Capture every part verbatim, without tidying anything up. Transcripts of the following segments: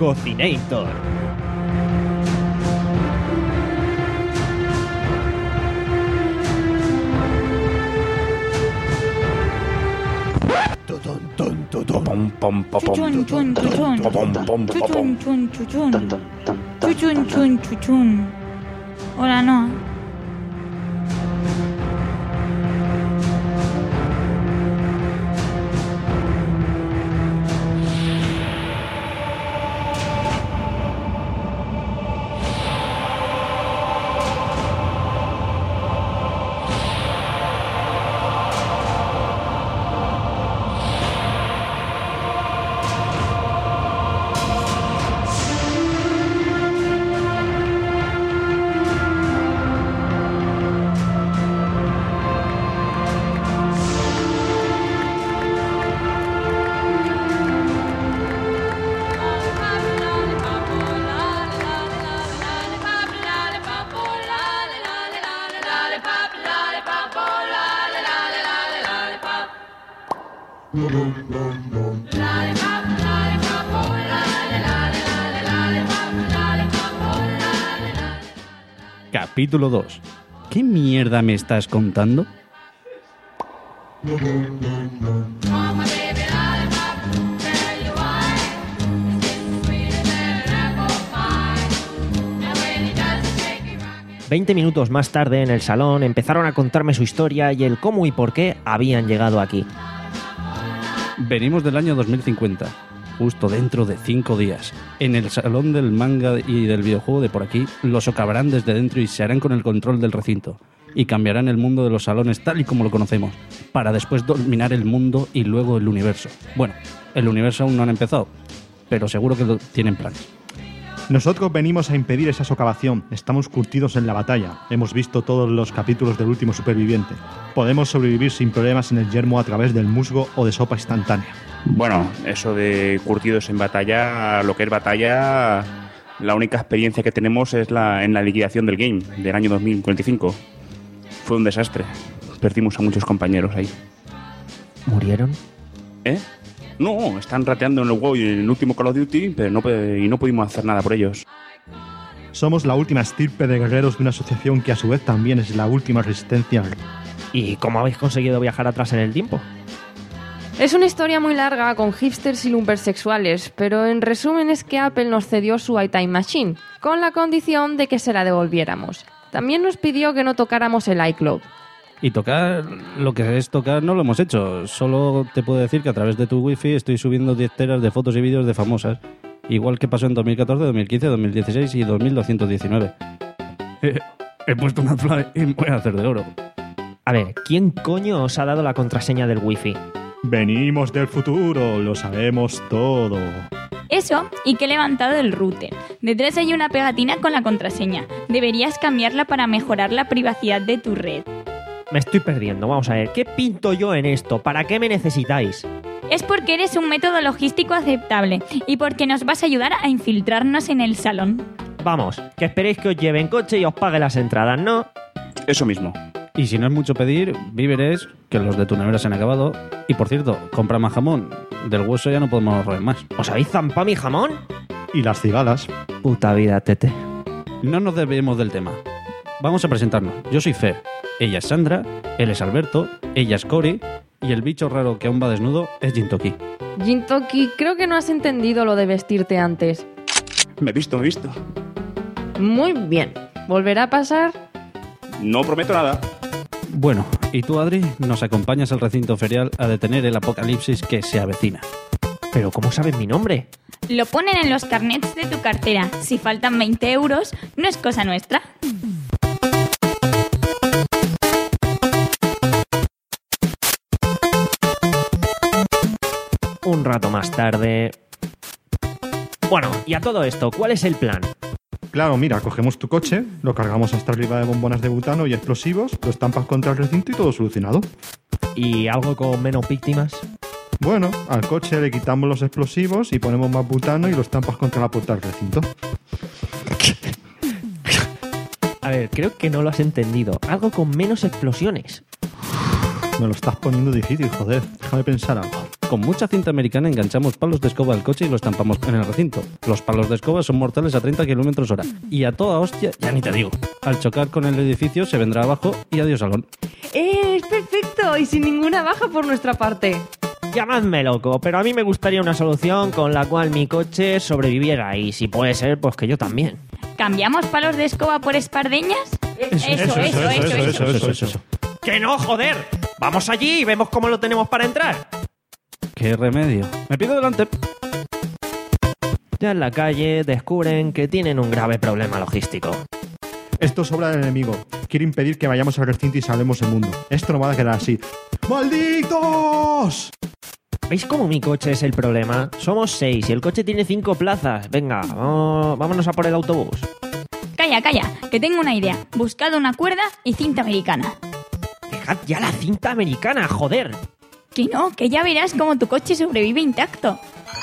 Cocinator. Chuchun, chuchun, chuchun. Chuchun, chun, chuchun. Chuchun, chun, chuchun. Hola, no. Capítulo dos. ¿Qué mierda me estás contando? Veinte minutos más tarde, en el salón, empezaron a contarme su historia y el cómo y por qué habían llegado aquí. Venimos del año dos mil cincuenta, justo dentro de cinco días. En el salón del manga y del videojuego de por aquí, lo socavarán desde dentro y se harán con el control del recinto. Y cambiarán el mundo de los salones tal y como lo conocemos, para después dominar el mundo y luego el universo. Bueno, el universo aún no han empezado, pero seguro que lo tienen planes. Nosotros venimos a impedir esa socavación. Estamos curtidos en la batalla. Hemos visto todos los capítulos del último superviviente. Podemos sobrevivir sin problemas en el yermo a través del musgo o de sopa instantánea. Bueno, eso de curtidos en batalla, lo que es batalla, la única experiencia que tenemos es la en la liquidación del game del año dos mil cuarenta y cinco. Fue un desastre. Perdimos a muchos compañeros ahí. ¿Murieron? ¿Eh? No, están rateando en el WoW y en el último Call of Duty, pero no, y no pudimos hacer nada por ellos. Somos la última estirpe de guerreros de una asociación que a su vez también es la última resistencia. ¿Y cómo habéis conseguido viajar atrás en el tiempo? Es una historia muy larga con hipsters y lumpersexuales, pero en resumen es que Apple nos cedió su iTime Machine, con la condición de que se la devolviéramos. También nos pidió que no tocáramos el iCloud. Y tocar, lo que es tocar no lo hemos hecho. Solo te puedo decir que a través de tu wifi estoy subiendo diez teras de fotos y vídeos de famosas. Igual que pasó en dos mil catorce, dos mil quince, dos mil dieciséis y dos mil doscientos diecinueve. Eh, he puesto una fly y me voy a hacer de oro. A ver, ¿quién coño os ha dado la contraseña del wifi? Venimos del futuro, lo sabemos todo. Eso, y que he levantado el router. Detrás hay una pegatina con la contraseña. Deberías cambiarla para mejorar la privacidad de tu red. Me estoy perdiendo, vamos a ver, ¿qué pinto yo en esto? ¿Para qué me necesitáis? Es porque eres un método logístico aceptable y porque nos vas a ayudar a infiltrarnos en el salón. Vamos, que esperéis que os lleve en coche y os pague las entradas, ¿no? Eso mismo. Y si no es mucho pedir, víveres, que los de tu nevera se han acabado. Y por cierto, compra más jamón. Del hueso ya no podemos roer más. ¿Os habéis zampado mi jamón? Y las cigalas. Puta vida, tete. No nos desviemos del tema. Vamos a presentarnos. Yo soy Fer. Ella es Sandra, él es Alberto, ella es Cory y el bicho raro que aún va desnudo es Jintoki. Jintoki, creo que no has entendido lo de vestirte antes. Me he visto, me he visto. Muy bien. ¿Volverá a pasar? No prometo nada. Bueno, y tú, Adri, nos acompañas al recinto ferial a detener el apocalipsis que se avecina. ¿Pero cómo sabes mi nombre? Lo ponen en los carnets de tu cartera. Si faltan veinte euros, no es cosa nuestra. Un rato más tarde... Bueno, y a todo esto, ¿cuál es el plan? Claro, mira, cogemos tu coche, lo cargamos hasta arriba de bombonas de butano y explosivos, lo estampas contra el recinto y todo solucionado. ¿Y algo con menos víctimas? Bueno, al coche le quitamos los explosivos y ponemos más butano y lo estampas contra la puerta del recinto. A ver, creo que no lo has entendido. Algo con menos explosiones. Me lo estás poniendo difícil, joder. Déjame pensar algo. Con mucha cinta americana enganchamos palos de escoba al coche y lo estampamos en el recinto. Los palos de escoba son mortales a treinta kilómetros hora. Y a toda hostia, ya ni te digo. Al chocar con el edificio se vendrá abajo y adiós salón. ¡Eh, es perfecto! Y sin ninguna baja por nuestra parte. Llamadme loco, pero a mí me gustaría una solución con la cual mi coche sobreviviera y si puede ser, pues que yo también. ¿Cambiamos palos de escoba por espardeñas? Eso, eso, eso, eso, eso, eso, eso. ¡Que no, joder! Vamos allí y vemos cómo lo tenemos para entrar. ¡Qué remedio! Me pido delante. Ya en la calle descubren que tienen un grave problema logístico. Esto sobra del enemigo. Quiere impedir que vayamos al recinto y salvemos el mundo. Esto no va a quedar así. ¡Malditos! ¿Veis cómo mi coche es el problema? Somos seis y el coche tiene cinco plazas. Venga, vamos, vámonos a por el autobús. Calla, calla, que tengo una idea. Buscad una cuerda y cinta americana. Dejad ya la cinta americana, joder. Que no, que ya verás cómo tu coche sobrevive intacto.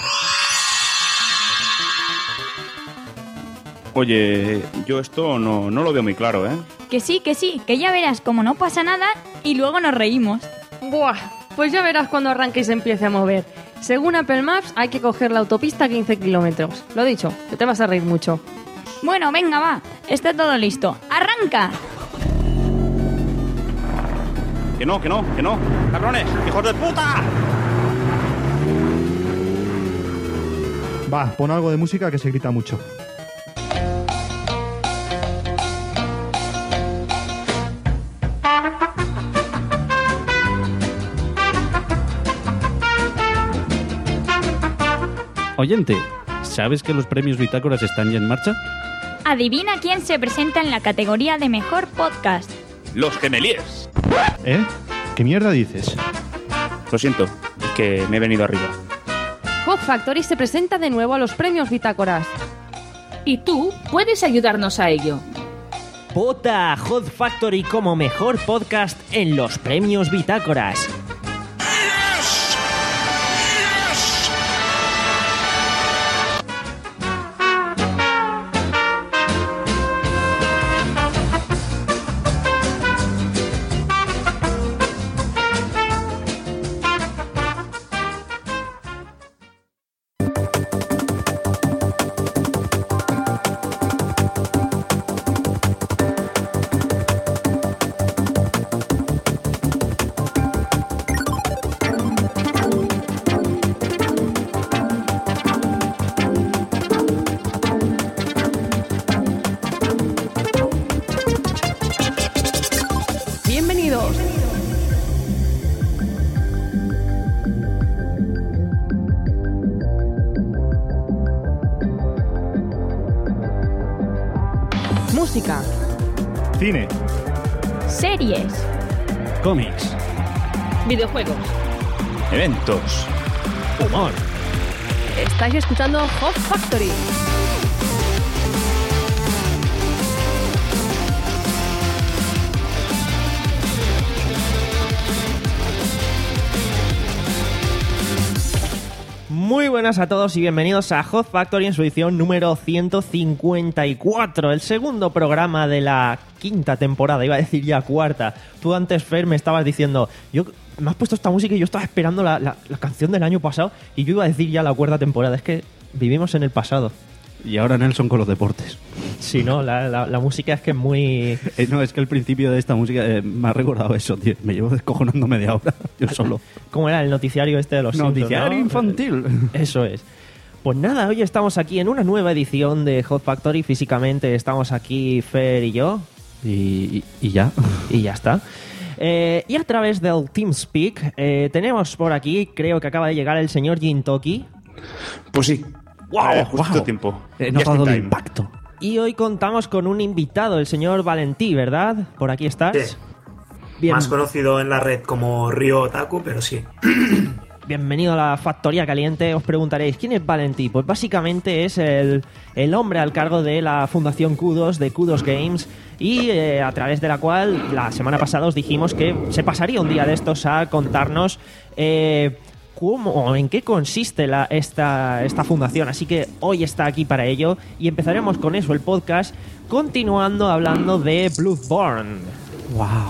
Oye, yo esto no, no lo veo muy claro, ¿eh? Que sí, que sí, que ya verás cómo no pasa nada y luego nos reímos. Buah, pues ya verás cuando arranque y se empiece a mover. Según Apple Maps, hay que coger la autopista quince kilómetros. Lo dicho, que te vas a reír mucho. Bueno, venga, va. Está todo listo. ¡Arranca! Que no, que no, que no. ¡Cabrones! ¡Hijos de puta! Va, pon algo de música que se grita mucho. Oyente, ¿sabes que los premios Bitácoras están ya en marcha? Adivina quién se presenta en la categoría de Mejor Podcast. ¡Los Gemeliers! ¿Eh? ¿Qué mierda dices? Lo siento, es que me he venido arriba. Hot Factory se presenta de nuevo a los premios Bitácoras. Y tú puedes ayudarnos a ello. Vota a Hot Factory como mejor podcast en los premios Bitácoras. Bienvenidos. Música, Cine, Series. Cómics. Videojuegos. Eventos. Humor. estáis escuchando Hot Factory. Muy buenas a todos y bienvenidos a Hot Factory en su edición número ciento cincuenta y cuatro, el segundo programa de la quinta temporada, iba a decir ya cuarta. Tú antes, Fer, me estabas diciendo, yo me has puesto esta música y yo estaba esperando la, la, la canción del año pasado y yo iba a decir ya la cuarta temporada. Es que vivimos en el pasado. Y ahora Nelson con los deportes. Sí, no, la, la, la música es que es muy... Eh, no, es que el principio de esta música eh, me ha recordado eso, tío. Me llevo descojonando media hora, yo solo. ¿Cómo era el noticiario este de los Noticiario Simpsons, ¿no? infantil. Eso es. Pues nada, hoy estamos aquí en una nueva edición de Hot Factory. Físicamente estamos aquí Fer y yo. Y, y, y ya. Y ya está. Eh, y a través del TeamSpeak eh, tenemos por aquí, creo que acaba de llegar el señor Jintoki. Pues sí. ¡Wow! Eh, justo wow. tiempo. He Just notado in el time. impacto. Y hoy contamos con un invitado, el señor Valentí, ¿verdad? Por aquí estás. Sí. Bien, Más conocido en la red como Ryo Otaku, pero sí. bienvenido a la Factoría Caliente. Os preguntaréis, ¿quién es Valentí? Pues básicamente es el, el hombre al cargo de la Fundación Kudos, de Kudos Games, y eh, a través de la cual la semana pasada os dijimos que se pasaría un día de estos a contarnos eh, cómo o en qué consiste la, esta, esta fundación. Así que hoy está aquí para ello y empezaremos con eso el podcast, continuando hablando de Bloodborne. ¡Wow!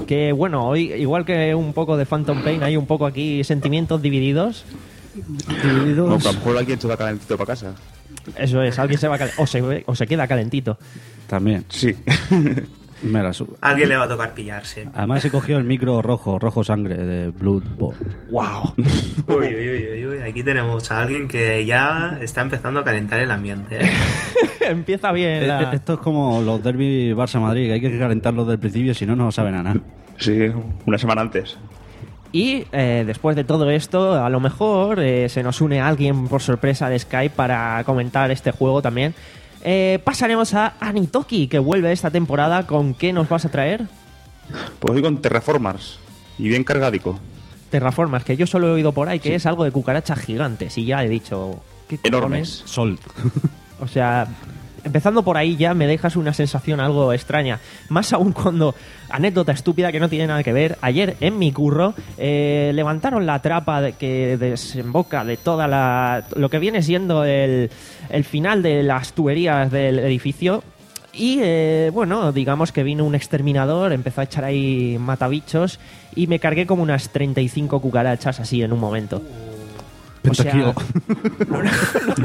Que bueno, hoy, igual que un poco de Phantom Pain, hay un poco aquí sentimientos divididos. Divididos. No, a lo mejor alguien se va calentito para casa. Eso es, alguien se va a cal- o, se, o se queda calentito. También. Sí. Me la subo. Alguien le va a tocar pillarse. Además he cogido el micro rojo, rojo sangre de Bloodborne. ¡Wow! Uy, uy, uy, uy, uy. Aquí tenemos a alguien que ya está empezando a calentar el ambiente. ¿eh? Empieza bien la... Esto es como los derby Barça-Madrid, que hay que calentarlos del principio, si no, no saben a nada. Sí, una semana antes. Y eh, después de todo esto, a lo mejor eh, se nos une alguien por sorpresa de Skype para comentar este juego también. Eh, pasaremos a Anitoki, que vuelve esta temporada. ¿Con qué nos vas a traer? Pues hoy con Terraformers. Y bien cargadico. Terraformers, que yo solo he oído por ahí que sí. Es algo de cucarachas gigantes. Y ya he dicho... ¿qué enormes. cojones? Sol. O sea... Empezando por ahí ya me dejas una sensación algo extraña. Más aún cuando, anécdota estúpida que no tiene nada que ver, ayer en mi curro eh, levantaron la trapa de, que desemboca de toda la... lo que viene siendo el, el final de las tuberías del edificio. Y eh, bueno, digamos que vino un exterminador, empezó a echar ahí matabichos y me cargué como unas treinta y cinco cucarachas así en un momento. O sea, no, no, no.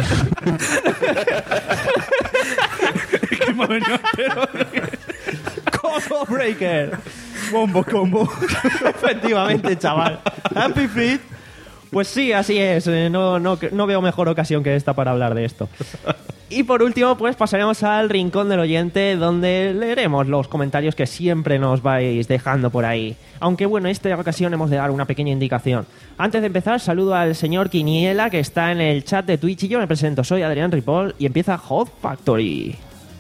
Combo Breaker. Combo, combo. Efectivamente, chaval. Happy Feet. Pues sí, así es. No, no, no veo mejor ocasión que esta para hablar de esto. Y por último, pues pasaremos al rincón del oyente, donde leeremos los comentarios que siempre nos vais dejando por ahí. Aunque bueno, en esta ocasión hemos de dar una pequeña indicación. Antes de empezar, saludo al señor Quiniela, que está en el chat de Twitch, y yo me presento, soy Adrián Ripoll, y empieza Hot Factory.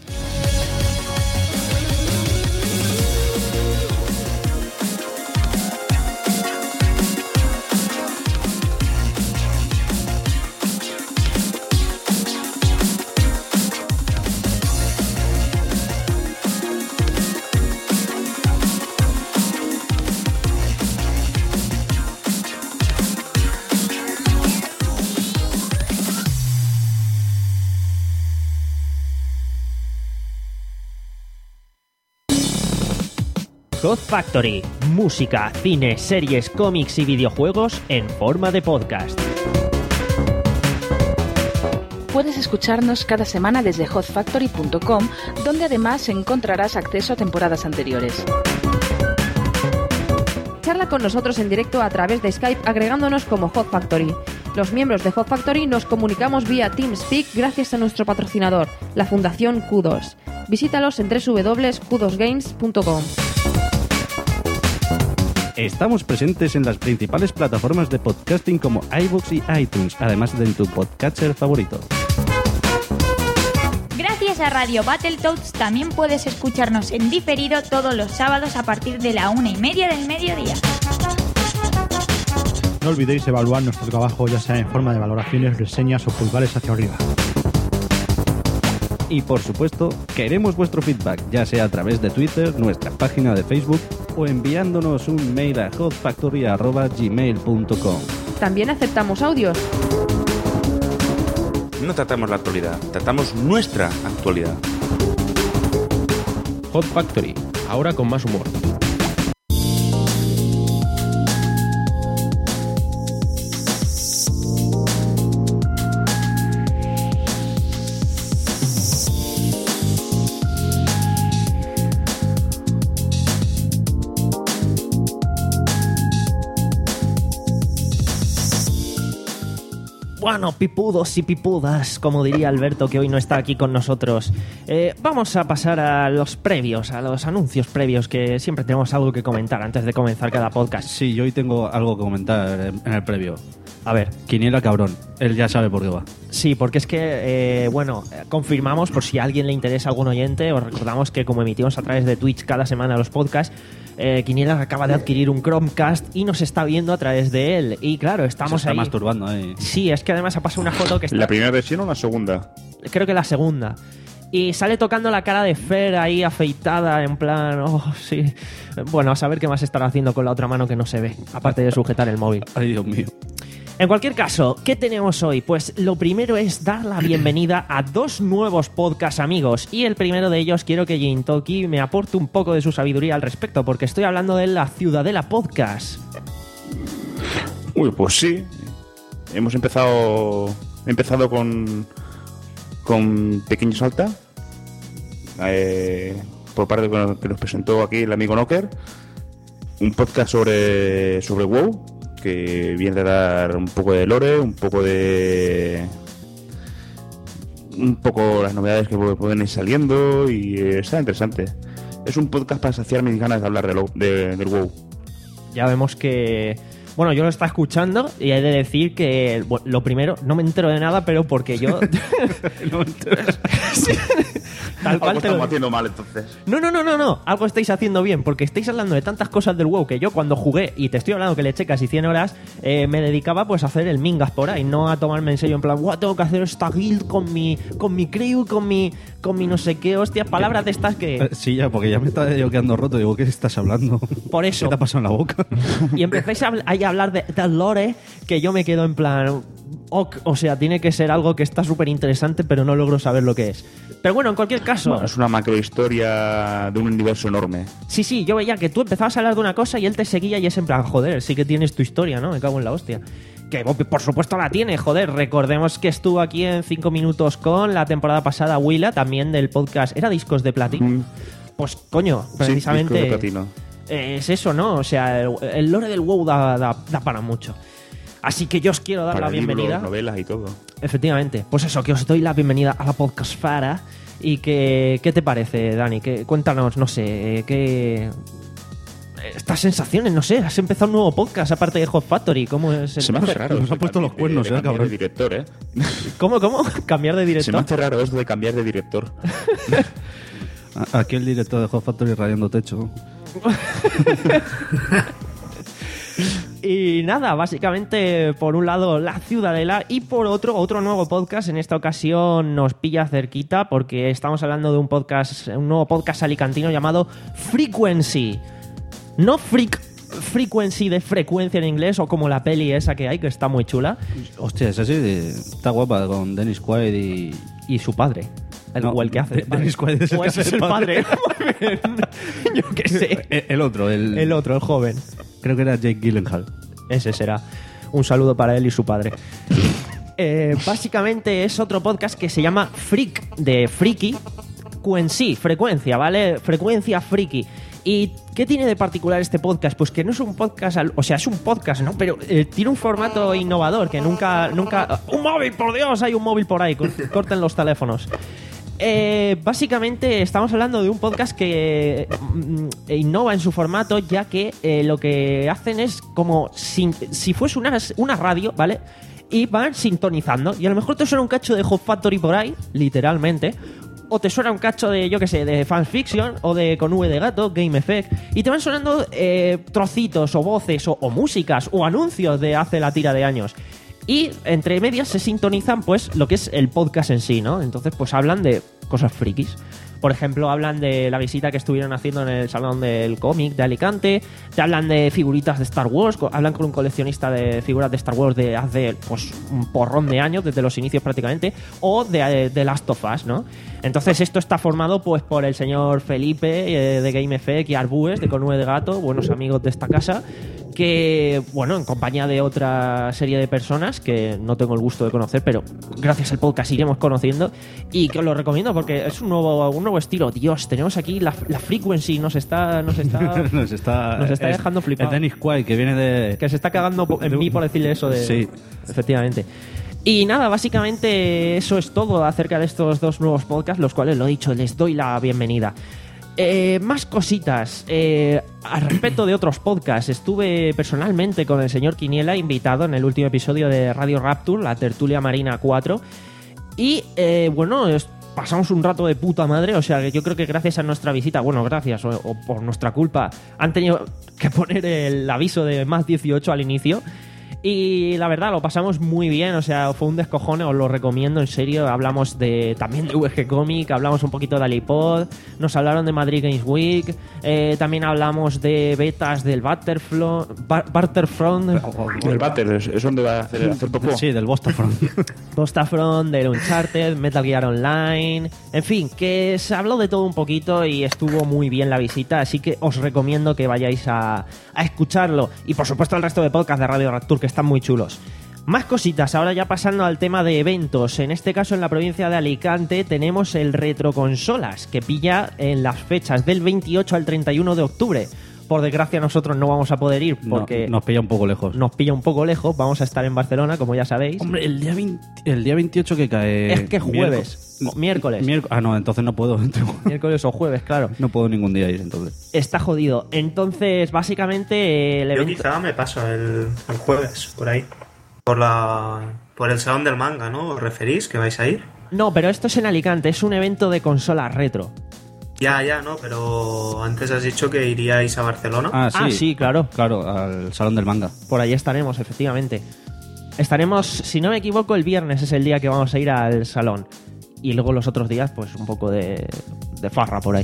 Hot Factory, música, cine, series, cómics y videojuegos en forma de podcast. Puedes escucharnos cada semana desde hot factory punto com, donde además encontrarás acceso a temporadas anteriores. Charla con nosotros en directo a través de Skype agregándonos como Hot Factory. Los miembros de Hot Factory nos comunicamos vía TeamSpeak gracias a nuestro patrocinador, la Fundación Q dos. Visítalos en doble u doble u doble u punto q dos games punto com. Estamos presentes en las principales plataformas de podcasting como iVoox y iTunes, además de en tu podcatcher favorito. Gracias a Radio Battletoads también puedes escucharnos en diferido todos los sábados a partir de la una y media del mediodía. No olvidéis evaluar nuestro trabajo, ya sea en forma de valoraciones, reseñas o pulgares hacia arriba. Y por supuesto, queremos vuestro feedback, ya sea a través de Twitter, nuestra página de Facebook o enviándonos un mail a hot factory arroba gmail punto com. También aceptamos audios. No tratamos la actualidad, tratamos nuestra actualidad. Hot Factory, ahora con más humor. Bueno, pipudos y pipudas, como diría Alberto, que hoy no está aquí con nosotros. Eh, vamos a pasar a los previos, a los anuncios previos, que siempre tenemos algo que comentar antes de comenzar cada podcast. Sí, yo hoy tengo algo que comentar en el previo. A ver. Quiniela cabrón, él ya sabe por qué va. Sí, porque es que, eh, bueno, confirmamos, por si a alguien le interesa, algún oyente, os recordamos que como emitimos a través de Twitch cada semana los podcasts, eh, Quiniela acaba de adquirir un Chromecast y nos está viendo a través de él. Y claro, estamos Se está ahí. masturbando ahí. Sí, es que además ha pasado una foto que está... ¿La primera versión o la segunda? Creo que la segunda. Y sale tocando la cara de Fer ahí afeitada, en plan, oh, sí. Bueno, a saber qué más estará haciendo con la otra mano que no se ve, aparte de sujetar el móvil. Ay, Dios mío. En cualquier caso, ¿qué tenemos hoy? Pues lo primero es dar la bienvenida a dos nuevos podcast amigos. Y el primero de ellos quiero que Gintoki me aporte un poco de su sabiduría al respecto, porque estoy hablando de la Ciudadela Podcast. Uy, pues sí. Hemos empezado empezado con con Pequeño Salta, eh, por parte de que nos presentó aquí el amigo Knocker, un podcast sobre sobre WoW, que viene a dar un poco de lore, un poco de un poco las novedades que pueden ir saliendo, y eh, está interesante. Es un podcast para saciar mis ganas de hablar de, lo, de del WoW. Ya vemos que... Bueno, yo lo estaba escuchando y he de decir que, bueno, lo primero, no me entero de nada, pero porque yo... No me entero. Sí. Tal cual Algo te lo- estamos haciendo mal, entonces. No, no, no, no, no. Algo estáis haciendo bien, porque estáis hablando de tantas cosas del WoW que yo cuando jugué, y te estoy hablando que le eché casi cien horas, eh, me dedicaba pues a hacer el mingas por ahí, no a tomarme en serio en plan, guau, tengo que hacer esta guild con mi, con mi crew, con mi, con mi no sé qué, hostia, palabras de estas que... Eh, Sí, ya, porque ya me está yo quedando roto. Digo, ¿qué estás hablando? Por eso. ¿Qué te ha pasado en la boca? Y empezáis a, habl- ahí a hablar de, de lore, que yo me quedo en plan... ok, o sea, tiene que ser algo que está súper interesante, pero no logro saber lo que es. Pero bueno, en cualquier caso... Bueno, es una macrohistoria de un universo enorme. Sí, sí, yo veía que tú empezabas a hablar de una cosa y él te seguía y es en plan, joder, sí que tienes tu historia, ¿no? Me cago en la hostia. Que por supuesto la tiene, joder. Recordemos que estuvo aquí en cinco minutos con la temporada pasada Willa, también del podcast... ¿Era Discos de Platino? Mm. Pues coño, precisamente... Sí, disco de platino. eh, es eso, ¿no? O sea, el, el lore del WoW da, da, da para mucho. Así que yo os quiero dar Para la bienvenida. libros, novelas y todo. Efectivamente. Pues eso, que os doy la bienvenida a la podcastfera. Y que, ¿qué te parece, Dani? Que, cuéntanos, no sé, qué... Estas sensaciones, no sé, has empezado un nuevo podcast aparte de Hot Factory. ¿Cómo es el... Se me hace raro. Nos esto ha de puesto cambiar los cuernos, de, eh, de cambiar cabrón. de director, ¿eh? ¿Cómo, cómo? ¿Cambiar de Se me director? hace raro esto de cambiar de director. A- Aquí el director de Hot Factory rayando techo. Y nada, básicamente por un lado La Ciudadela y por otro, otro nuevo podcast. En esta ocasión nos pilla cerquita porque estamos hablando de un podcast, un nuevo podcast alicantino llamado Frequency. No freak, frequency de frecuencia en inglés, o como la peli esa que hay, que está muy chula. Hostia, es así, de- está guapa con Dennis Quaid y... Y su padre. El, No, o el que hace. De- Dennis Quaid es el O que ese hace es el el padre. padre. Muy bien. Yo qué sé. El, el otro, el... El otro, el joven. Creo que era Jake Gyllenhaal. Ese será. Un saludo para él y su padre. Eh, básicamente es otro podcast que se llama Freak, de Freaky. Frequency, frecuencia, ¿vale? Frecuencia Freaky. ¿Y qué tiene de particular este podcast? Pues que no es un podcast, al- o sea, es un podcast, ¿no? Pero eh, tiene un formato innovador que nunca, nunca... ¡Un móvil, por Dios! Hay un móvil por ahí, cor- corten los teléfonos. Eh, básicamente estamos hablando de un podcast que mm, innova en su formato, ya que eh, lo que hacen es como si, si fuese una, una radio, ¿vale? Y van sintonizando. Y a lo mejor te suena un cacho de Hot Factory por ahí, literalmente. O te suena un cacho de, yo qué sé, de fanfiction o de con V de gato, Game Effect. Y te van sonando eh, trocitos o voces o, o músicas o anuncios de hace la tira de años. Y entre medias se sintonizan pues lo que es el podcast en sí, ¿no? Entonces pues hablan de cosas frikis. Por ejemplo, hablan de la visita que estuvieron haciendo en el Salón del Cómic de Alicante. Te hablan de figuritas de Star Wars. co- Hablan con un coleccionista de figuras de Star Wars de hace pues un porrón de años, desde los inicios prácticamente. O de, de Last of Us, ¿no? Entonces esto está formado pues por el señor Felipe eh, de Game Effect y Arbúes de Con nueve de Gato, buenos amigos de esta casa, que, bueno, en compañía de otra serie de personas que no tengo el gusto de conocer, pero gracias al podcast iremos conociendo, y que os lo recomiendo porque es un nuevo, un nuevo estilo. Dios, tenemos aquí la, la frequency, nos está, nos está, nos está, nos está es- dejando flipado. Es Dennis Quaid, que viene de... que se está cagando po- en mí por decirle eso de... Sí. Efectivamente. Y nada, básicamente eso es todo acerca de estos dos nuevos podcasts, los cuales, lo dicho, les doy la bienvenida. Eh, más cositas. Eh, al respecto de otros podcasts, estuve personalmente con el señor Quiniela invitado en el último episodio de Radio Rapture, la Tertulia Marina cuatro. Y eh, bueno, es- pasamos un rato de puta madre. O sea, que yo creo que gracias a nuestra visita, bueno, gracias o, o por nuestra culpa, han tenido que poner el aviso de más dieciocho al inicio. Y la verdad, lo pasamos muy bien, o sea, fue un descojone, os lo recomiendo, en serio. Hablamos de también de V G Comic, hablamos un poquito de Alipod, nos hablaron de Madrid Games Week, eh, también hablamos de betas del Battlefront, Battlefront, El Battle, ¿es donde va a hacer, hacer popó? Sí, del Battlefront. Battlefront, del Uncharted, Metal Gear Online, en fin, que se habló de todo un poquito y estuvo muy bien la visita, así que os recomiendo que vayáis a, a escucharlo. Y por supuesto el resto de podcasts de Radio Rapture, que están muy chulos. Más cositas, ahora ya pasando al tema de eventos. En este caso, en la provincia de Alicante, tenemos el Retroconsolas, que pilla en las fechas del veintiocho al treinta y uno de octubre. Por desgracia, nosotros no vamos a poder ir porque No, nos pilla un poco lejos. nos pilla un poco lejos. Vamos a estar en Barcelona, como ya sabéis. Hombre, el día, veinte, el día veintiocho que cae... Es que jueves, miércoles. miércoles. Miérc- ah, no, entonces no puedo. Miércoles o jueves, claro. No puedo ningún día ir, entonces. Está jodido. Entonces, básicamente, el Yo evento... quizá me paso el, el jueves, por ahí. Por la por el Salón del Manga, ¿no? ¿Os referís que vais a ir? No, pero esto es en Alicante. Es un evento de consolas retro. Ya, ya, no, pero antes has dicho que iríais a Barcelona. Ah, sí. Ah, sí, claro. Claro, al Salón del Manga. Por ahí estaremos, efectivamente. Estaremos, si no me equivoco, el viernes es el día que vamos a ir al salón. Y luego los otros días, pues un poco de, de farra por ahí.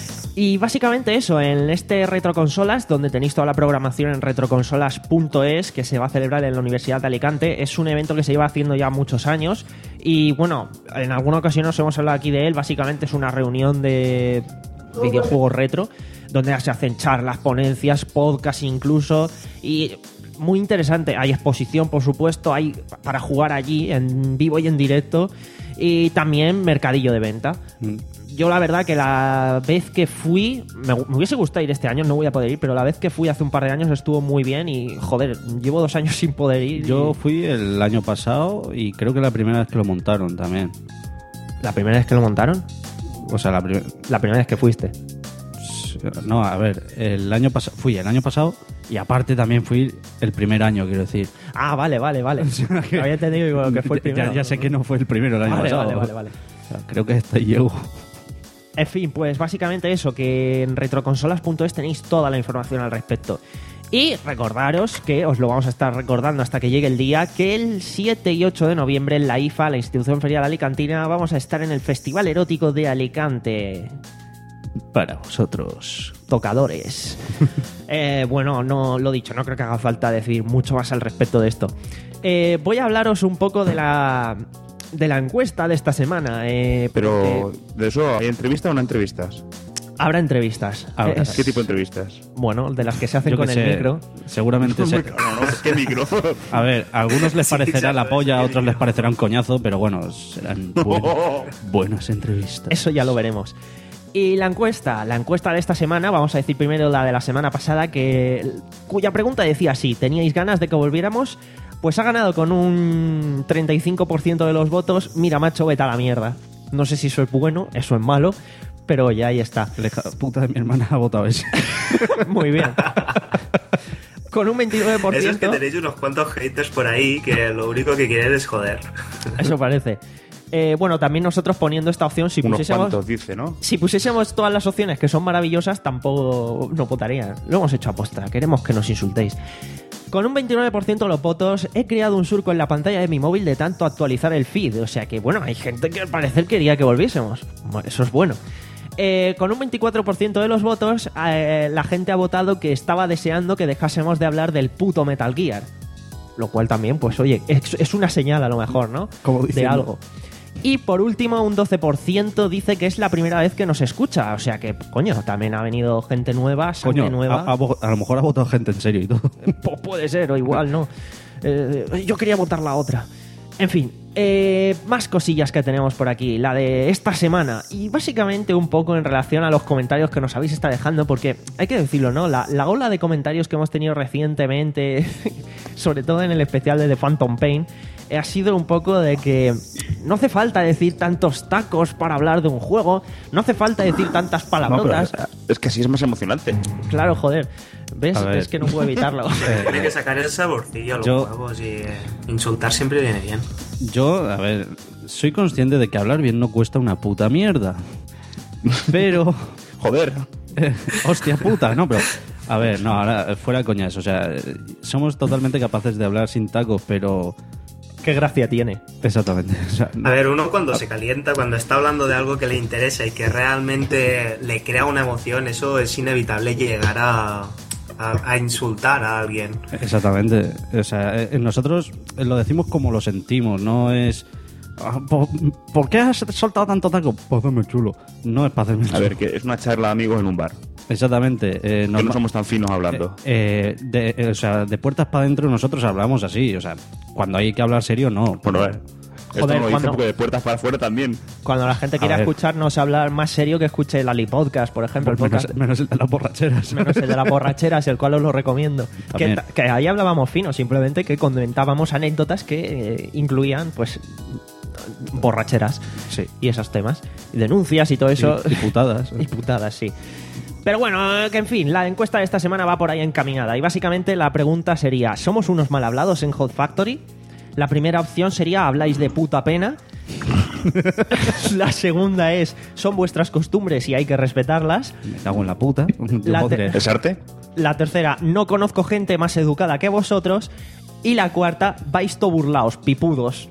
Y básicamente eso, en este Retroconsolas, donde tenéis toda la programación en retroconsolas punto es, que se va a celebrar en la Universidad de Alicante, es un evento que se lleva haciendo ya muchos años. Y bueno, en alguna ocasión os hemos hablado aquí de él. Básicamente es una reunión de videojuegos retro, donde se hacen charlas, ponencias, podcasts incluso. Y muy interesante. Hay exposición, por supuesto, hay para jugar allí en vivo y en directo. Y también mercadillo de venta. Mm. Yo la verdad que la vez que fui, me, me hubiese gustado ir este año, no voy a poder ir, pero la vez que fui hace un par de años estuvo muy bien y joder, llevo dos años sin poder ir. Yo y... fui el año pasado y creo que la primera vez que lo montaron también. ¿La primera vez que lo montaron? O sea, la primera... La primera vez que fuiste. No, a ver, el año pasado fui el año pasado y aparte también fui el primer año, quiero decir. Ah, vale, vale, vale. que- Había entendido que fue el primero. Ya, ya sé que no fue el primero el año Vale, pasado. vale, vale, vale. O sea, creo que este llego. En fin, pues básicamente eso, que en retroconsolas punto es tenéis toda la información al respecto. Y recordaros que os lo vamos a estar recordando hasta que llegue el día, que el siete y ocho de noviembre en la I F A, la Institución Ferial Alicantina, vamos a estar en el Festival Erótico de Alicante. Para vosotros. Tocadores. eh, bueno, no lo dicho, no creo que haga falta decir mucho más al respecto de esto. Eh, voy a hablaros un poco de la de la encuesta de esta semana. Eh, Pero, porque ¿de eso hay entrevistas o no entrevistas? habrá entrevistas. Habrá. Es- ¿Qué tipo de entrevistas? Bueno, de las que se hacen Yo con que el sé, micro. Seguramente se... ¿Qué micro? A ver, a algunos les Sí, parecerá la sabes, polla, a qué otros les micro. parecerá un coñazo, pero bueno, serán buen- buenas entrevistas. Eso ya lo veremos. Y la encuesta, la encuesta de esta semana, vamos a decir primero la de la semana pasada, que cuya pregunta decía así: ¿teníais ganas de que volviéramos? Pues ha ganado con un treinta y cinco por ciento de los votos. Mira, macho, vete a la mierda. No sé si eso es bueno, eso es malo, pero oye, ahí está. La hija puta de mi hermana ha votado ese. Muy bien. Con un veintinueve por Eso es ciento. que tenéis unos cuantos haters por ahí que lo único que quieren es joder. Eso parece. Eh, bueno, también nosotros poniendo esta opción, si Unos pusiésemos... cuantos, dice, ¿no? Si pusiésemos todas las opciones que son maravillosas, tampoco no votarían. Lo hemos hecho aposta, queremos que nos insultéis. Con un veintinueve por ciento de los votos he creado un surco en la pantalla de mi móvil de tanto actualizar el feed. O sea que, bueno, hay gente que al parecer quería que volviésemos. Bueno, eso es bueno. Eh, con un veinticuatro por ciento de los votos, eh, la gente ha votado que estaba deseando que dejásemos de hablar del puto Metal Gear. Lo cual también, pues oye, es, es una señal a lo mejor, ¿no? Como de diciendo. algo. Y por último, un doce por ciento dice que es la primera vez que nos escucha. O sea que, coño, también ha venido gente nueva, sangre Coño, nueva. a, a vo- a lo mejor ha votado gente en serio y todo. Pues puede ser, o igual no. Eh, yo quería votar la otra. En fin, eh, más cosillas que tenemos por aquí. La de esta semana. Y básicamente un poco en relación a los comentarios que nos habéis estado dejando. Porque hay que decirlo, ¿no? La, la ola de comentarios que hemos tenido recientemente, sobre todo en el especial de The Phantom Pain, eh, ha sido un poco de que no hace falta decir tantos tacos para hablar de un juego. No hace falta decir tantas No, palabrotas. pero es que así es más emocionante. Claro, joder. ¿Ves? A ver. Es que no puedo evitarlo. Tiene que sacar el saborcillo a los Yo- juegos y eh, insultar siempre viene bien. Yo, a ver, soy consciente de que hablar bien no cuesta una puta mierda. Pero... Joder. Eh, hostia puta, no, pero A ver, no, ahora fuera coñas, o sea, somos totalmente capaces de hablar sin tacos, pero... ¿Qué gracia tiene? Exactamente. O sea, A ver, uno cuando se calienta, cuando está hablando de algo que le interesa y que realmente le crea una emoción, eso es inevitable llegar a, a, a insultar a alguien. Exactamente. O sea, eh, nosotros lo decimos como lo sentimos, no es... ah, ¿Por, ¿por qué has soltado tanto taco? Pues hazme chulo. No es para hacerme chulo. A ver, que es una charla de amigos en un bar. Exactamente. Eh, Que no norma- somos tan finos hablando. eh, de, eh, o sea, de puertas para adentro nosotros hablamos así. O sea, cuando hay que hablar serio, no. Bueno, a ver. Esto Joder, no lo dice cuando- porque de puertas para afuera también. Cuando la gente quiera ver. escucharnos hablar más serio, que escuche el Ali Podcast, por ejemplo. El menos, podcast, menos el de las borracheras. menos el de las borracheras, el cual os lo recomiendo. Que, También. ta- que ahí hablábamos fino, simplemente que comentábamos anécdotas que eh, incluían, pues, borracheras Sí. y esos temas. Y denuncias y todo eso. Y, y putadas. Y putadas, sí. Pero bueno, que en fin, la encuesta de esta semana va por ahí encaminada. Y básicamente la pregunta sería: ¿somos unos mal hablados en Hot Factory? La primera opción sería: ¿habláis de puta pena? La segunda es: ¿son vuestras costumbres y hay que respetarlas? Me cago en la puta. Yo La podré- te- ¿Es arte? La tercera: no conozco gente más educada que vosotros. Y la cuarta: vais to burlaos, pipudos.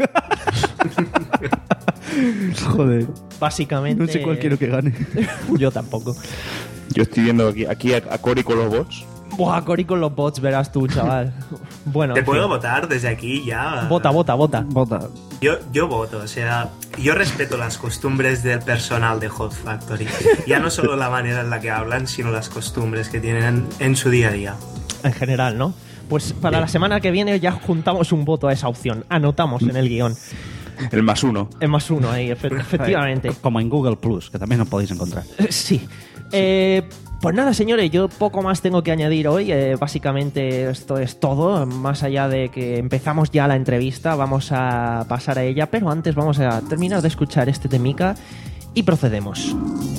Joder. Básicamente. No sé cuál quiero que gane. Yo tampoco. Yo estoy viendo aquí, aquí a, a Cory con los bots. Buah, Cory con los bots, verás tú, chaval. Bueno, Te en puedo fin. votar desde aquí ya. Vota, vota, vota. Bota. Yo, yo voto, o sea, yo respeto las costumbres del personal de Hot Factory. Ya no solo la manera en la que hablan, sino las costumbres que tienen en su día a día. En general, ¿no? Pues para la semana que viene ya juntamos un voto a esa opción. Anotamos en el guión. El más uno. Es más uno ahí, efe- efectivamente. Como en Google Plus, que también nos podéis encontrar. Sí. Eh, pues nada, señores, yo poco más tengo que añadir hoy. Eh, básicamente esto es todo. Más allá de que empezamos ya la entrevista, vamos a pasar a ella. Pero antes vamos a terminar de escuchar este temica y procedemos.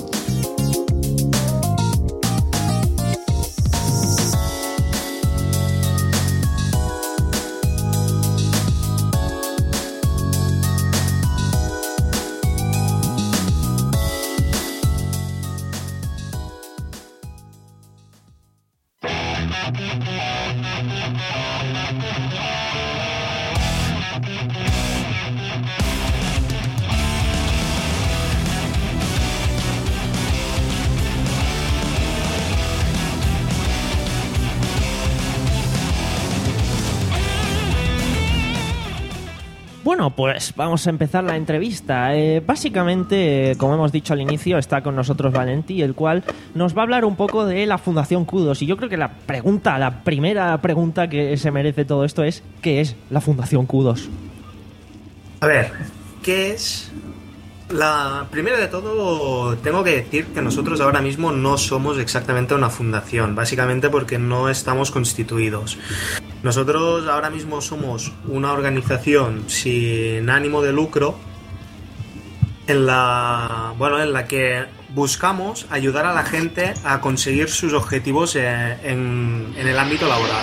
Bueno, pues vamos a empezar la entrevista. Eh, básicamente, eh, como hemos dicho al inicio, está con nosotros Valenti, el cual nos va a hablar un poco de la Fundación Kudos. Y yo creo que la pregunta, la primera pregunta que se merece todo esto es: ¿qué es la Fundación Kudos? A ver, ¿qué es? La primero de todo, tengo que decir que nosotros ahora mismo no somos exactamente una fundación, básicamente porque no estamos constituidos. Nosotros ahora mismo somos una organización sin ánimo de lucro en la, bueno, en la que buscamos ayudar a la gente a conseguir sus objetivos eh, en, en el ámbito laboral.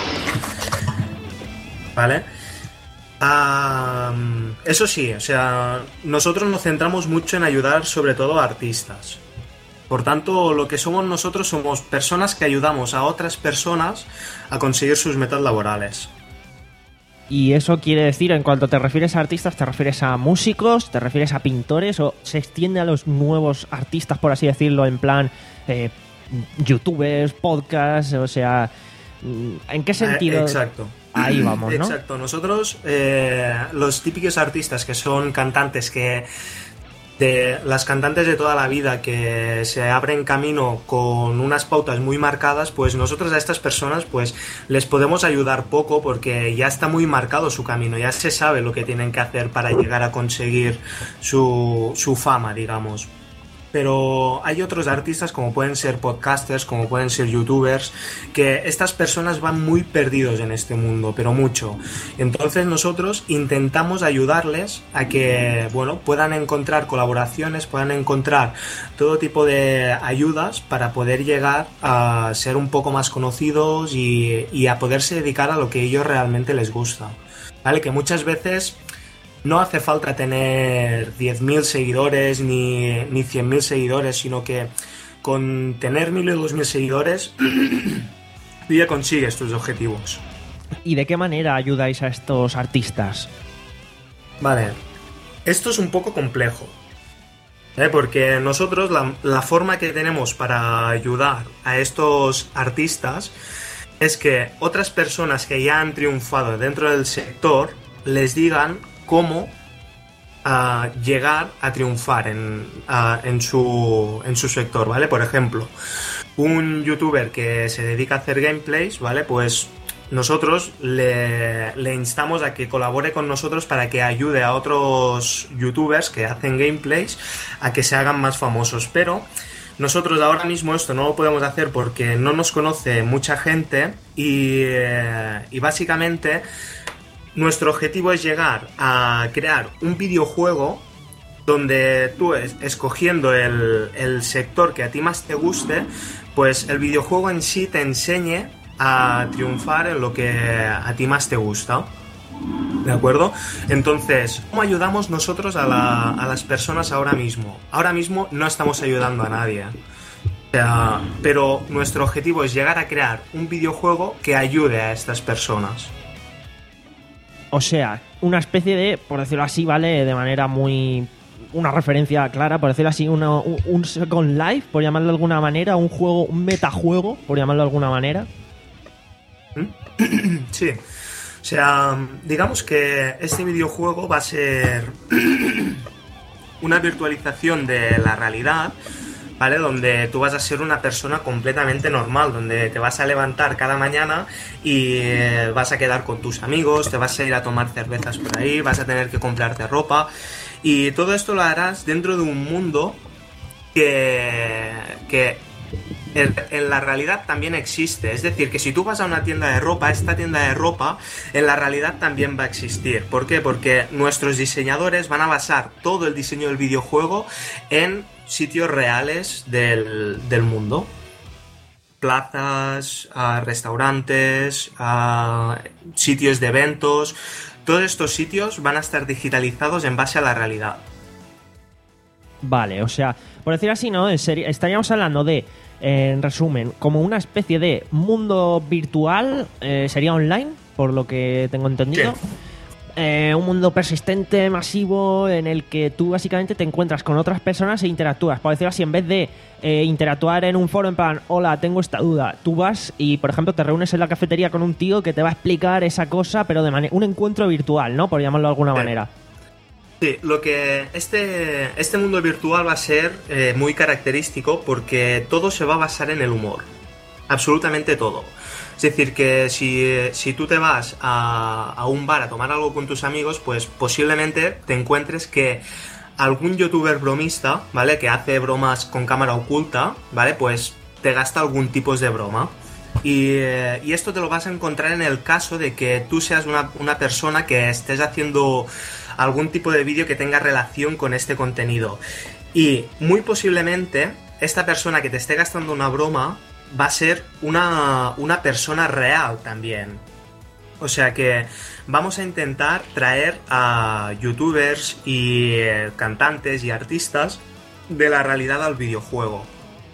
¿Vale? Um, eso sí, o sea, nosotros nos centramos mucho en ayudar sobre todo a artistas. Por tanto, lo que somos nosotros somos personas que ayudamos a otras personas a conseguir sus metas laborales. Y eso quiere decir, en cuanto te refieres a artistas, ¿te refieres a músicos? ¿Te refieres a pintores? ¿O se extiende a los nuevos artistas, por así decirlo, en plan eh, youtubers, podcasts? O sea, ¿en qué sentido? Eh, exacto. Ahí vamos, ¿no? Exacto. Nosotros, eh, los típicos artistas que son cantantes, que de las cantantes de toda la vida, que se abren camino con unas pautas muy marcadas, pues nosotros a estas personas pues les podemos ayudar poco porque ya está muy marcado su camino, ya se sabe lo que tienen que hacer para llegar a conseguir su, su fama, digamos. Pero hay otros artistas, como pueden ser podcasters, como pueden ser youtubers, que estas personas van muy perdidos en este mundo, pero mucho. Entonces nosotros intentamos ayudarles a que, bueno, puedan encontrar colaboraciones, puedan encontrar todo tipo de ayudas para poder llegar a ser un poco más conocidos y, y a poderse dedicar a lo que a ellos realmente les gusta. ¿Vale? Que muchas veces no hace falta tener diez mil seguidores ni, ni cien mil seguidores, sino que con tener mil o dos mil seguidores, tú ya consigues tus objetivos. ¿Y de qué manera ayudáis a estos artistas? Vale, esto es un poco complejo, ¿eh? Porque nosotros la, la forma que tenemos para ayudar a estos artistas es que otras personas que ya han triunfado dentro del sector les digan cómo uh, llegar a triunfar en, uh, en, su, en su sector, ¿vale? Por ejemplo, un youtuber que se dedica a hacer gameplays, ¿vale? Pues nosotros le, le instamos a que colabore con nosotros para que ayude a otros youtubers que hacen gameplays a que se hagan más famosos, pero nosotros ahora mismo esto no lo podemos hacer porque no nos conoce mucha gente y, eh, y básicamente nuestro objetivo es llegar a crear un videojuego donde tú es, escogiendo el, el sector que a ti más te guste, pues el videojuego en sí te enseñe a triunfar en lo que a ti más te gusta. ¿De acuerdo? Entonces, ¿cómo ayudamos nosotros a, la, a las personas ahora mismo? Ahora mismo no estamos ayudando a nadie. O sea, pero nuestro objetivo es llegar a crear un videojuego que ayude a estas personas. O sea, una especie de, por decirlo así, ¿vale? De manera muy... una referencia clara, por decirlo así, una, un, un Second Life, por llamarlo de alguna manera, un juego, un metajuego, por llamarlo de alguna manera. Sí. O sea, digamos que este videojuego va a ser una virtualización de la realidad, ¿vale? Donde tú vas a ser una persona completamente normal, donde te vas a levantar cada mañana y vas a quedar con tus amigos, te vas a ir a tomar cervezas por ahí, vas a tener que comprarte ropa y todo esto lo harás dentro de un mundo que... que en la realidad también existe. Es decir, que si tú vas a una tienda de ropa, esta tienda de ropa en la realidad también va a existir. ¿Por qué? Porque nuestros diseñadores van a basar todo el diseño del videojuego en sitios reales del, del mundo. Plazas, uh, restaurantes, uh, sitios de eventos. Todos estos sitios van a estar digitalizados en base a la realidad. Vale, o sea, por decir así, ¿no? En serio, estaríamos hablando de, eh, en resumen, como una especie de mundo virtual, eh, sería online, por lo que tengo entendido. Sí. Eh, un mundo persistente, masivo, en el que tú básicamente te encuentras con otras personas e interactúas. Por decirlo así, en vez de eh, interactuar en un foro en plan, hola, tengo esta duda, tú vas y, por ejemplo, te reúnes en la cafetería con un tío que te va a explicar esa cosa, pero de manera un encuentro virtual, ¿no? Por llamarlo de alguna Sí. manera. Sí, lo que este, este mundo virtual va a ser eh, muy característico porque todo se va a basar en el humor. Absolutamente todo. Es decir, que si, si tú te vas a, a un bar a tomar algo con tus amigos, pues posiblemente te encuentres que algún youtuber bromista, ¿vale? Que hace bromas con cámara oculta, ¿vale? Pues te gasta algún tipo de broma. Y, eh, y esto te lo vas a encontrar en el caso de que tú seas una, una persona que estés haciendo algún tipo de vídeo que tenga relación con este contenido. Y muy posiblemente esta persona que te esté gastando una broma va a ser una, una persona real también. O sea que vamos a intentar traer a youtubers y eh, cantantes y artistas de la realidad al videojuego.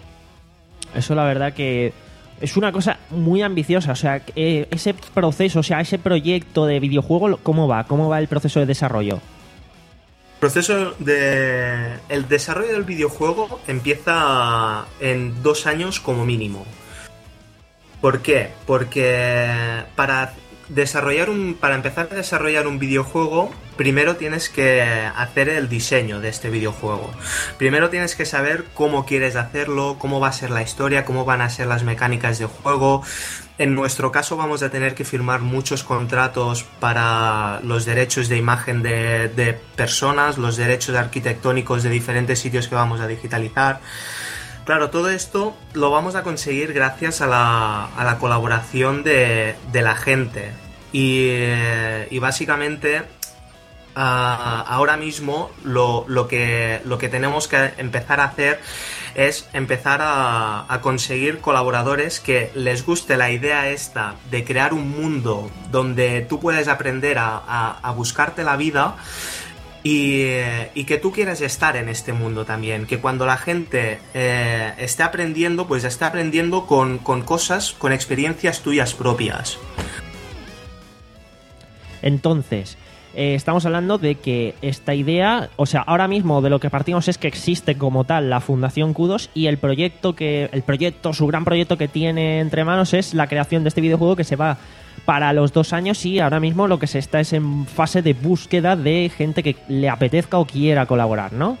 Eso la verdad que es una cosa muy ambiciosa. O sea, eh, ese proceso, o sea, ese proyecto de videojuego, ¿cómo va? ¿Cómo va el proceso de desarrollo? Proceso de... El desarrollo del videojuego empieza en dos años como mínimo. ¿Por qué? Porque para desarrollar un... para empezar a desarrollar un videojuego, primero tienes que hacer el diseño de este videojuego. Primero tienes que saber cómo quieres hacerlo, cómo va a ser la historia, cómo van a ser las mecánicas de juego. En nuestro caso vamos a tener que firmar muchos contratos para los derechos de imagen de, de personas, los derechos arquitectónicos de diferentes sitios que vamos a digitalizar. Claro, todo esto lo vamos a conseguir gracias a la, a la colaboración de, de la gente. Y, y básicamente uh, ahora mismo lo, lo, que, lo que tenemos que empezar a hacer es empezar a, a conseguir colaboradores que les guste la idea esta de crear un mundo donde tú puedes aprender a, a, a buscarte la vida y, eh, y que tú quieras estar en este mundo también, que cuando la gente eh, esté aprendiendo, pues esté aprendiendo con, con cosas, con experiencias tuyas propias. Entonces, eh, estamos hablando de que esta idea, o sea, ahora mismo de lo que partimos es que existe como tal la Fundación Kudos y el proyecto que, el proyecto, su gran proyecto que tiene entre manos es la creación de este videojuego que se va para los dos años y ahora mismo lo que se está es en fase de búsqueda de gente que le apetezca o quiera colaborar, ¿no?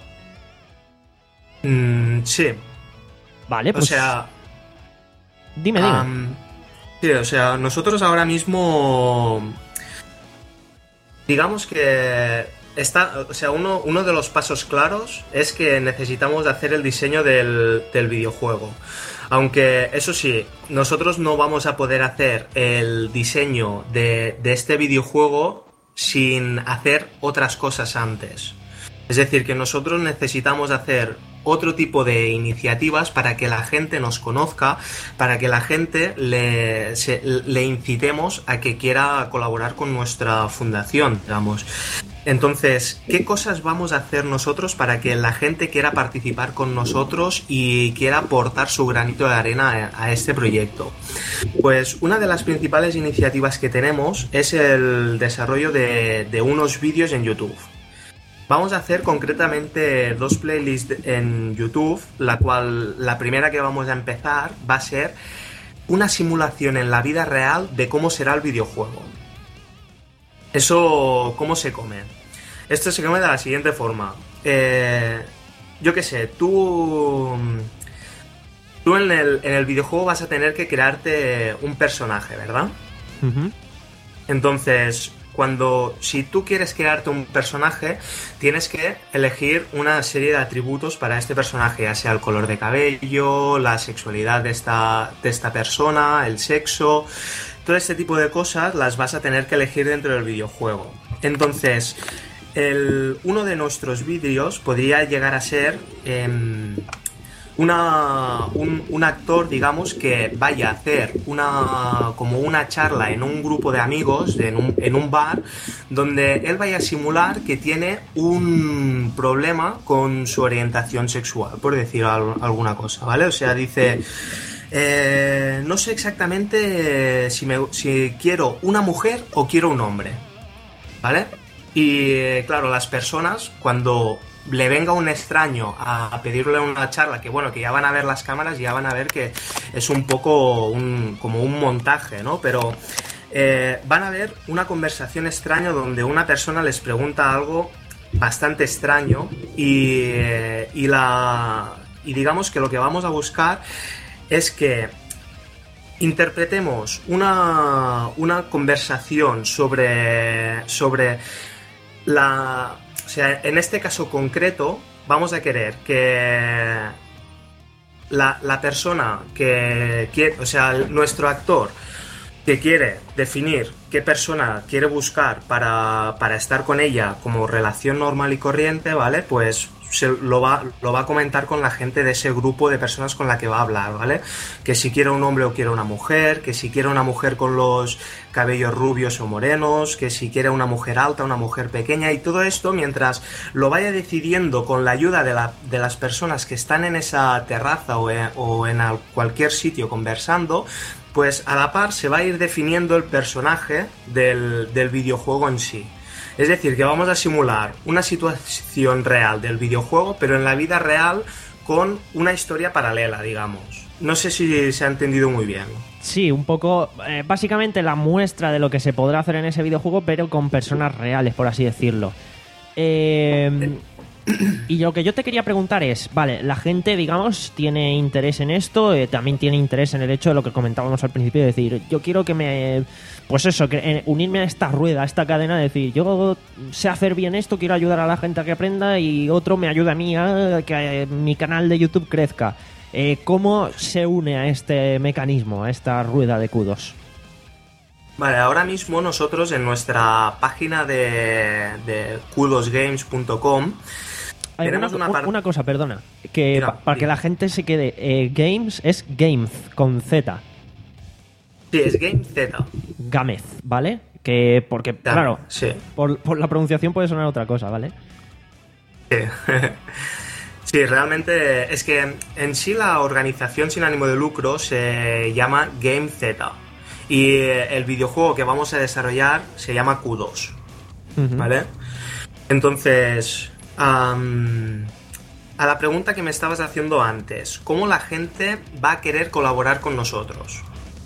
Mm, sí. Vale, pues... O sea... Dime, dime. Um, sí, o sea, nosotros ahora mismo... Digamos que está, o sea, uno, uno de los pasos claros es que necesitamos hacer el diseño del, del videojuego. Aunque, eso sí, nosotros no vamos a poder hacer el diseño de, de este videojuego sin hacer otras cosas antes. Es decir, que nosotros necesitamos hacer otro tipo de iniciativas para que la gente nos conozca, para que la gente le, se, le incitemos a que quiera colaborar con nuestra fundación, digamos. Entonces, ¿qué cosas vamos a hacer nosotros para que la gente quiera participar con nosotros y quiera aportar su granito de arena a, a este proyecto? Pues una de las principales iniciativas que tenemos es el desarrollo de, de unos vídeos en YouTube. Vamos a hacer concretamente dos playlists en YouTube, la cual la primera que vamos a empezar va a ser una simulación en la vida real de cómo será el videojuego. Eso, ¿cómo se come? Esto se come de la siguiente forma. Eh, yo qué sé, tú... Tú en el, en el videojuego vas a tener que crearte un personaje, ¿verdad? Uh-huh. Entonces... Cuando, si tú quieres crearte un personaje, tienes que elegir una serie de atributos para este personaje, ya sea el color de cabello, la sexualidad de esta, de esta persona, el sexo, todo este tipo de cosas las vas a tener que elegir dentro del videojuego. Entonces, el, uno de nuestros vídeos podría llegar a ser... Eh, Una, un, un actor, digamos, que vaya a hacer una como una charla en un grupo de amigos, en un, en un bar, donde él vaya a simular que tiene un problema con su orientación sexual, por decir al, alguna cosa, ¿vale? O sea, dice... Eh, no sé exactamente si, me, si quiero una mujer o quiero un hombre, ¿vale? Y, claro, las personas, cuando... le venga un extraño a pedirle una charla, que bueno, que ya van a ver las cámaras y ya van a ver que es un poco un, como un montaje, ¿no? Pero eh, van a ver una conversación extraña donde una persona les pregunta algo bastante extraño y, eh, y, la, y digamos que lo que vamos a buscar es que interpretemos una, una conversación sobre, sobre la... O sea, en este caso concreto, vamos a querer que la, la persona que quiere, o sea, nuestro actor que quiere definir qué persona quiere buscar para, para estar con ella como relación normal y corriente, ¿vale? Pues se lo va, lo va a comentar con la gente de ese grupo de personas con la que va a hablar, ¿vale? Que si quiere un hombre o quiere una mujer, que si quiere una mujer con los cabellos rubios o morenos, que si quiere una mujer alta, una mujer pequeña, y todo esto mientras lo vaya decidiendo con la ayuda de, la, de las personas que están en esa terraza o en, o en cualquier sitio conversando, pues a la par se va a ir definiendo el personaje del, del videojuego en sí. Es decir, que vamos a simular una situación real del videojuego, pero en la vida real con una historia paralela, digamos. No sé si se ha entendido muy bien. Sí, un poco, eh, básicamente la muestra de lo que se podrá hacer en ese videojuego, pero con personas reales, por así decirlo. Eh, y lo que yo te quería preguntar es, vale, la gente, digamos, tiene interés en esto, eh, también tiene interés en el hecho de lo que comentábamos al principio, de decir, yo quiero que me... Pues eso, que, eh, unirme a esta rueda, a esta cadena, de decir, yo sé hacer bien esto, quiero ayudar a la gente a que aprenda y otro me ayuda a mí a que eh, mi canal de YouTube crezca. Eh, ¿Cómo se une a este mecanismo, a esta rueda de kudos? Vale, ahora mismo nosotros en nuestra página de, de kudos games punto com tenemos una, una, par- una cosa, perdona, que Mira, pa- para mira. que la gente se quede, eh, Games es Gamez, con Z. Sí, es Game Z. Gamez, ¿vale? Que, porque, Ya, claro, sí. por, por la pronunciación puede sonar otra cosa, ¿vale? Sí. Sí, realmente es que en sí la organización sin ánimo de lucro se llama GameZ y el videojuego que vamos a desarrollar se llama Q dos, Ujú. ¿vale? Entonces, um, a la pregunta que me estabas haciendo antes, ¿cómo la gente va a querer colaborar con nosotros?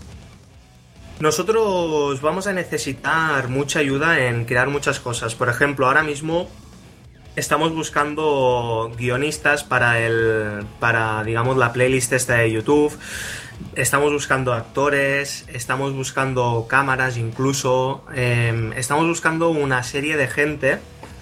Nosotros vamos a necesitar mucha ayuda en crear muchas cosas. Por ejemplo, ahora mismo estamos buscando guionistas para el, para, digamos, la playlist esta de YouTube. Estamos buscando actores, estamos buscando cámaras incluso. Eh, estamos buscando una serie de gente.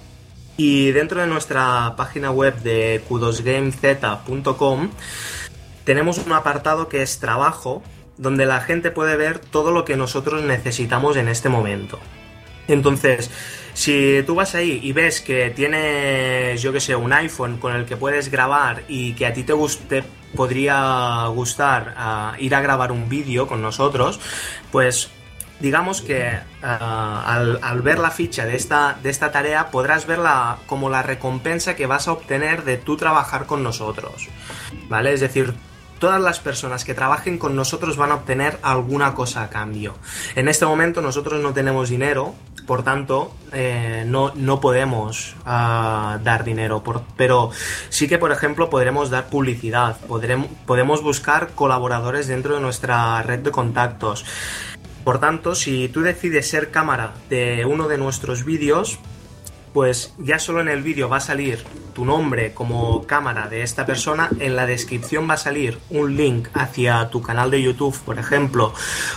Y dentro de nuestra página web de Q dos game z punto com tenemos un apartado que es trabajo, donde la gente puede ver todo lo que nosotros necesitamos en este momento. Entonces, si tú vas ahí y ves que tienes, yo que sé, un iPhone con el que puedes grabar y que a ti te guste, podría gustar uh, ir a grabar un vídeo con nosotros, pues digamos que uh, al, al ver la ficha de esta, de esta tarea podrás verla como la recompensa que vas a obtener de tú trabajar con nosotros, ¿vale? Es decir, todas las personas que trabajen con nosotros van a obtener alguna cosa a cambio. En este momento nosotros no tenemos dinero, por tanto eh, no, no podemos uh, dar dinero, por, pero sí que, por ejemplo, podremos dar publicidad, podremos, podemos buscar colaboradores dentro de nuestra red de contactos. Por tanto, si tú decides ser cámara de uno de nuestros vídeos, pues ya solo en el vídeo va a salir tu nombre como cámara de esta persona, en la descripción va a salir un link hacia tu canal de YouTube, por ejemplo,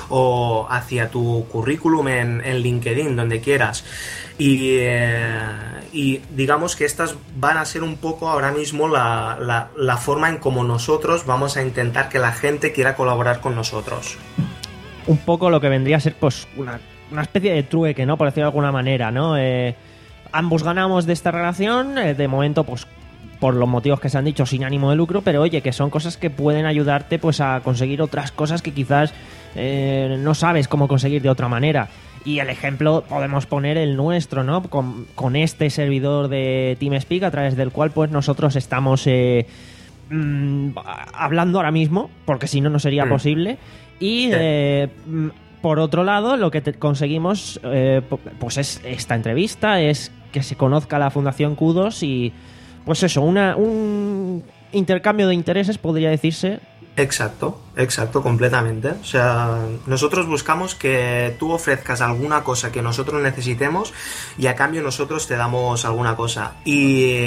o hacia tu currículum en, en LinkedIn, donde quieras. Y, eh, y digamos que estas van a ser un poco ahora mismo la, la, la forma en cómo nosotros vamos a intentar que la gente quiera colaborar con nosotros. Un poco lo que vendría a ser pues una, una especie de trueque, ¿no? Por decirlo de alguna manera, ¿no? Eh, ambos ganamos de esta relación, eh, de momento, pues por los motivos que se han dicho, sin ánimo de lucro, pero oye, que son cosas que pueden ayudarte pues a conseguir otras cosas que quizás eh, no sabes cómo conseguir de otra manera. Y el ejemplo podemos poner el nuestro, ¿no? Con, con este servidor de TeamSpeak, a través del cual pues nosotros estamos eh, mmm, hablando ahora mismo, porque si no, no sería mm. posible. Y eh, por otro lado, lo que te conseguimos eh, pues es esta entrevista, es que se conozca la Fundación Q dos y pues eso, una, un intercambio de intereses, podría decirse. Exacto, exacto, completamente. O sea, nosotros buscamos que tú ofrezcas alguna cosa que nosotros necesitemos y a cambio nosotros te damos alguna cosa. Y,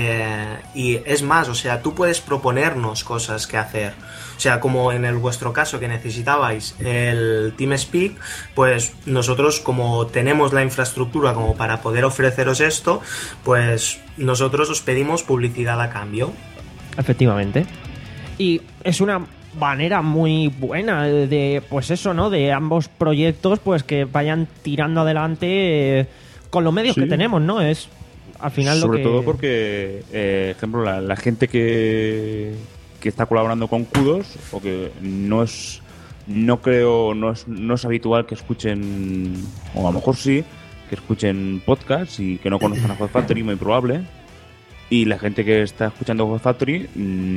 y es más, o sea, tú puedes proponernos cosas que hacer. O sea, como en el vuestro caso que necesitabais el TeamSpeak, pues nosotros, como tenemos la infraestructura como para poder ofreceros esto, pues nosotros os pedimos publicidad a cambio. Efectivamente. Y es una manera muy buena de, pues eso, ¿no? De ambos proyectos, pues que vayan tirando adelante eh, con los medios sí. que tenemos, ¿no? Es al final sobre lo que... todo porque, eh, ejemplo, la, la gente que que está colaborando con Q dos, o que no es, no creo, no es, no es habitual que escuchen, o a lo mejor sí, que escuchen podcasts y que no conozcan a Hot Factory, muy probable. Y la gente que está escuchando Hot Factory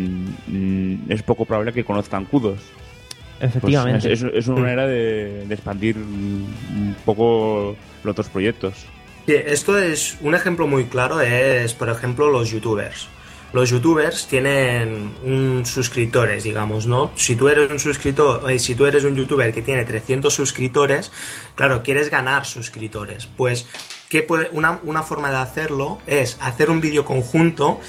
mmm, es poco probable que conozcan Q dos. Efectivamente. Pues es, es una manera de, de expandir un poco los otros proyectos. Sí, esto es un ejemplo muy claro, es por ejemplo los youtubers. Los youtubers tienen un suscriptores, digamos, ¿no? Si tú eres un suscriptor, eh, si tú eres un youtuber que tiene trescientos suscriptores, claro, quieres ganar suscriptores. Pues ¿qué puede, una, una forma de hacerlo es hacer un vídeo conjunto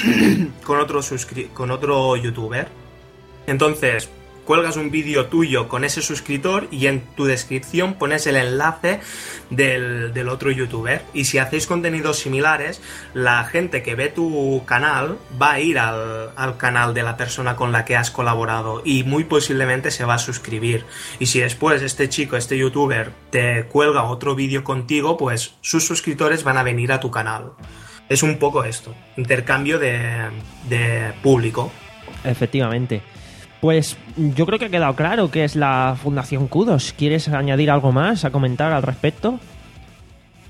con otro suscri- con otro youtuber. Entonces, cuelgas un vídeo tuyo con ese suscriptor y en tu descripción pones el enlace del, del otro youtuber. Y si hacéis contenidos similares, la gente que ve tu canal va a ir al, al canal de la persona con la que has colaborado y muy posiblemente se va a suscribir. Y si después este chico, este youtuber, te cuelga otro vídeo contigo, pues sus suscriptores van a venir a tu canal. Es un poco esto, intercambio de, de público. Efectivamente. Pues yo creo que ha quedado claro que es la Fundación Q dos. ¿Quieres añadir algo más a comentar al respecto?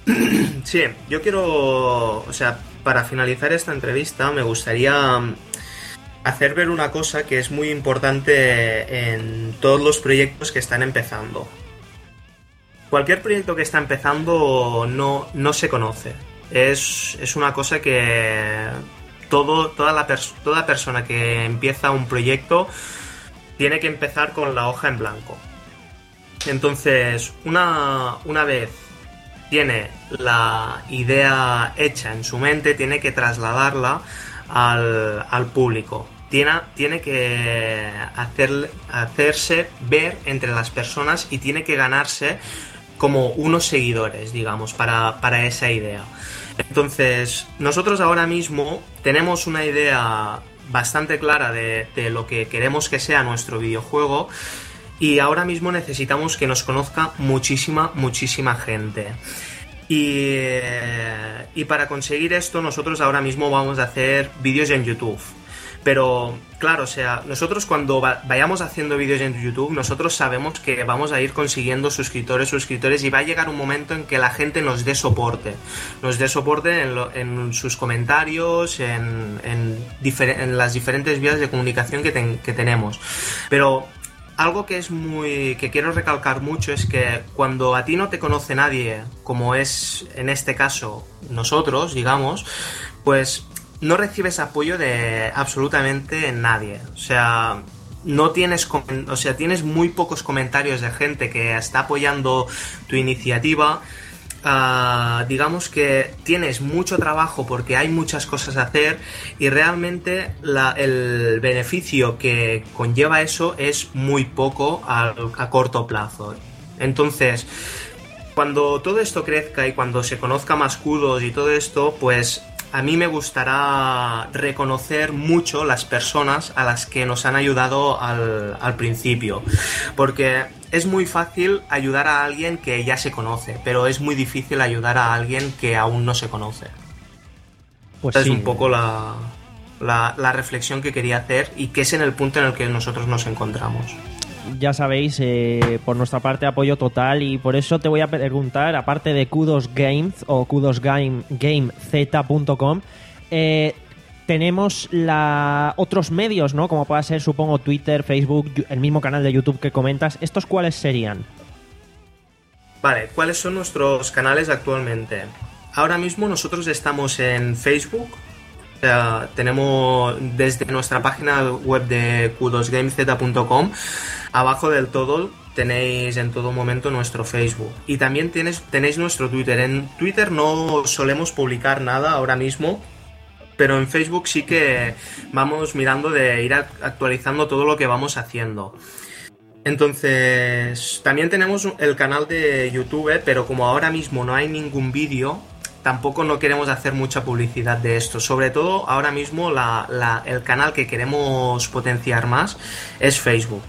Sí, yo quiero, o sea, para finalizar esta entrevista me gustaría hacer ver una cosa que es muy importante en todos los proyectos que están empezando. Cualquier proyecto que está empezando no, no se conoce. Es, es una cosa que todo, toda, la pers- toda persona que empieza un proyecto tiene que empezar con la hoja en blanco. Entonces, una, una vez tiene la idea hecha en su mente, tiene que trasladarla al, al público. Tiene, tiene que hacer, hacerse ver entre las personas y tiene que ganarse como unos seguidores, digamos, para, para esa idea. Entonces, nosotros ahora mismo tenemos una idea bastante clara de, de lo que queremos que sea nuestro videojuego y ahora mismo necesitamos que nos conozca muchísima, muchísima gente. Y, eh, y para conseguir esto nosotros ahora mismo vamos a hacer vídeos en YouTube. Pero claro, o sea, nosotros cuando va- vayamos haciendo vídeos en YouTube, nosotros sabemos que vamos a ir consiguiendo suscriptores, suscriptores y va a llegar un momento en que la gente nos dé soporte. Nos dé soporte en, lo- en sus comentarios, en, en, difer- en las diferentes vías de comunicación que, ten- que tenemos. Pero algo que es muy que quiero recalcar mucho es que cuando a ti no te conoce nadie, como es en este caso nosotros, digamos, pues no recibes apoyo de absolutamente nadie. O sea, no tienes, o sea, tienes muy pocos comentarios de gente que está apoyando tu iniciativa. Uh, digamos que tienes mucho trabajo porque hay muchas cosas a hacer y realmente la, el beneficio que conlleva eso es muy poco a, a corto plazo. Entonces, cuando todo esto crezca y cuando se conozca más Kudos y todo esto, pues a mí me gustará reconocer mucho las personas a las que nos han ayudado al, al principio, porque es muy fácil ayudar a alguien que ya se conoce, pero es muy difícil ayudar a alguien que aún no se conoce. Pues Esta sí. es un poco la, la, la reflexión que quería hacer y que es en el punto en el que nosotros nos encontramos. Ya sabéis, eh, por nuestra parte apoyo total y por eso te voy a preguntar, aparte de Kudos Games o kudos game z punto com, eh, tenemos la, otros medios, ¿no? Como pueda ser, supongo, Twitter, Facebook, yu- el mismo canal de YouTube que comentas. ¿Estos cuáles serían? Vale, ¿cuáles son nuestros canales actualmente? Ahora mismo nosotros estamos en Facebook. O sea, tenemos desde nuestra página web de kudos game z punto com, abajo del todo tenéis en todo momento nuestro Facebook. Y también tienes, tenéis nuestro Twitter. En Twitter no solemos publicar nada ahora mismo, pero en Facebook sí que vamos mirando de ir actualizando todo lo que vamos haciendo. Entonces, también tenemos el canal de YouTube, pero como ahora mismo no hay ningún vídeo, tampoco no queremos hacer mucha publicidad de esto. Sobre todo, ahora mismo la, la, el canal que queremos potenciar más es Facebook.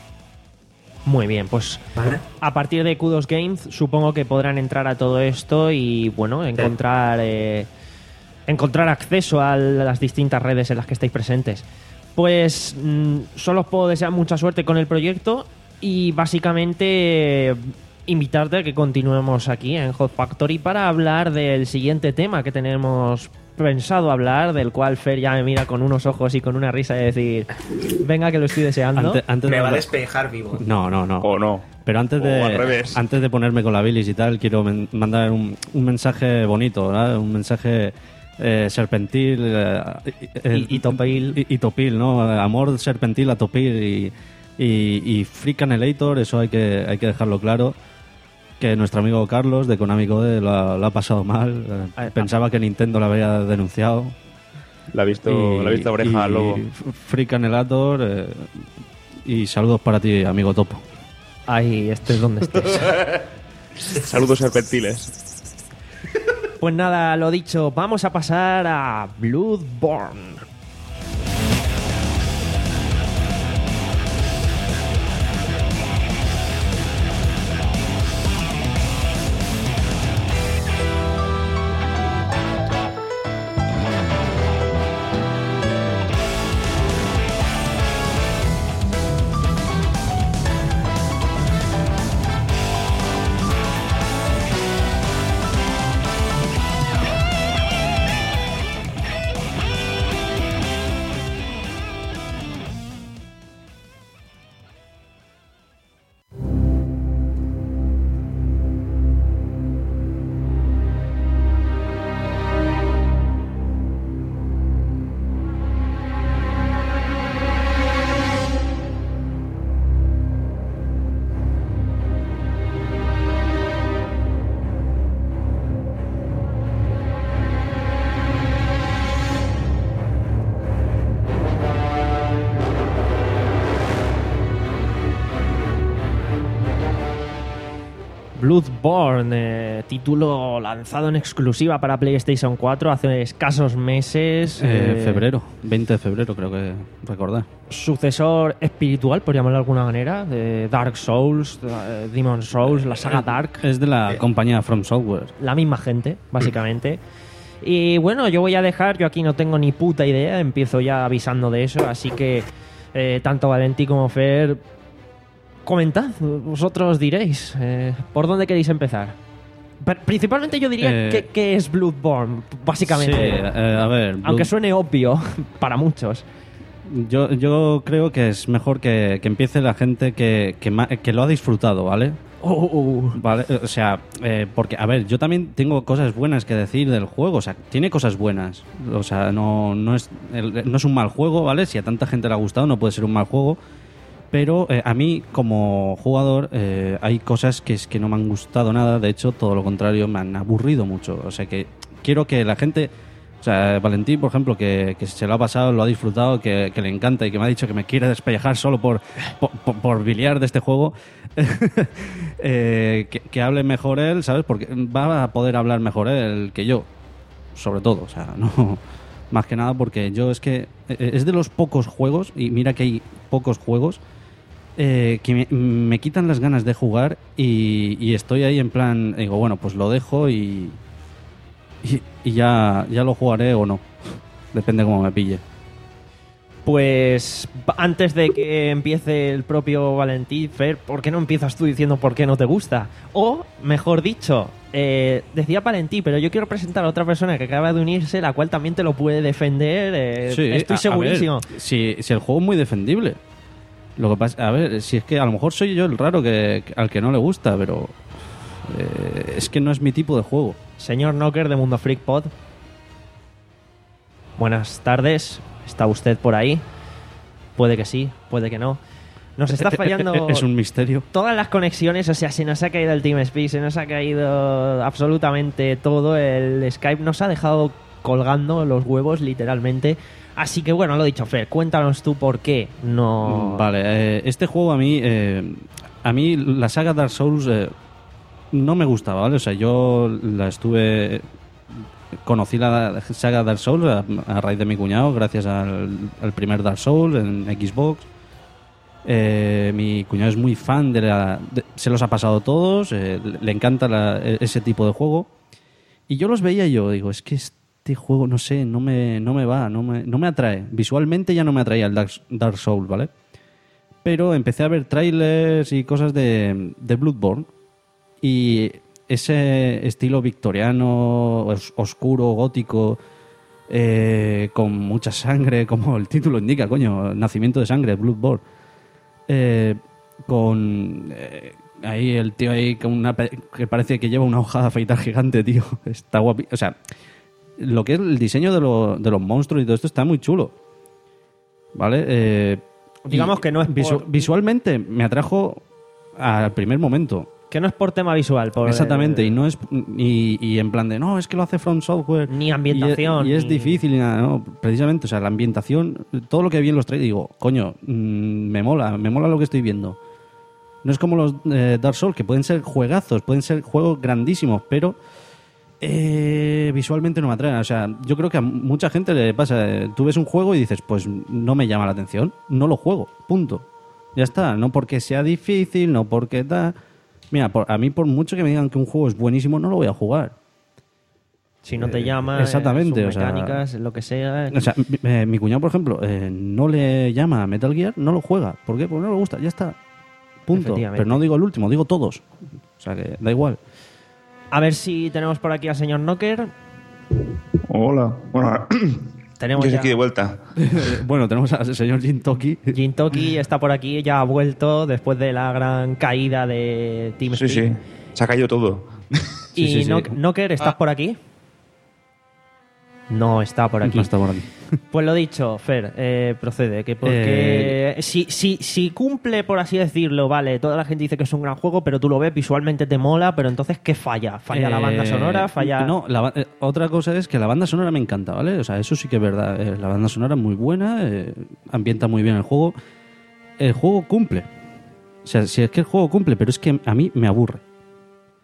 Muy bien, pues ¿Vale? a partir de Kudos Games supongo que podrán entrar a todo esto y, bueno, encontrar, eh, encontrar acceso a las distintas redes en las que estáis presentes. Pues mmm, solo os puedo desear mucha suerte con el proyecto y básicamente eh, invitarte a que continuemos aquí en Hot Factory para hablar del siguiente tema que tenemos pensado hablar, del cual Fer ya me mira con unos ojos y con una risa de decir, venga que lo estoy deseando. Ante- antes Me de- va a despejar vivo. No, no, no. O no. Pero antes O al de, revés. antes de ponerme con la bilis y tal, quiero men- mandar un, un mensaje bonito, ¿verdad? Un mensaje eh, serpentil eh, eh, Y- y topil. y, y topil, ¿no? Amor serpentil a topil y, y, y Freak Annihilator, eso hay que, hay que dejarlo claro. Que nuestro amigo Carlos de Konami Code lo ha, lo ha pasado mal. eh, Ah, Pensaba que Nintendo lo había denunciado. La ha visto, la ha visto oreja y al lobo. Freak Annihilator eh, y saludos para ti, amigo Topo. Ahí, estés donde estés. Saludos serpentiles. Pues nada, lo dicho, vamos a pasar a Bloodborne. Bloodborne, eh, título lanzado en exclusiva para PlayStation cuatro hace escasos meses. Eh, eh, febrero, veinte de febrero creo que recordar. Sucesor espiritual, por llamarlo de alguna manera, de Dark Souls, eh, Demon Souls, la saga Dark. Es de la compañía From Software. La misma gente, básicamente. Y bueno, yo voy a dejar, yo aquí no tengo ni puta idea, empiezo ya avisando de eso, así que eh, tanto Valentí como Fer, comentad, vosotros diréis, eh, ¿por dónde queréis empezar? Pero principalmente yo diría Eh, que, que es Bloodborne, básicamente. Sí, eh, a ver. Aunque Blood- suene obvio para muchos. Yo, yo creo que es mejor que, que empiece la gente que, que, ma- que lo ha disfrutado, ¿vale? Oh, Vale, o sea, eh, porque, a ver, yo también tengo cosas buenas que decir del juego, o sea, tiene cosas buenas, o sea, no, no, es, el- no es un mal juego, ¿vale? Si a tanta gente le ha gustado, no puede ser un mal juego, pero eh, a mí, como jugador, eh, hay cosas que, es que no me han gustado nada, de hecho, todo lo contrario, me han aburrido mucho, o sea, que quiero que la gente... O sea, Valentín, por ejemplo, que, que se lo ha pasado, lo ha disfrutado, que, que le encanta y que me ha dicho que me quiere despellejar solo por, por, por, por biliar de este juego, eh, que, que hable mejor él, ¿sabes? Porque va a poder hablar mejor él que yo, sobre todo. O sea, no más que nada porque yo es que es de los pocos juegos, y mira que hay pocos juegos, eh, que me, me quitan las ganas de jugar y, y estoy ahí en plan, digo, bueno, pues lo dejo y... Y, y ya, ya lo jugaré o no. Depende cómo me pille. Pues antes de que empiece el propio Valentí, Fer, ¿por qué no empiezas tú diciendo por qué no te gusta? O, mejor dicho, eh, decía Valentí, pero yo quiero presentar a otra persona que acaba de unirse, la cual también te lo puede defender. eh, Sí, estoy a- a segurísimo. ver, si, si el juego es muy defendible. Lo que pasa, a ver, si es que a lo mejor soy yo el raro que, que- al que no le gusta, pero eh, es que no es mi tipo de juego. Señor Knocker de Mundo Freak Pod. Buenas tardes. ¿Está usted por ahí? Puede que sí, puede que no. Nos está fallando Es un misterio. todas las conexiones, o sea, se nos ha caído el TeamSpeak, se nos ha caído absolutamente todo. El Skype nos ha dejado colgando los huevos, literalmente. Así que bueno, lo dicho, Fer, cuéntanos tú por qué no... Vale, eh, este juego a mí, eh, a mí la saga Dark Souls eh, no me gustaba, ¿vale? O sea, yo la estuve... Conocí la saga Dark Souls a, a raíz de mi cuñado, gracias al, al primer Dark Souls en Xbox. Eh, mi cuñado es muy fan de la... de- se los ha pasado todos, eh, le le encanta la- ese tipo de juego. Y yo los veía y yo digo, es que este juego, no sé, no me, no me va, no me, no me atrae. Visualmente ya no me atraía el Dark, Dark Souls, ¿vale? Pero empecé a ver trailers y cosas de, de Bloodborne. Y ese estilo victoriano, os- oscuro, gótico, eh, con mucha sangre, como el título indica, coño, nacimiento de sangre, Bloodborne. Eh, con eh, ahí el tío ahí con una pe- que parece que lleva una hoja de afeitar gigante, tío. Está guapi. O sea, lo que es el diseño de, lo- de los monstruos y todo esto está muy chulo. ¿Vale? Eh, Digamos y que no es visu- por- visualmente me atrajo al primer momento. Que no es por tema visual, por Exactamente, el- y no es y, y en plan de no, es que lo hace From Software. Ni ambientación, Y es, y es ni- difícil, y nada, no, precisamente, o sea, la ambientación, todo lo que vi en los trailers, digo, coño, mm, me mola, me mola lo que estoy viendo. No es como los eh, Dark Souls, que pueden ser juegazos, pueden ser juegos grandísimos, pero eh, visualmente no me atraen. O sea, yo creo que a mucha gente le pasa, eh, tú ves un juego y dices, pues no me llama la atención, no lo juego, punto. Ya está, no porque sea difícil, no porque tal. Mira, por- a mí por mucho que me digan que un juego es buenísimo, no lo voy a jugar. Si no te Eh, llama, exactamente, sus o sea- mecánicas, lo que sea... O sea, mi, eh, mi cuñado, por ejemplo, eh, no le llama a Metal Gear, no lo juega. ¿Por qué? Porque no le gusta, ya está. Punto. Efectivamente. Pero no digo el último, digo todos. O sea que da igual. A ver si tenemos por aquí al señor Knocker. Hola. Bueno, Tenemos yo estoy ya- aquí de vuelta. Bueno, tenemos al señor Jin Toki. Jintoki está por aquí, ya ha vuelto después de la gran caída de Sí, TeamSpeak. sí. Se ha caído todo. Y Sí, sí, sí. Knock- Knocker, ¿estás Ah. por aquí? No está por aquí. No está por aquí. Pues lo dicho, Fer, eh, procede. Que porque si, si, si cumple, por así decirlo, vale, toda la gente dice que es un gran juego, pero tú lo ves, visualmente te mola, pero entonces, ¿qué falla? ¿Falla la banda Eh, sonora? ¿Falla...? No, la ba- eh, otra cosa es que la banda sonora me encanta, ¿vale? O sea, eso sí que es verdad. Eh, la banda sonora es muy buena, eh, ambienta muy bien el juego. El juego cumple. O sea, si es que el juego cumple, pero es que a mí me aburre.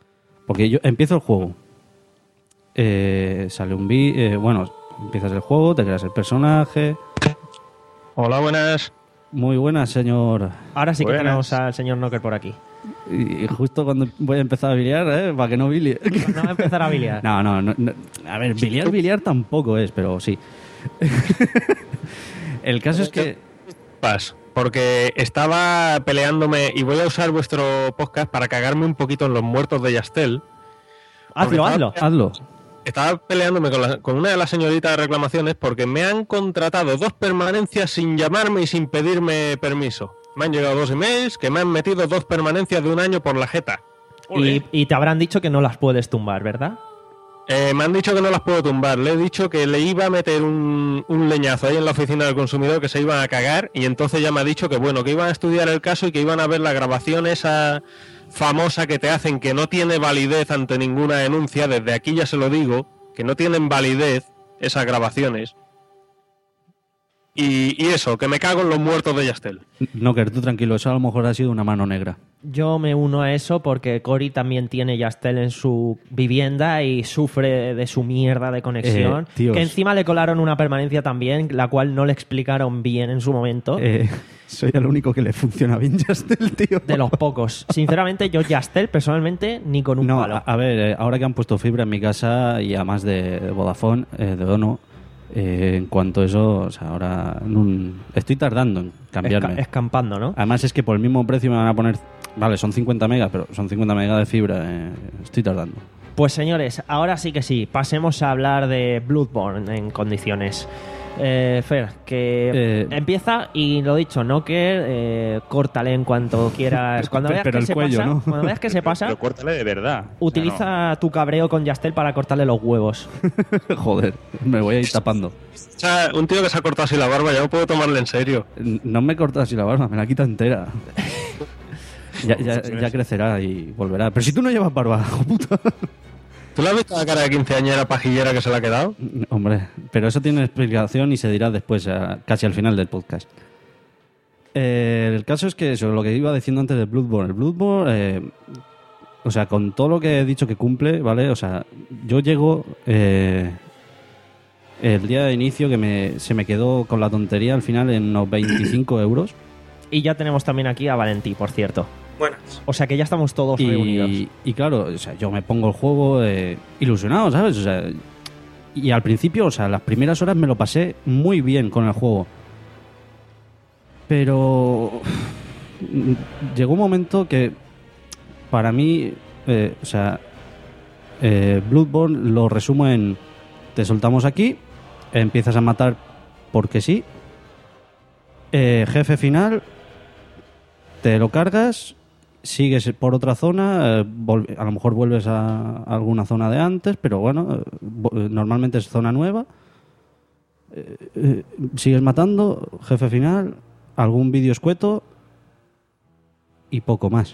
Porque yo empiezo el juego. Eh, sale un vi... Eh, bueno, empiezas el juego, te creas el personaje. Hola, buenas. Muy buenas, señor. Ahora sí que Buenas. tenemos al señor Knocker por aquí. Y justo cuando voy a empezar a biliar, ¿eh? Para que no bilie. No va a empezar a biliar. No, no, no, no. A ver, biliar, biliar tampoco es, pero sí. El caso es que... Pas, porque estaba peleándome y voy a usar vuestro podcast para cagarme un poquito en los muertos de Yastel. Hazlo, hazlo. Hazlo. Estaba peleándome con, la- con una de las señoritas de reclamaciones porque me han contratado dos permanencias sin llamarme y sin pedirme permiso. Me han llegado dos emails que me han metido dos permanencias de un año por la jeta. Y, y te habrán dicho que no las puedes tumbar, ¿verdad? Eh, me han dicho que no las puedo tumbar. Le he dicho que le iba a meter un, un leñazo ahí en la oficina del consumidor, que se iban a cagar, y entonces ya me ha dicho que bueno, que iban a estudiar el caso y que iban a ver la grabación esa famosa que te hacen, que no tiene validez ante ninguna denuncia. Desde aquí ya se lo digo, que no tienen validez esas grabaciones. Y, y eso, que me cago en los muertos de Yastel. No, que tú tranquilo, eso a lo mejor ha sido una mano negra. Yo me uno a eso porque Cory también tiene Yastel en su vivienda y sufre de su mierda de conexión. Eh, tíos. Que encima le colaron una permanencia también, la cual no le explicaron bien en su momento. Eh, soy el único que le funciona bien Yastel, tío. De los pocos. Sinceramente, yo Yastel personalmente ni con un No, palo. a, a ver, eh, ahora que han puesto fibra en mi casa y además de, de Vodafone, eh, de Ono, eh, en cuanto a eso, o sea, ahora en un- estoy tardando en cambiarme. Esca- escampando, ¿no? Además es que por el mismo precio me van a poner, vale, son cincuenta megas, pero son cincuenta megas de fibra, eh, estoy tardando. Pues señores, ahora sí que sí, pasemos a hablar de Bloodborne en condiciones. Eh, Fer, que Eh, empieza y lo dicho, no que eh, córtale en cuanto quieras. Cuando Pero- veas pero que el se cuello, pasa, ¿no? cuando veas que se pasa, Pero córtale de verdad. utiliza O sea, tu cabreo con Yastel para cortarle los huevos. Joder, me voy a ir tapando. O sea, un tío que se ha cortado así la barba, ya no puedo tomarle en serio. No me cortas así la barba, me la quita entera. Ya, ya, ya crecerá y volverá. Pero si tú no llevas barba, hijo puta. ¿Tú le has visto la cara de quinceañera pajillera que se le ha quedado? Hombre, pero eso tiene explicación y se dirá después, a- casi al final del podcast. Eh, el caso es que eso, lo que iba diciendo antes del Bloodborne. El Bloodborne, eh, o sea, con todo lo que he dicho que cumple, ¿vale? O sea, yo llego eh, el día de inicio que me, se me quedó con la tontería al final en unos veinticinco euros. Y ya tenemos también aquí a Valentí, por cierto. Buenas. O sea que ya estamos todos reunidos. Y, y claro, o sea, yo me pongo el juego eh, ilusionado, ¿sabes? O sea, y al principio, o sea, las primeras horas me lo pasé muy bien con el juego. Pero mm, llegó un momento que para mí, eh, o sea, eh, Bloodborne lo resumo en: te soltamos aquí, empiezas a matar porque sí, eh, jefe final, te lo cargas, sigues por otra zona, eh, vol- a lo mejor vuelves a alguna zona de antes, pero bueno, eh, vo- eh, normalmente es zona nueva. Eh, eh, sigues matando, jefe final, algún vídeo escueto y poco más.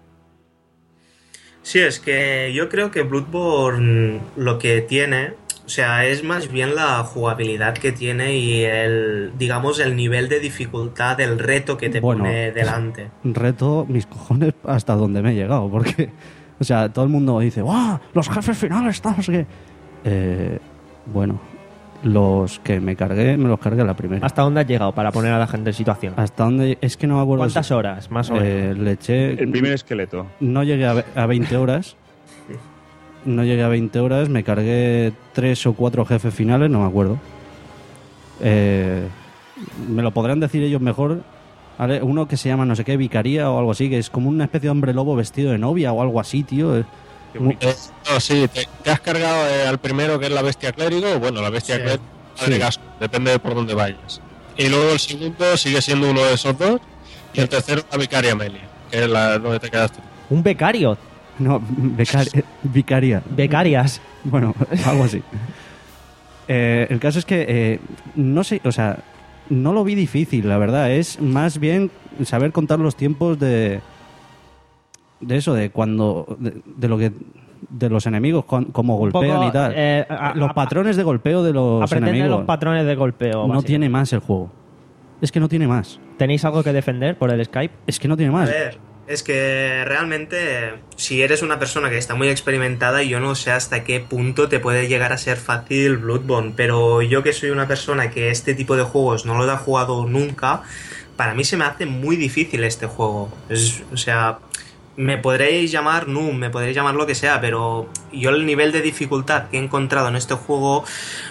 Sí, es que yo creo que Bloodborne lo que tiene, o sea, es más bien la jugabilidad que tiene y el, digamos, el nivel de dificultad, el reto que te Bueno. pone delante. Reto mis cojones hasta donde me he llegado, porque, o sea, todo el mundo dice, ¡guau! Los jefes finales, estamos que... Eh, bueno, los que me cargué, me los cargué a la primera. ¿Hasta dónde has llegado para poner a la gente en situación? Hasta dónde, es que no me acuerdo. ¿Cuántas si- horas, más o menos? Eh, le eché... el primer esqueleto. No llegué a, ve- a veinte horas. No llegué a veinte horas, me cargué tres o cuatro jefes finales, no me acuerdo. Eh, me lo podrán decir ellos mejor. ¿Vale? Uno que se llama no sé qué, Vicaría o algo así, que es como una especie de hombre lobo vestido de novia o algo así, tío. Eh, Qué bonito. Eh, no, sí, te, te has cargado eh, al primero, que es la bestia clérigo, o bueno, la bestia Sí. clérigo, madre gas, depende de por dónde vayas. Y luego el segundo sigue siendo uno de esos dos, y el tercero la vicaria Amelia, que es la donde te quedaste. Un becario. No, becari- Vicaría. Becarias. Bueno, algo así. Eh, el caso es que eh, no sé, o sea, no lo vi difícil, la verdad. Es más bien saber contar los tiempos de de eso, de cuando de, de lo que de los enemigos, con- cómo Un golpean poco, y tal. eh, a- los a- patrones de golpeo de los Aprender enemigos. los patrones de golpeo. No básicamente. tiene más el juego. Es que no tiene más. ¿Tenéis algo que defender por el Skype? Es que no tiene A más. ver, Es que realmente, si eres una persona que está muy experimentada, yo no sé hasta qué punto te puede llegar a ser fácil Bloodborne, pero yo que soy una persona que este tipo de juegos no los ha jugado nunca, para mí se me hace muy difícil este juego. Es, o sea, me podréis llamar noob, me podréis llamar lo que sea, pero yo el nivel de dificultad que he encontrado en este juego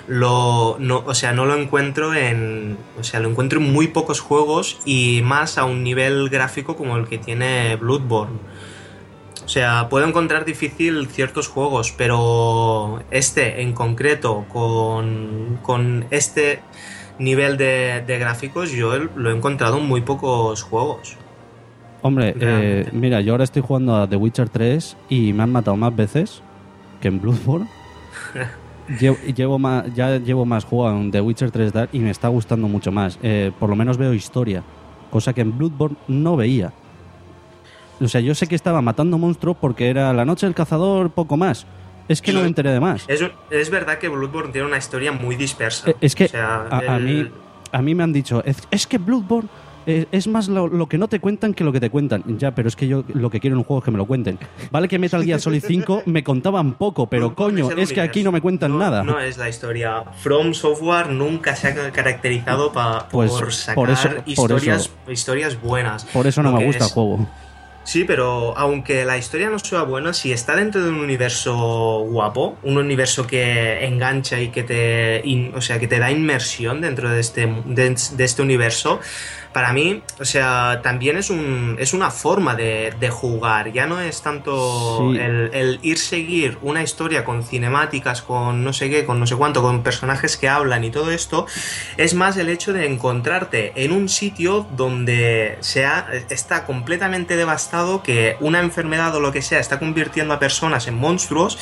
lo no, o sea, no lo encuentro en, o sea, lo encuentro en muy pocos juegos y más a un nivel gráfico como el que tiene Bloodborne. O sea, puedo encontrar difícil ciertos juegos, pero este en concreto con, con este nivel de, de gráficos yo lo he encontrado en muy pocos juegos. Hombre, eh, mira, yo ahora estoy jugando a The Witcher tres y me han matado más veces que en Bloodborne. llevo, llevo más, ya llevo más jugado en The Witcher tres Dark y me está gustando mucho más. Eh, por lo menos veo historia, cosa que en Bloodborne no veía. O sea, yo sé que estaba matando monstruos porque era la noche del cazador, poco más. Es que no me enteré de más. Es, es verdad que Bloodborne tiene una historia muy dispersa. Eh, es que o sea, a, el... a, mí, a mí me han dicho, es, es que Bloodborne... es más lo, lo que no te cuentan que lo que te cuentan. Ya, pero es que yo lo que quiero en un juego es que me lo cuenten. Vale que Metal Gear Solid cinco me contaban poco, pero no, coño, es, es que aquí no me cuentan no, nada. No es la historia. From Software nunca se ha caracterizado pa, pues, por sacar por eso, historias, por eso, historias buenas. Por eso no me gusta es... el juego. Sí, pero aunque la historia no sea buena, si está dentro de un universo guapo, un universo que engancha y que te, in, o sea, que te da inmersión dentro de este, de, de este universo, para mí, o sea, también es un es una forma de, de jugar. Ya no es tanto sí. el, el ir seguir una historia con cinemáticas, con no sé qué, con no sé cuánto, con personajes que hablan y todo esto. Es más el hecho de encontrarte en un sitio donde sea, está completamente devastado, que una enfermedad o lo que sea está convirtiendo a personas en monstruos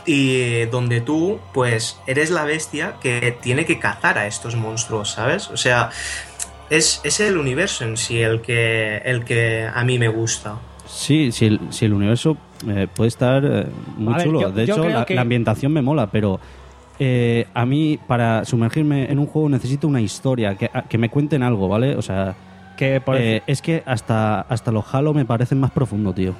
y donde tú, pues, eres la bestia que tiene que cazar a estos monstruos, ¿sabes? O sea... Es, es el universo en sí el que, el que a mí me gusta. Sí, sí, el, sí, el universo eh, puede estar eh, muy ver, chulo. Yo, de hecho, la, que... la ambientación me mola, pero eh, a mí, para sumergirme en un juego, necesito una historia, que, que me cuenten algo, ¿vale? O sea, que por eh, es que hasta, hasta los Halo me parecen más profundos, tío.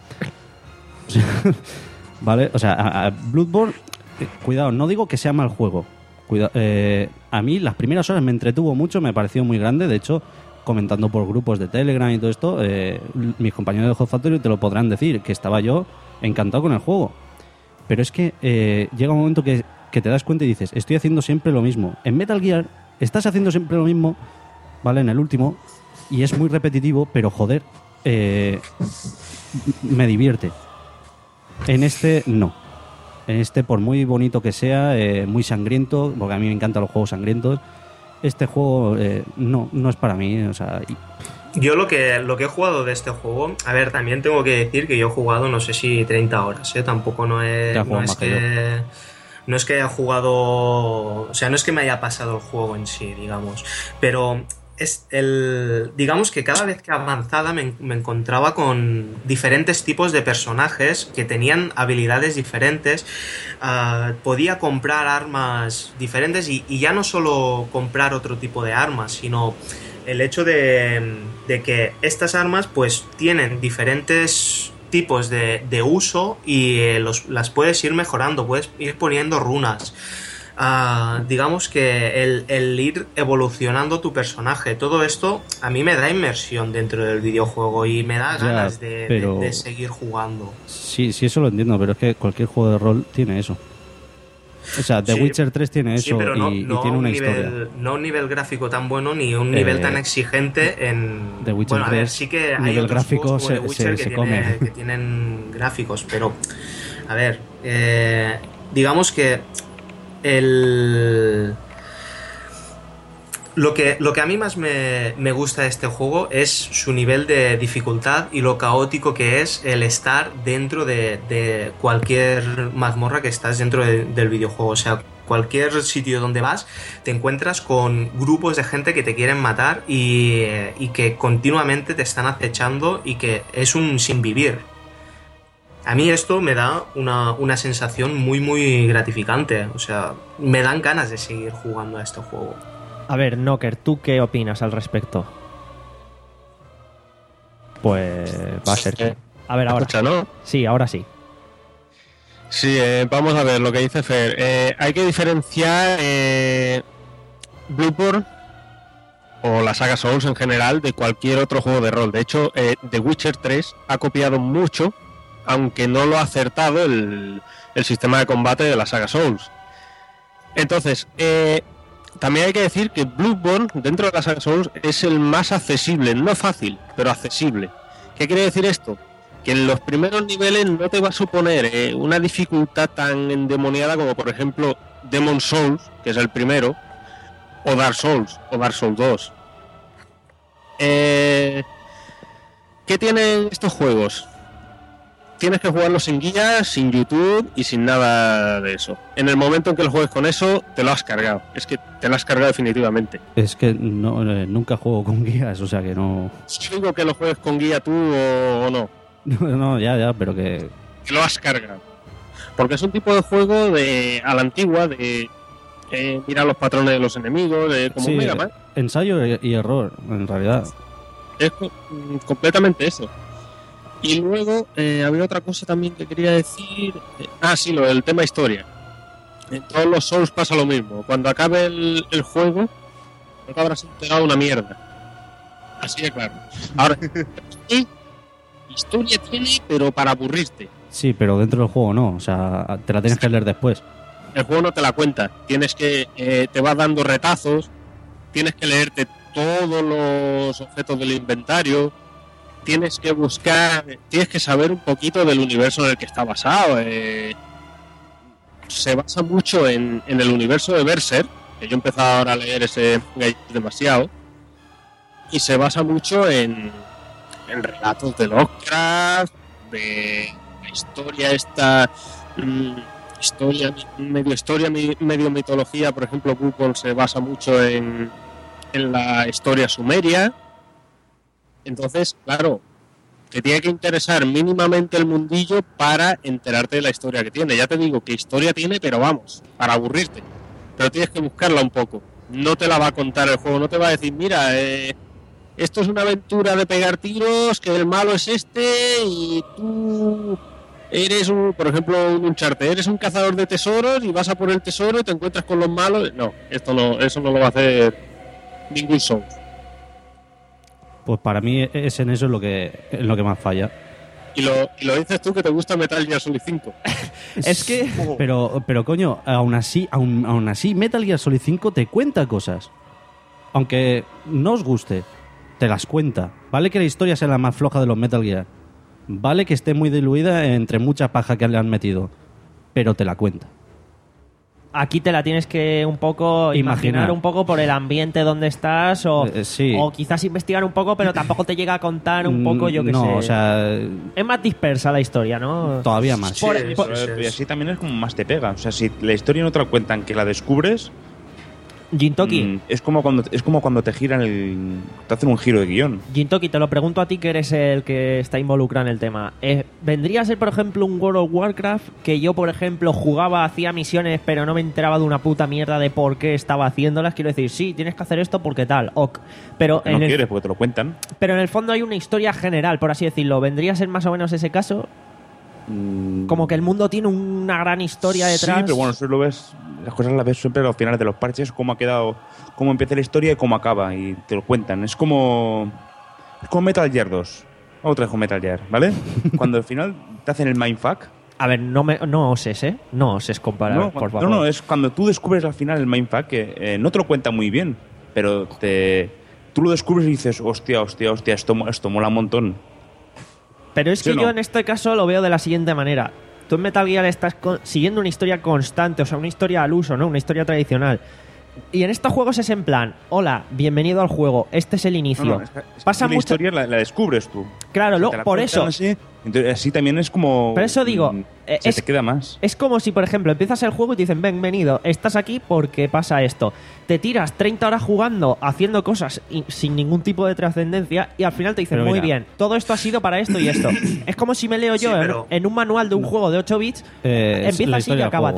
¿Vale? O sea, a, a Bloodborne, eh, cuidado, no digo que sea mal juego. Cuidado, eh, a mí las primeras horas me entretuvo mucho, me pareció muy grande. De hecho, comentando por grupos de Telegram y todo esto, eh, mis compañeros de Hot Factory te lo podrán decir, que estaba yo encantado con el juego. Pero es que eh, llega un momento que, que te das cuenta y dices, estoy haciendo siempre lo mismo. En Metal Gear estás haciendo siempre lo mismo, ¿vale? En el último, y es muy repetitivo, pero joder, eh, me divierte. En este, no. En este, por muy bonito que sea, eh, muy sangriento, porque a mí me encantan los juegos sangrientos, este juego eh, no, no es para mí. O sea, y... Yo lo que, lo que he jugado de este juego, a ver, también tengo que decir que yo he jugado no sé si treinta horas, ¿eh? Tampoco no, he, no es que... No es que haya jugado... O sea, no es que me haya pasado el juego en sí, digamos, pero... Es el, digamos que cada vez que avanzaba me, me encontraba con diferentes tipos de personajes que tenían habilidades diferentes, uh, podía comprar armas diferentes y, y ya no solo comprar otro tipo de armas, sino el hecho de, de que estas armas pues tienen diferentes tipos de, de uso y eh, los, las puedes ir mejorando, puedes ir poniendo runas. Uh, digamos que el, el ir evolucionando tu personaje, todo esto a mí me da inmersión dentro del videojuego y me da ya, ganas de, pero... de, de seguir jugando. Sí, sí, eso lo entiendo, pero es que cualquier juego de rol tiene eso. O sea, The sí, Witcher tres tiene eso, sí, pero no, y, no y tiene una nivel, historia. No un nivel gráfico tan bueno ni un nivel eh, tan exigente en... The Witcher bueno, a tres, ver, sí que hay nivel otros gráfico juegos se, como The Witcher se, se que, come. tiene, que tienen gráficos, pero a ver, eh, digamos que el... Lo que, lo que a mí más me, me gusta de este juego es su nivel de dificultad y lo caótico que es el estar dentro de, de cualquier mazmorra que estás dentro de, del videojuego. O sea, cualquier sitio donde vas te encuentras con grupos de gente que te quieren matar y, y que continuamente te están acechando y que es un sin vivir. A mí esto me da una, una sensación muy muy gratificante. O sea, me dan ganas de seguir jugando a este juego. A ver, Knocker, ¿tú qué opinas al respecto? Pues va a ser que... A ver, ahora. Escucha, ¿no? Sí, ahora sí. Sí, eh, vamos a ver lo que dice Fer. Eh, hay que diferenciar eh, Bloodborne o la saga Souls en general de cualquier otro juego de rol. De hecho, eh, The Witcher tres ha copiado mucho, aunque no lo ha acertado el, el sistema de combate de la saga Souls. Entonces, eh, también hay que decir que Bloodborne, dentro de la saga Souls, es el más accesible, no fácil, pero accesible. ¿Qué quiere decir esto? Que en los primeros niveles no te va a suponer eh, una dificultad tan endemoniada como, por ejemplo, Demon Souls, que es el primero, o Dark Souls, o Dark Souls dos. Eh, ¿Qué tienen estos juegos? Tienes que jugarlos sin guía, sin YouTube y sin nada de eso. En el momento en que lo juegues con eso, te lo has cargado. Es que te lo has cargado definitivamente. Es que no, eh, nunca juego con guías, o sea que no... Si digo que lo juegues con guía tú o, o no. No, no, ya, ya, pero que... Te lo has cargado. Porque es un tipo de juego de a la antigua, de eh, mirar los patrones de los enemigos, de como sí, un Mega Man. Ensayo y, y error, en realidad. Es co- completamente eso. Y luego, eh, había otra cosa también que quería decir. Eh, ah, sí, lo del tema historia. En todos los Souls pasa lo mismo. Cuando acabe el, el juego, no te habrás enterado una mierda. Así de claro. Ahora, sí, historia tiene, pero para aburrirte. Sí, pero dentro del juego no, o sea, te la tienes que leer después. El juego no te la cuenta. Tienes que, eh, te va dando retazos, tienes que leerte todos los objetos del inventario, tienes que buscar, tienes que saber un poquito del universo en el que está basado. Eh, se basa mucho en, en el universo de Berserk, que yo he empezado ahora a leer ese demasiado, y se basa mucho en, en relatos de Lovecraft, de la historia esta, mmm, historia, medio historia, medio mitología. Por ejemplo, Bloodborne se basa mucho en, en la historia sumeria. Entonces, claro, te tiene que interesar mínimamente el mundillo para enterarte de la historia que tiene. Ya te digo que historia tiene, pero vamos, para aburrirte. Pero tienes que buscarla un poco. No te la va a contar el juego, no te va a decir, mira, eh, esto es una aventura de pegar tiros, que el malo es este y tú eres, un, por ejemplo, un Uncharted, eres un cazador de tesoros y vas a por el tesoro y te encuentras con los malos. No, esto no, eso no lo va a hacer ningún Souls. Pues para mí es en eso en lo que, en lo que más falla. Y lo, y lo dices tú, que te gusta Metal Gear Solid cinco. Es que... Pero, pero coño, aún así, aún, aún así Metal Gear Solid cinco te cuenta cosas. Aunque no os guste, te las cuenta. Vale que la historia sea la más floja de los Metal Gear. Vale que esté muy diluida entre mucha paja que le han metido. Pero te la cuenta. Aquí te la tienes que un poco imaginar, Imaginar. un poco por el ambiente donde estás o, Eh, sí. o quizás investigar un poco, pero tampoco te llega a contar un poco, yo que no, sé. o sea, Es más dispersa la historia, ¿no? todavía más. Por- Sí, por- eso es, y así también es como más te pega. O sea, si la historia no te la cuentan, que la descubres, Gintoki, mm, es como cuando es como cuando te giran el, te hacen un giro de guión. Gintoki, te lo pregunto a ti que eres el que está involucrado en el tema. Eh, ¿Vendría a ser, por ejemplo, un World of Warcraft que yo, por ejemplo, jugaba, hacía misiones, pero no me enteraba de una puta mierda de por qué estaba haciéndolas? Quiero decir, sí, tienes que hacer esto porque tal, ok. Pero Que en no el, quieres porque te lo cuentan. pero en el fondo hay una historia general, por así decirlo. ¿Vendría a ser más o menos ese caso? Mm, Como que el mundo tiene una gran historia detrás. Sí, pero bueno, eso lo ves, las cosas las ves siempre a los finales de los parches, cómo ha quedado, cómo empieza la historia y cómo acaba, y te lo cuentan. Es como, es como Metal Gear dos. Otra vez con Metal Gear, ¿vale? Cuando al final te hacen el mindfuck. A ver, no, me, no oses, ¿eh? No oses comparar, No, por no, favor. no, es cuando tú descubres al final el mindfuck, que eh, no te lo cuenta muy bien, pero te, tú lo descubres y dices, hostia, hostia, hostia, esto, mo- esto mola un montón. Pero es ¿Sí que o yo no? en este caso lo veo de la siguiente manera. Tú en Metal Gear estás con- siguiendo una historia constante, o sea, una historia al uso, ¿no? Una historia tradicional. Y en estos juegos es en plan, hola, bienvenido al juego, este es el inicio. No, no, es que- es que Pasa la mucho... historia la, la descubres tú. Claro, O sea, luego, te la por cuentan eso... Así, entonces, así también es como... Por eso digo, mm, eh, se es- te queda más. Es como si, por ejemplo, empiezas el juego y te dicen, bienvenido, estás aquí porque pasa esto. Te tiras treinta horas jugando, haciendo cosas y- sin ningún tipo de trascendencia y al final te dicen, Pero muy mira. bien, todo esto ha sido para esto y esto. Es como si me leo yo Sí, en- pero- en, un manual de un juego de ocho bits, Eh, es empieza la así y historia del acaba juego. tal.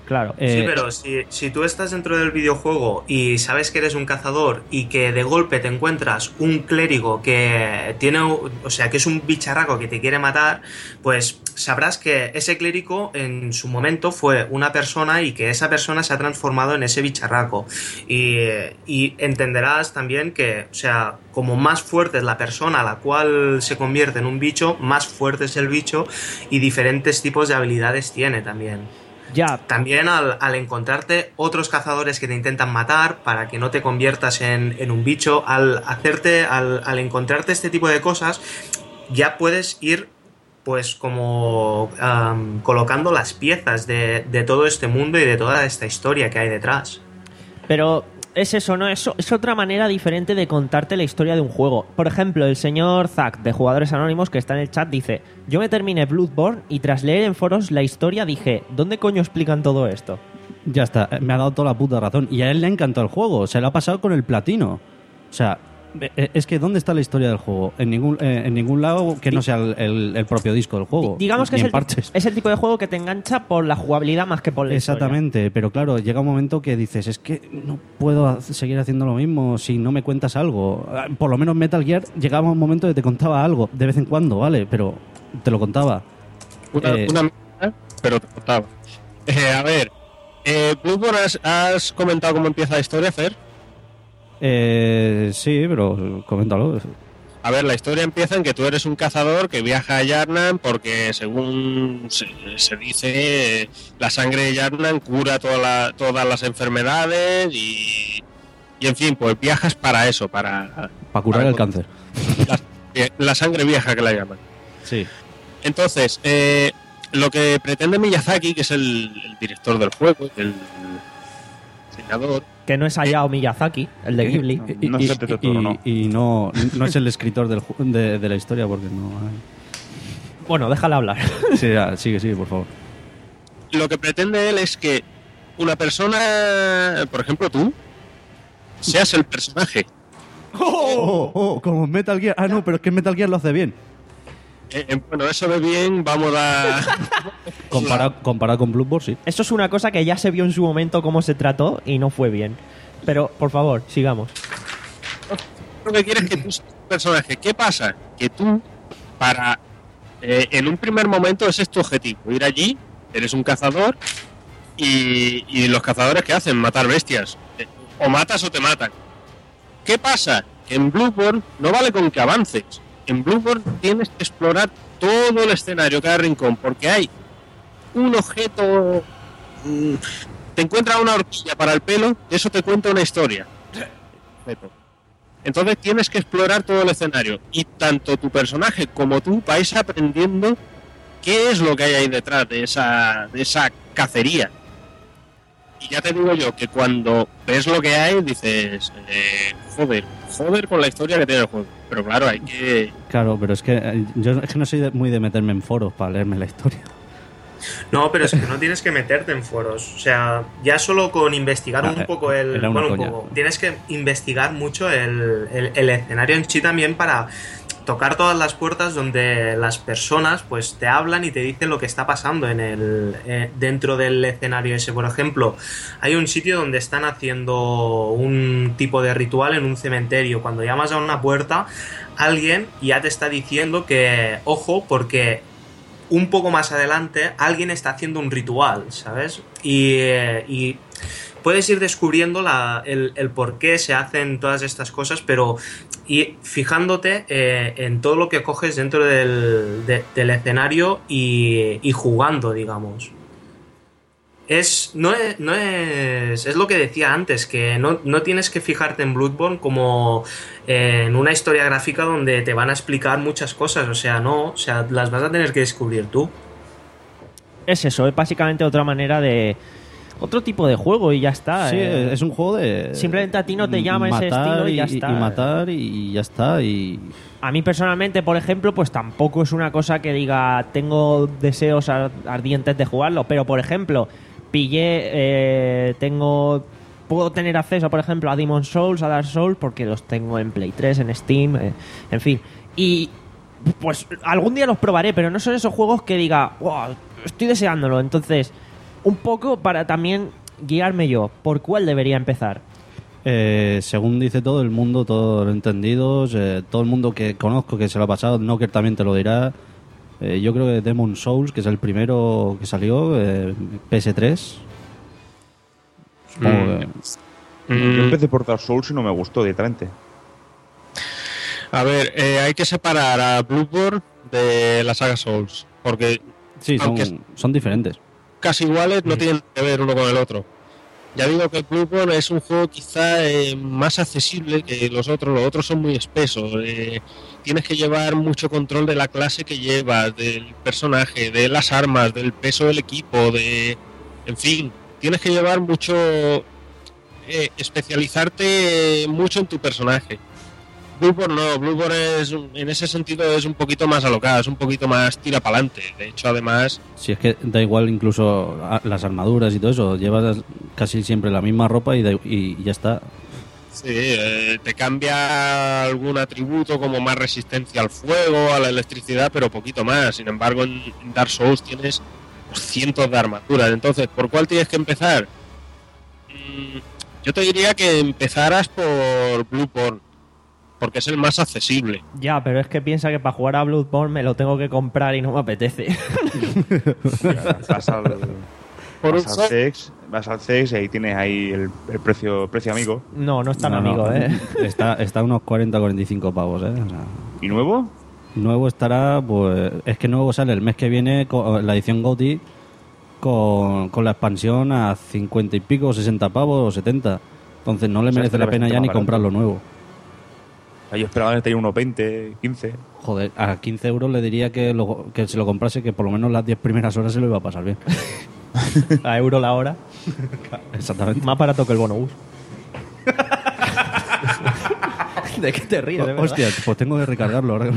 Claro. Sí, Eh, pero si, si tú estás dentro del videojuego y sabes que eres un cazador y que de golpe te encuentras un clérigo que tiene, o sea, que es un bicharraco que te quiere matar, pues sabrás que ese clérigo en su momento fue una persona y que esa persona se ha transformado en ese bicharraco. Y, y entenderás también que, o sea, como más fuerte es la persona a la cual se convierte en un bicho, más fuerte es el bicho y diferentes tipos de habilidades tiene también. Ya. También al, al encontrarte otros cazadores que te intentan matar para que no te conviertas en, en un bicho, al hacerte, al, al encontrarte este tipo de cosas, ya puedes ir pues como um, colocando las piezas de, de todo este mundo y de toda esta historia que hay detrás. Pero es eso, ¿no? Es, es otra manera diferente de contarte la historia de un juego. Por ejemplo, el señor Zack, de Jugadores Anónimos, que está en el chat, dice: yo me terminé Bloodborne y tras leer en foros la historia dije, ¿dónde coño explican todo esto? Ya está, me ha dado toda la puta razón. Y a él le ha encantado el juego, se lo ha pasado con el platino. O sea, es que ¿dónde está la historia del juego? En ningún, eh, en ningún lado que no sea el, el, el propio disco del juego. Digamos que ni es en el, parches. es el tipo de juego que te engancha por la jugabilidad más que por la Exactamente, historia. pero claro, llega un momento que dices, es que no puedo ha- seguir haciendo lo mismo si no me cuentas algo. Por lo menos Metal Gear llegaba un momento que te contaba algo, de vez en cuando, ¿vale? Pero te lo contaba. Una, Eh, una mierda, pero te contaba. Eh, a ver, eh, Bloodborne, ¿has, has comentado cómo empieza la historia, Fer? Eh, sí, pero coméntalo. A ver, la historia empieza en que tú eres un cazador que viaja a Yarnan porque, según se, se dice, eh, la sangre de Yarnan cura toda la- todas las enfermedades y, y, en fin, pues viajas para eso, para... Para curar para el cáncer. La, la sangre vieja que la llaman. Sí. Entonces, eh, lo que pretende Miyazaki, que es el, el director del juego, el diseñador, Que no es Hayao Miyazaki, el de Ghibli. Y, No y- sé, te- te- y- no. y no, no es el escritor del, ju- de, de la historia porque no hay... Bueno, déjala hablar. Sí, ya, sigue, sigue, por favor. lo que pretende él es que una persona, por ejemplo tú, seas el personaje. Oh, oh, como en Metal Gear. Ah, no, pero es que Metal Gear lo hace bien. Eh, eh, bueno, eso de bien, vamos a... Comparado, comparado con Bloodborne, sí. Eso es una cosa que ya se vio en su momento cómo se trató y no fue bien. Pero, por favor, sigamos. Lo que quieres es que tú seas un personaje. ¿Qué pasa? Que tú, para... eh, en un primer momento ese es tu objetivo. Ir allí, eres un cazador y, y los cazadores ¿qué hacen? Matar bestias. Eh, O matas o te matan. ¿Qué pasa? Que en Bloodborne no vale con que avances. En Bloodborne tienes que explorar todo el escenario, cada rincón, porque hay un objeto... mm, te encuentras una horquilla para el pelo, eso te cuenta una historia. Objeto. Entonces tienes que explorar todo el escenario y tanto tu personaje como tú vais aprendiendo qué es lo que hay ahí detrás de esa, de esa cacería. Y ya te digo yo que cuando ves lo que hay dices, eh, joder, joder con la historia que tiene el juego. Pero claro, hay que... Claro, pero es que eh, yo es que no soy de- muy de meterme en foros para leerme la historia. No, pero es que no tienes que meterte en foros. O sea, ya solo con investigar Ah, un poco el. era una Bueno, un coña. poco. Tienes que investigar mucho el, el- el escenario en sí también para tocar todas las puertas donde las personas pues te hablan y te dicen lo que está pasando en el eh, dentro del escenario ese. Por ejemplo, hay un sitio donde están haciendo un tipo de ritual en un cementerio. Cuando llamas a una puerta, alguien ya te está diciendo que ojo, porque un poco más adelante alguien está haciendo un ritual, ¿sabes? Y, eh, y puedes ir descubriendo la, el, el por qué se hacen todas estas cosas, pero y fijándote eh, en todo lo que coges dentro del, de- del escenario y, y jugando, digamos. Es, no es, no es, es lo que decía antes, que no, no tienes que fijarte en Bloodborne como eh, en una historia gráfica donde te van a explicar muchas cosas, o sea, no, o sea, las vas a tener que descubrir tú. Es eso, es básicamente otra manera de... Otro tipo de juego y ya está. Sí, eh. es un juego de... Simplemente a ti no te llama ese matar estilo y ya y, está. y matar y ya está. Y A mí personalmente, por ejemplo, pues tampoco es una cosa que diga tengo deseos ar- ardientes de jugarlo, pero por ejemplo, pillé, eh, tengo... Puedo tener acceso, por ejemplo, a Demon's Souls, a Dark Souls, porque los tengo en Play tres, en Steam, eh, en fin. Y pues algún día los probaré, pero no son esos juegos que diga, wow, estoy deseándolo. Entonces, un poco para también guiarme yo, ¿por cuál debería empezar? Eh, según dice todo el mundo, todos los entendidos, eh, todo el mundo que conozco que se lo ha pasado, Knocker también te lo dirá. Eh, yo creo que Demon Souls, que es el primero que salió, eh, P S tres. Supongo Mm. que... Yo empecé por Dark Souls y no me gustó directamente. A ver, eh, hay que separar a Bloodborne de la saga Souls, porque Sí, son, aunque son diferentes. casi iguales no tienen que ver uno con el otro. Ya digo que Bloodborne es un juego quizá eh, más accesible que los otros. Los otros son muy espesos. Eh, tienes que llevar mucho control de la clase que llevas, del personaje, de las armas, del peso del equipo, de, en fin, tienes que llevar mucho, eh, especializarte mucho en tu personaje. Bloodborne no, Bloodborne es, un- en ese sentido es un poquito más alocado, es un poquito más tira para adelante. De hecho, además, Si es que da igual incluso a- las armaduras y todo eso, llevas casi siempre la misma ropa y, da- y ya está. sí, eh, te cambia algún atributo como más resistencia al fuego, a la electricidad, pero poquito más. Sin embargo, en en Dark Souls tienes pues, cientos de armaduras. Entonces, ¿por cuál tienes que empezar? Mm, yo te diría que empezaras por Bloodborne, porque es el más accesible. Ya, pero es que piensa que para jugar a Bloodborne me lo tengo que comprar y no me apetece. Vas al, Por vas un al sol- C E X, vas al C E X y ahí tienes ahí el, el precio, precio amigo. No, no es tan No, no, amigo, ¿eh? Está, está a unos cuarenta a cuarenta y cinco pavos, ¿eh? O sea, ¿Y nuevo? nuevo estará, pues... Es que nuevo sale el mes que viene con la edición GOTY con, con la expansión a cincuenta y pico, sesenta pavos o setenta. Entonces no le O sea, merece este la pena bastante ya más ni barato. comprarlo nuevo. Yo esperaba que tenía unos veinte, quince. Joder, a quince euros le diría que, lo, que se lo comprase, que por lo menos las diez primeras horas se lo iba a pasar bien. A euro la hora. Exactamente. Más barato que el bonobús. ¿De qué te ríes? de verdad? Hostia, pues tengo que recargarlo ahora.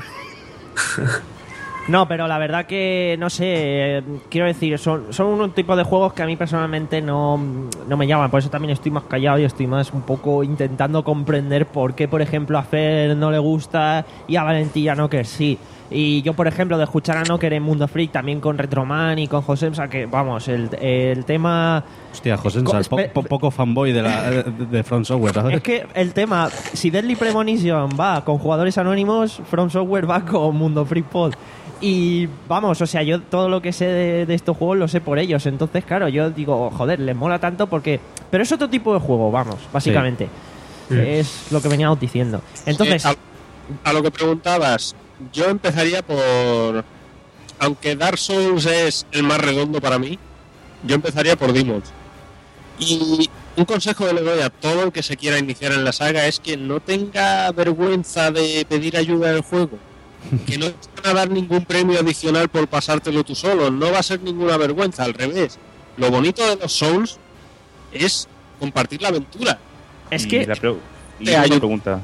No, pero la verdad que, no sé, eh, quiero decir, son, son un tipo de juegos que a mí personalmente no, no me llaman, por eso también estoy más callado y estoy más un poco intentando comprender por qué, por ejemplo, a Fer no le gusta y a Valentía no, que sí. Y yo, por ejemplo, de escuchar a Knocker en Mundo Freak, también con Retroman y con José, o sea que, vamos, el, el tema... Hostia, José, Co- po- espe- po- poco fanboy de, la, de, de From Software, ¿sabes? Es que el tema, si Deadly Premonition va con jugadores anónimos, From Software va con Mundo Freak Pod. Y vamos, o sea, yo todo lo que sé de, de estos juegos lo sé por ellos. Entonces, claro, yo digo, joder, les mola tanto porque... Pero es otro tipo de juego, vamos, básicamente. Sí. Es lo que veníamos diciendo. Entonces, Eh, a, a lo que preguntabas, yo empezaría por... Aunque Dark Souls es el más redondo para mí, yo empezaría por Demons. Y un consejo que le doy a todo el que se quiera iniciar en la saga es que no tenga vergüenza de pedir ayuda en el juego. Que no te van a dar ningún premio adicional por pasártelo tú solo. No va a ser ninguna vergüenza, al revés. Lo bonito de los Souls es compartir la aventura. es Y que... la pre- y Te una ayuda. pregunta.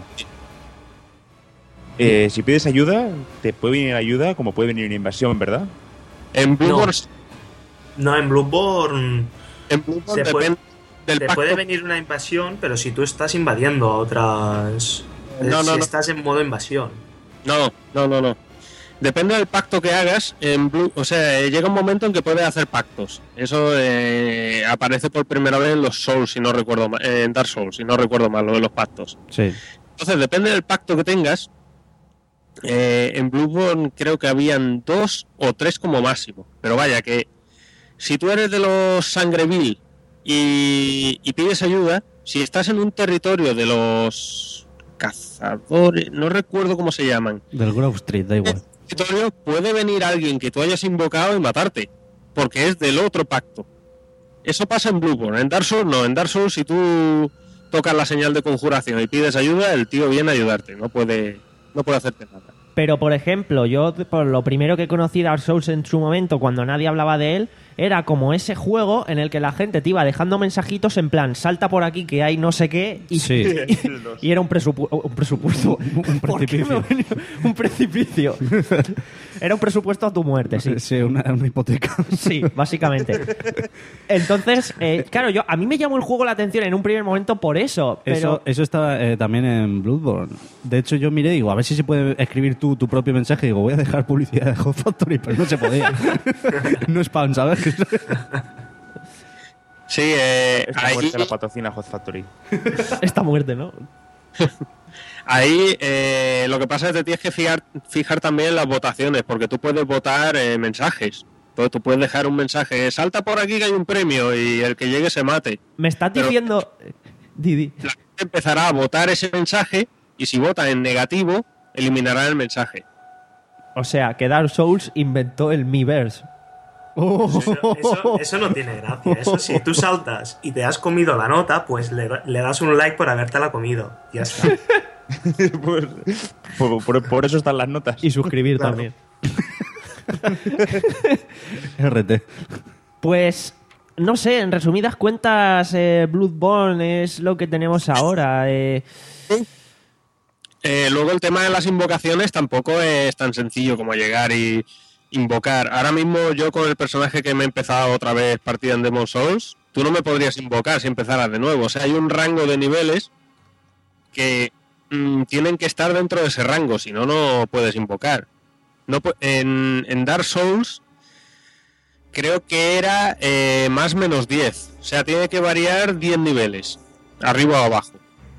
Eh, si pides ayuda, te puede venir ayuda como puede venir una invasión, ¿verdad? En Bloodborne, No, en Bloodborne en Bloodborne se puede- depende del te pacto. puede venir una invasión, pero si tú estás invadiendo a otras... No, si no, no. estás en modo invasión. No, no, no, no. Depende del pacto que hagas. En Blue, o sea, eh, llega un momento en que puedes hacer pactos. Eso eh, aparece por primera vez en los Souls, si no recuerdo mal, en Dark Souls, si no recuerdo mal, lo de los pactos. Sí. Entonces, depende del pacto que tengas. Eh, en Bloodborne creo que habían dos o tres como máximo. Pero vaya, que si tú eres de los Sangre Vil y, y pides ayuda, si estás en un territorio de los cazadores, no recuerdo cómo se llaman, Del Grove Street, da igual. territorio puede venir alguien que tú hayas invocado y matarte, porque es del otro pacto. Eso pasa en Bloodborne. En Dark Souls no. En Dark Souls, si tú tocas la señal de conjuración y pides ayuda, el tío viene a ayudarte. No puede, no puede hacerte nada. Pero, por ejemplo, yo por lo primero que conocí Dark Souls en su momento, cuando nadie hablaba de él, era como ese juego en el que la gente te iba dejando mensajitos en plan, salta por aquí que hay no sé qué, y, Sí. y, y era un, presupu- un presupuesto. Un ¿Por qué me precipicio. ha venido? Un precipicio. Era un presupuesto a tu muerte, sí. Sí, una, una hipoteca. Sí, básicamente. Entonces, eh, claro, yo a mí me llamó el juego la atención en un primer momento por eso, pero... Eso, eso está eh, también en Bloodborne. De hecho, yo miré y digo, a ver si se puede escribir tú tu propio mensaje. Digo, voy a dejar publicidad de Hot Factory, pero no se podía. No spam, ¿sabes? Sí, eh, Esta ahí, muerte la patrocina Hot Factory. Esta muerte, ¿no? ahí eh, lo que pasa es que te tienes que fijar, fijar también en las votaciones, porque tú puedes votar eh, mensajes. Entonces tú puedes dejar un mensaje, salta por aquí que hay un premio y el que llegue se mate. Me estás Pero- diciendo... Didi. La gente empezará a votar ese mensaje y si vota en negativo, eliminará el mensaje. O sea, que Dark Souls inventó el Miiverse. Eso, eso- eso no tiene gracia. Eso si tú saltas y te has comido la nota, pues le, le das un like por habértela comido. Ya está. Pues, por, por- por eso están las notas. Y suscribir Claro. también. R T. Pues, no sé, en resumidas cuentas, eh, Bloodborne es lo que tenemos ahora. Eh, Eh, luego el tema de las invocaciones tampoco es tan sencillo como llegar y invocar. Ahora mismo yo con el personaje que me he empezado otra vez partida en Demon Souls, tú no me podrías invocar si empezaras de nuevo. O sea, hay un rango de niveles que mm, tienen que estar dentro de ese rango, si no, no puedes invocar. No, pu- en, en Dark Souls creo que era eh, más menos diez. O sea, tiene que variar diez niveles, arriba o abajo.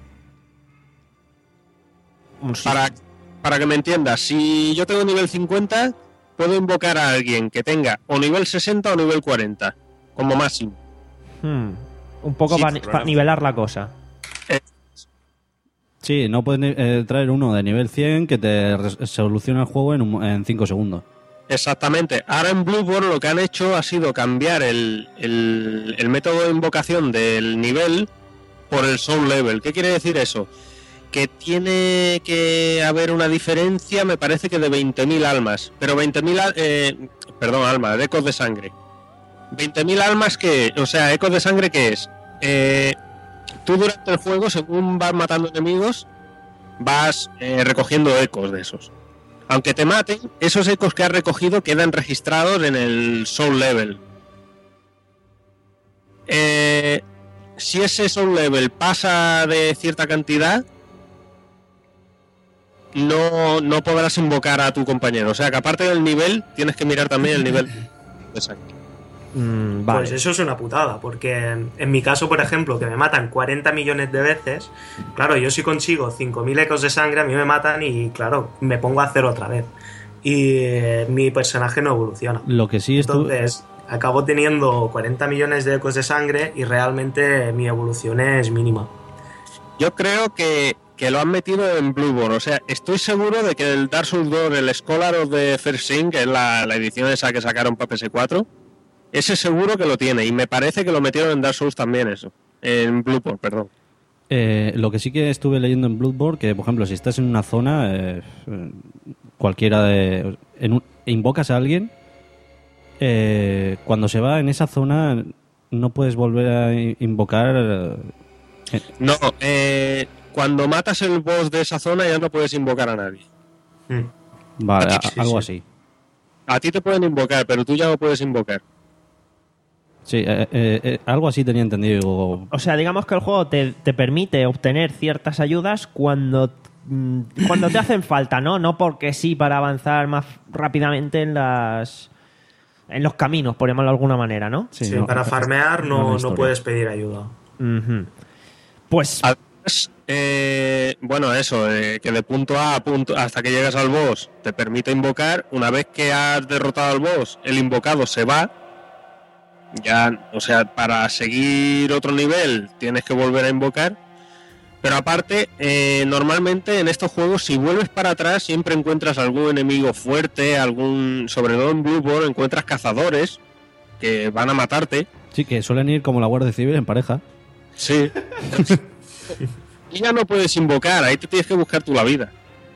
Para, para que me entiendas, si yo tengo nivel cincuenta, puedo invocar a alguien que tenga o nivel sesenta o nivel cuarenta, como máximo. hmm, un poco Sí, para claro. nivelar la cosa. Sí, no puedes eh, traer uno de nivel cien que te res- soluciona el juego en cinco segundos. Exactamente. Ahora en Bloodborne lo que han hecho ha sido cambiar el, el, el método de invocación del nivel por el soul level. ¿Qué quiere decir eso? Que tiene que haber una diferencia, me parece que de veinte mil almas. Pero veinte mil, al- eh, perdón, almas, de ecos de sangre. veinte mil almas que, o sea, ecos de sangre que es... Eh, tú durante el juego, según vas matando enemigos, vas eh, recogiendo ecos de esos. Aunque te maten, esos ecos que has recogido quedan registrados en el soul level. Eh, si ese soul level pasa de cierta cantidad, no, no podrás invocar a tu compañero. O sea que aparte del nivel, tienes que mirar también el nivel de sangre. Mm, vale. Pues eso es una putada, porque en mi caso, por ejemplo, que me matan cuarenta millones de veces, claro, yo si consigo cinco mil ecos de sangre, a mí me matan y, claro, me pongo a hacer otra vez. Y eh, mi personaje no evoluciona. Lo que sí estuvo... Entonces, acabo teniendo cuarenta millones de ecos de sangre y realmente mi evolución es mínima. Yo creo que, que lo han metido en Bloodborne. O sea, estoy seguro de que el Dark Souls dos, el Scholar of the First Sin, que es la, la edición esa que sacaron para P S cuatro, ese seguro que lo tiene. Y me parece que lo metieron en Dark Souls también eso. En Bloodborne, perdón. Eh, lo que sí que estuve leyendo en Bloodborne, que por ejemplo, si estás en una zona, eh, cualquiera de. En un- invocas a alguien, eh, cuando se va en esa zona, no puedes volver a i- invocar. eh, No, eh, cuando matas el boss de esa zona ya no puedes invocar a nadie. Mm. vale, a- Sí, algo sí. así. A ti te pueden invocar, pero tú ya no puedes invocar. Sí, eh, eh, eh, algo así tenía entendido. Digo, O sea, digamos que el juego te, te permite obtener ciertas ayudas cuando, mm, cuando te hacen falta, ¿no? No porque sí para avanzar más rápidamente en las en los caminos, por llamarlo de alguna manera, ¿no? Sí, no, para farmear no no, la no historia. puedes pedir ayuda. Ujú. Pues Además, eh, bueno, eso, eh, que de punto A a punto hasta que llegas al boss te permite invocar. Una vez que has derrotado al boss, el invocado se va. Ya, o sea, para seguir otro nivel tienes que volver a invocar. Pero aparte, eh, normalmente en estos juegos, si vuelves para atrás, siempre encuentras algún enemigo fuerte, algún, sobre todo en Bloodborne, encuentras cazadores que van a matarte. sí, que suelen ir como la Guardia Civil en pareja. Sí. Y ya no puedes invocar, ahí te tienes que buscar tú la vida.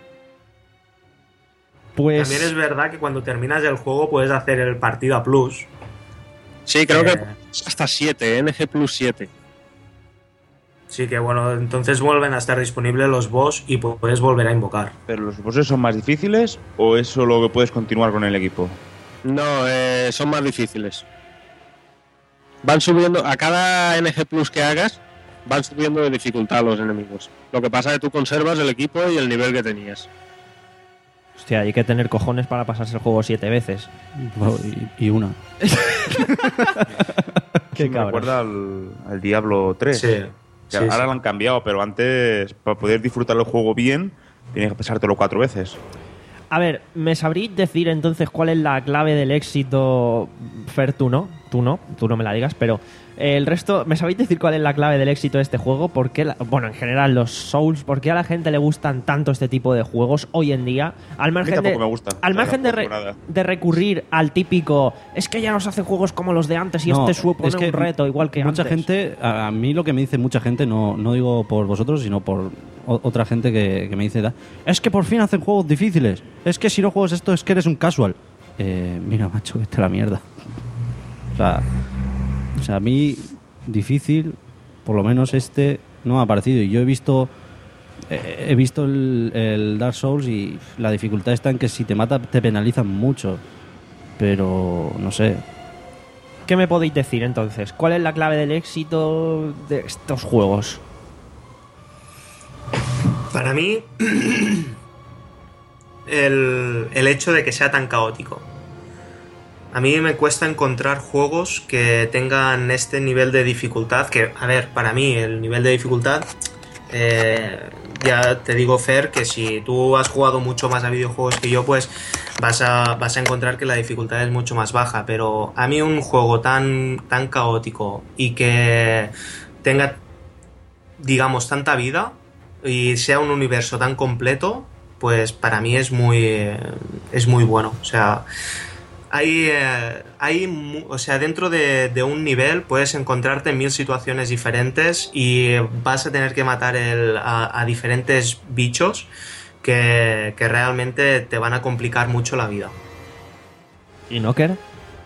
pues También es verdad que cuando terminas el juego puedes hacer el partida plus. Sí, creo Eh. que hasta siete, N G plus siete. Sí que bueno, entonces vuelven a estar disponibles los boss y puedes volver a invocar. ¿Pero los bosses son más difíciles o es solo que puedes continuar con el equipo? No, eh, son más difíciles. Van subiendo, a cada N G plus que hagas, van subiendo de dificultad los enemigos. Lo que pasa es que tú conservas el equipo y el nivel que tenías. hostia, hay que tener cojones para pasarse el juego siete veces. Y, y una. Qué me cabros. recuerda al, al Diablo tres. Sí. Que Sí, ahora sí. lo han cambiado, pero antes, para poder disfrutar el juego bien, tienes que pasártelo cuatro veces. A ver, ¿me sabríais decir entonces cuál es la clave del éxito? Fer, tú no, tú no, tú no me la digas, pero el resto, ¿me sabéis decir cuál es la clave del éxito de este juego? ¿Por qué la- bueno, en general los Souls, ¿por qué a la gente le gustan tanto este tipo de juegos hoy en día? Al margen tampoco de, me gusta, al la margen de, verdad, re- por nada. de recurrir al típico, es que ya no se hacen juegos como los de antes y No, este supone es que un reto igual que mucha antes. gente, a, a mí lo que me dice mucha gente, no, no digo por vosotros, sino por o- otra gente que, que me dice, "Da, es que por fin hacen juegos difíciles, es que si no juegas esto es que eres un casual". Eh, mira, macho, vete a la mierda. O sea, o sea, a mí difícil, por lo menos este, no me ha parecido. Y yo he visto eh, he visto el, el Dark Souls y la dificultad está en que si te mata te penalizan mucho. Pero, no sé, ¿Qué me podéis decir entonces? ¿Cuál es la clave del éxito de estos juegos? Para mí, el, el hecho de que sea tan caótico. A mí me cuesta encontrar juegos que tengan este nivel de dificultad, que, a ver, para mí el nivel de dificultad, eh, ya te digo, Fer, que si tú has jugado mucho más a videojuegos que yo, pues vas a, vas a encontrar que la dificultad es mucho más baja, pero a mí un juego tan, tan caótico y que tenga, digamos, tanta vida y sea un universo tan completo, pues para mí es muy, eh, es muy bueno. O sea, hay, eh, hay mu- o sea, dentro de, de un nivel puedes encontrarte en mil situaciones diferentes y vas a tener que matar el- a, a diferentes bichos que, que realmente te van a complicar mucho la vida. ¿Y Knocker?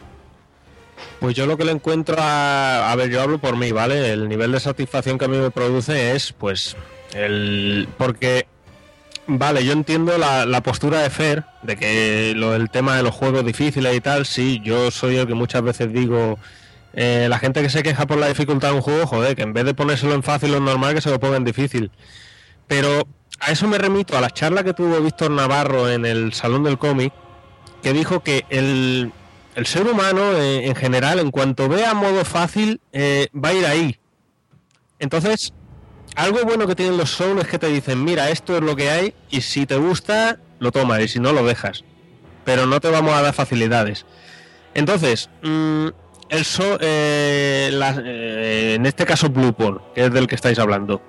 Pues yo lo que le encuentro a... A ver, yo hablo por mí, ¿vale? El nivel de satisfacción que a mí me produce es, pues, el... Porque, vale, yo entiendo la, la postura de Fer, de que lo del tema de los juegos difíciles y tal, sí, yo soy el que muchas veces digo... eh, la gente que se queja por la dificultad de un juego, joder, que en vez de ponérselo en fácil o en normal, que se lo ponga en difícil. Pero a eso me remito a la charla que tuvo Víctor Navarro en el Salón del Cómic, que dijo que el... El ser humano, eh, en general, en cuanto vea modo fácil, eh, va a ir ahí. Entonces, algo bueno que tienen los Souls es que te dicen, mira, esto es lo que hay, y si te gusta, lo tomas, y si no, lo dejas. Pero no te vamos a dar facilidades. Entonces, mmm, el so, eh, la- eh, en este caso Blueborn, que es del que estáis hablando,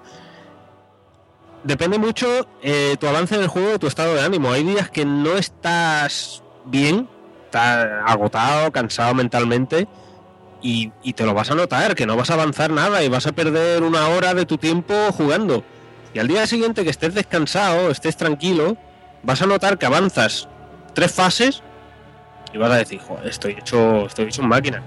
depende mucho eh, tu avance en el juego de tu estado de ánimo. Hay días que no estás bien, estás agotado, cansado mentalmente y, y te lo vas a notar, que no vas a avanzar nada y vas a perder una hora de tu tiempo jugando. Y al día siguiente que estés descansado, estés tranquilo, vas a notar que avanzas tres fases y vas a decir, joder, estoy hecho, estoy hecho en máquina.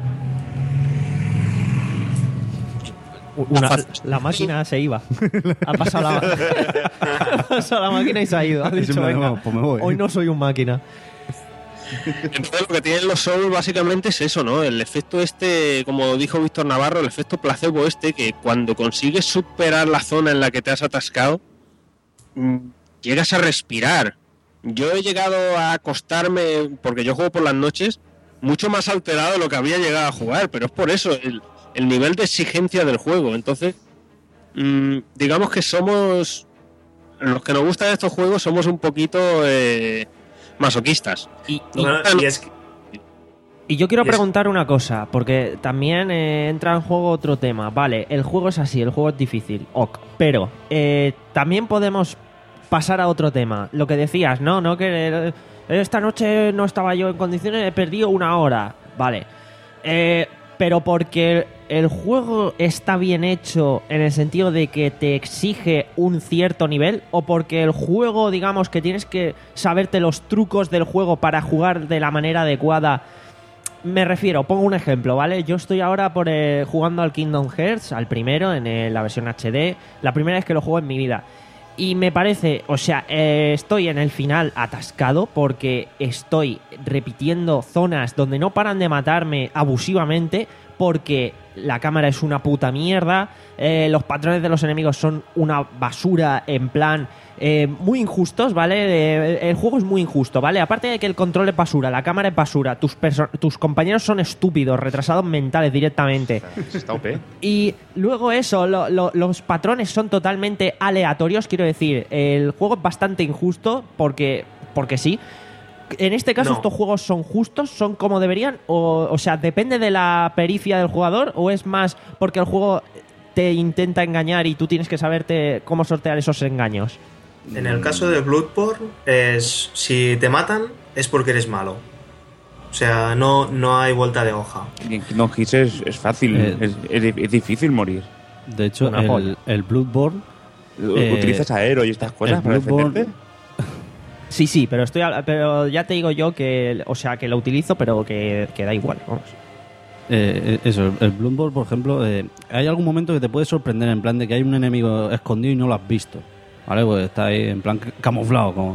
Una- la máquina se iba. Ha pasado la, ha pasado la máquina y se ha ido. Ha dicho, me- venga, no, pues me voy. hoy no soy un máquina. Entonces lo que tienen los Souls básicamente es eso, ¿no? El efecto este, como dijo Víctor Navarro, el efecto placebo este, que cuando consigues superar la zona en la que te has atascado, mm, llegas a respirar. Yo he llegado a acostarme, porque yo juego por las noches, mucho más alterado de lo que había llegado a jugar, pero es por eso, el, el nivel de exigencia del juego. Entonces, mm, digamos que somos, los que nos gustan estos juegos, somos un poquito eh, masoquistas. Y, y- Bueno, y es que- y yo quiero y es- preguntar una cosa, porque también eh, entra en juego otro tema. Vale, el juego es así, el juego es difícil, ok. Pero eh, también podemos pasar a otro tema. Lo que decías, no, no, que eh, esta noche no estaba yo en condiciones, he perdido una hora. Vale. Eh, pero porque el juego está bien hecho en el sentido de que te exige un cierto nivel, o porque el juego, digamos, que tienes que saberte los trucos del juego para jugar de la manera adecuada. Me refiero, pongo un ejemplo, ¿vale? Yo estoy ahora por eh, jugando al Kingdom Hearts, al primero, en eh, la versión H D, la primera vez que lo juego en mi vida. Y me parece, o sea, eh, estoy en el final atascado porque estoy repitiendo zonas donde no paran de matarme abusivamente, porque la cámara es una puta mierda, eh, los patrones de los enemigos son una basura, en plan eh, muy injustos, ¿vale? Eh, el juego es muy injusto, ¿vale? Aparte de que el control es basura, la cámara es basura, tus, perso- tus compañeros son estúpidos, retrasados mentales directamente. Está O P. Y luego eso, lo, lo, los patrones son totalmente aleatorios, quiero decir, el juego es bastante injusto porque, porque sí. En este caso, No. ¿estos juegos son justos? ¿Son como deberían? O, o sea, ¿depende de la pericia del jugador? ¿O es más porque el juego te intenta engañar y tú tienes que saberte cómo sortear esos engaños? En el caso de Bloodborne, es si te matan es porque eres malo. O sea, no, no hay vuelta de hoja. Y en Kingdom Hearts es, es fácil, Eh, es, es, es difícil morir. De hecho, Una polla. el, el Bloodborne... eh, Utilizas aero y estas cosas el para Bloodborne- defenderte. Sí, sí, pero estoy habla- pero ya te digo yo que, o sea, que lo utilizo, pero que, que da igual, vamos. Eh, eso, el Bloodborne, por ejemplo, eh, hay algún momento que te puede sorprender en plan de que hay un enemigo escondido y no lo has visto, ¿vale? Pues está ahí en plan camuflado, como.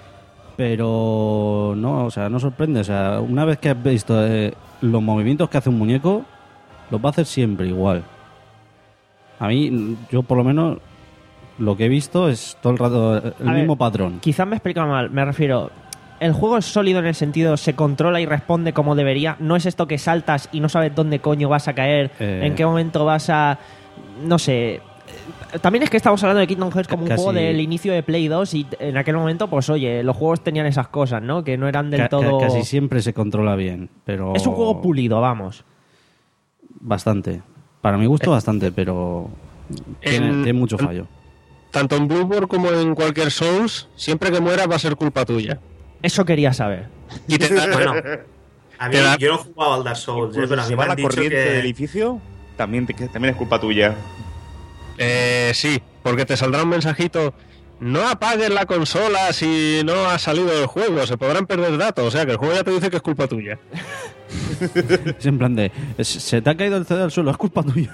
Pero no, o sea, no sorprende. O sea, una vez que has visto eh, los movimientos que hace un muñeco, los va a hacer siempre igual. A mí, yo por lo menos, lo que he visto es todo el rato el A mismo ver, patrón. Quizás me he explicado mal, me refiero... El juego es sólido en el sentido, se controla y responde como debería. No es esto que saltas y no sabes dónde coño vas a caer, Eh. en qué momento vas a... No sé... También es que estamos hablando de Kingdom Hearts como un Casi- juego del inicio de Play dos y en aquel momento, pues oye, los juegos tenían esas cosas, ¿no? Que no eran del Ca- ca- todo... Casi siempre se controla bien, pero... Es un juego pulido, vamos. Bastante. Para mi gusto, bastante, pero tiene, En- tiene mucho fallo. Tanto en Bloodborne como en cualquier Souls, siempre que mueras va a ser culpa tuya. Eso quería saber. Y te da- Bueno, a mí, Te da- yo no he jugado al Dark Souls, eh, Incluso pero a si mí se me va han la dicho corriente del que... edificio, también, te- que también es culpa tuya. Eh, sí, porque te saldrá un mensajito. No apagues la consola si no ha salido del juego, se podrán perder datos. O sea que el juego ya te dice que es culpa tuya. Es en plan de, "Es- se te ha caído el C D al suelo, es culpa tuya".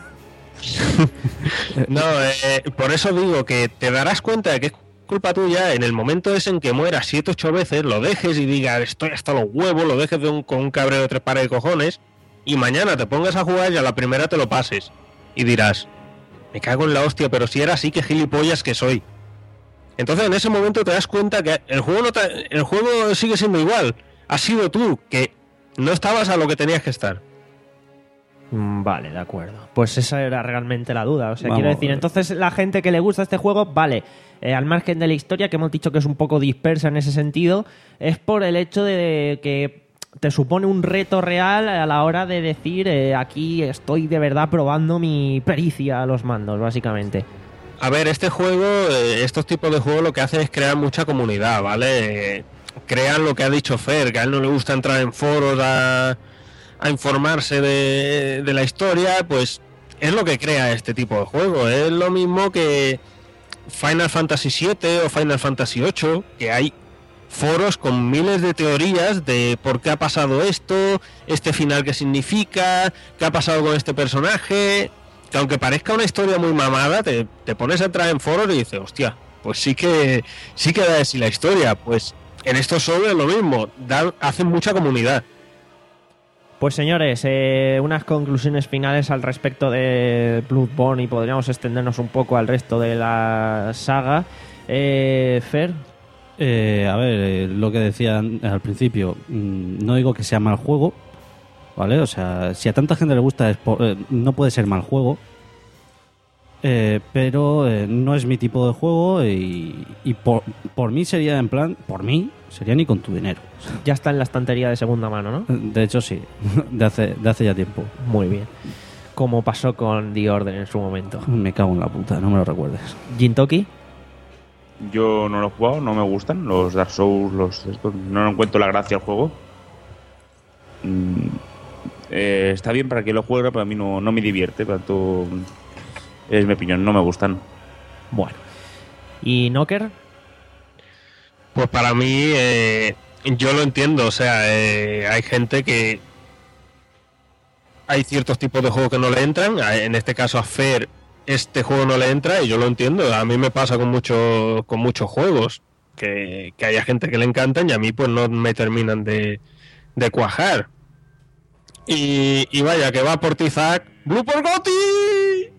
No, eh, por eso digo que te darás cuenta de que es culpa tuya en el momento ese en que mueras siete ocho veces, lo dejes y digas estoy hasta los huevos, lo dejes de un, con un cabreo de tres pares de cojones y mañana te pongas a jugar y a la primera te lo pases y dirás, me cago en la hostia, pero si era así, que gilipollas que soy. Entonces en ese momento te das cuenta que el juego no te- el juego sigue siendo igual, has sido tú que no estabas a lo que tenías que estar. Mm, Vale, de acuerdo. Pues esa era realmente la duda. O sea, Vamos, quiero decir, eh. entonces la gente que le gusta este juego, vale, eh, al margen de la historia, que hemos dicho que es un poco dispersa en ese sentido, es por el hecho de que te supone un reto real a la hora de decir, eh, aquí estoy de verdad probando mi pericia a los mandos, básicamente. A ver, este juego, eh, estos tipos de juegos lo que hacen es crear mucha comunidad, ¿vale? Eh, crean lo que ha dicho Fer, que a él no le gusta entrar en foros a, a informarse de, de la historia, pues es lo que crea este tipo de juego. Es lo mismo que Final Fantasy siete o Final Fantasy ocho, que hay foros con miles de teorías de por qué ha pasado esto, este final qué significa, qué ha pasado con este personaje, que aunque parezca una historia muy mamada, te, te pones a entrar en foros y dices, hostia, pues sí que sí que da de sí la historia. Pues en estos solos es lo mismo, dan, hacen mucha comunidad. Pues señores, eh, unas conclusiones finales al respecto de Bloodborne y podríamos extendernos un poco al resto de la saga. Eh, Fer, Eh, a ver, eh, lo que decía al principio, mm, no digo que sea mal juego, ¿vale? O sea, si a tanta gente le gusta, es por- eh, no puede ser mal juego, eh, pero eh, no es mi tipo de juego y, y por, por mí sería en plan, por mí, sería ni con tu dinero. ya está en la estantería de segunda mano, ¿no? De hecho, sí, de hace, de hace ya tiempo. Muy bien. Como pasó con The Order en su momento. Me cago en la puta, no me lo recuerdes. Jintoki, Yo no lo he jugado, no me gustan los Dark Souls, los estos, no encuentro la gracia al juego. Mm, eh, está bien para que lo juegue, pero a mí no, no me divierte, por tanto es mi opinión, no me gustan. bueno. ¿Y Knocker? Pues para mí, eh, yo lo entiendo, o sea, eh, hay gente que... Hay ciertos tipos de juegos que no le entran, a- en este caso a Fer este juego no le entra y yo lo entiendo, a mí me pasa con, mucho, con muchos juegos, que, que haya gente que le encantan y a mí pues no me terminan de, de cuajar. Y, y vaya, que va por ti, Zack, ¡Blue por Gotti!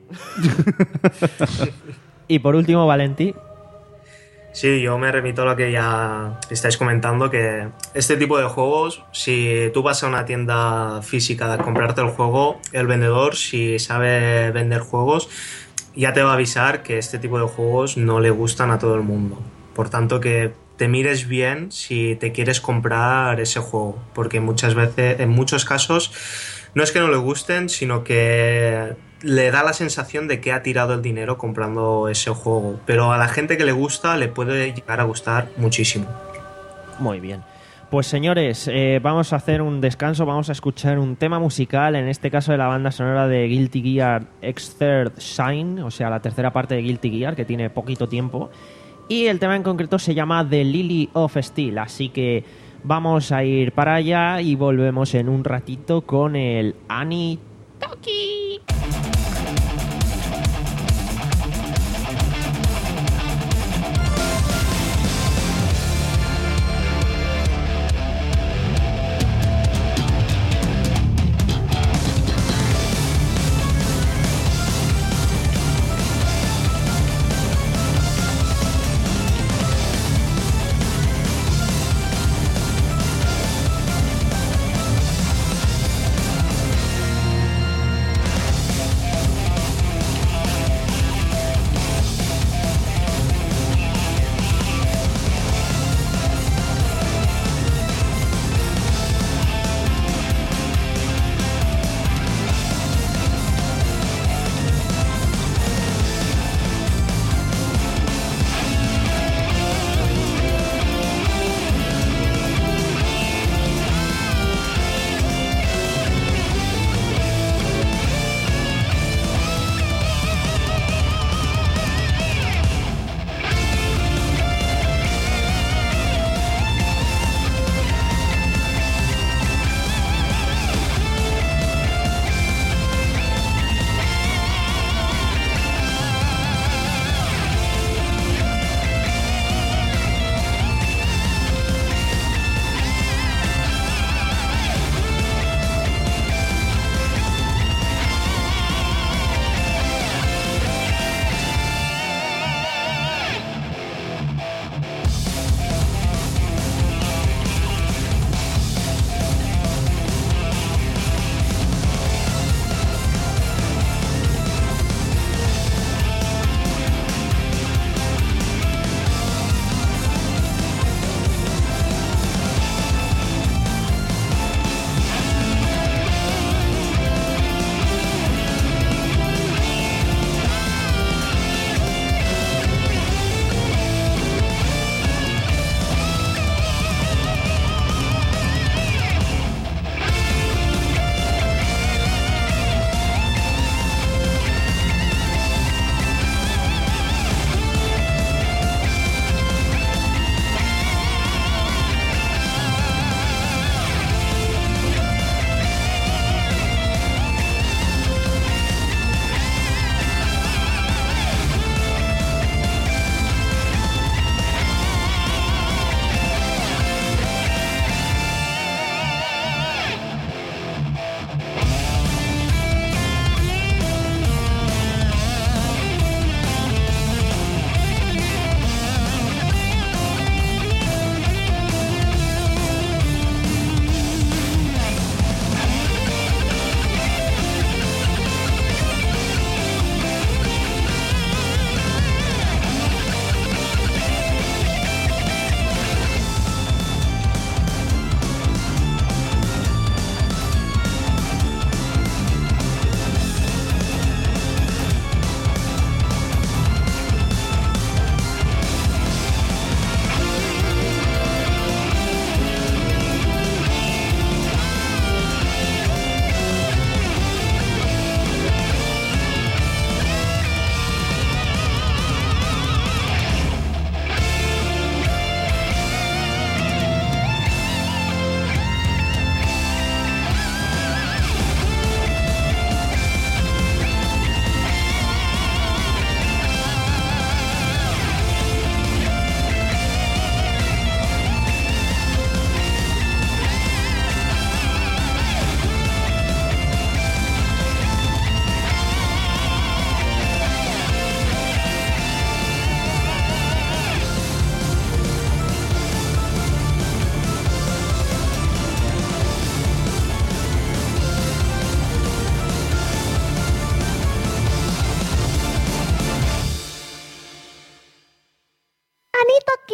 Y por último, Valentí. Sí, yo me remito a lo que ya estáis comentando, que este tipo de juegos, si tú vas a una tienda física a comprarte el juego, el vendedor, si sabe vender juegos, ya te va a avisar que este tipo de juegos no le gustan a todo el mundo. Por tanto, que te mires bien si te quieres comprar ese juego, porque muchas veces, en muchos casos, no es que no le gusten, sino que le da la sensación de que ha tirado el dinero comprando ese juego. Pero a la gente que le gusta le puede llegar a gustar muchísimo. Muy bien. Pues señores, eh, vamos a hacer un descanso, vamos a escuchar un tema musical, en este caso de la banda sonora de Guilty Gear Xrd Shine, o sea, la tercera parte de Guilty Gear, que tiene poquito tiempo. Y el tema en concreto se llama The Lily of Steel, así que vamos a ir para allá y volvemos en un ratito con el Ani Toki.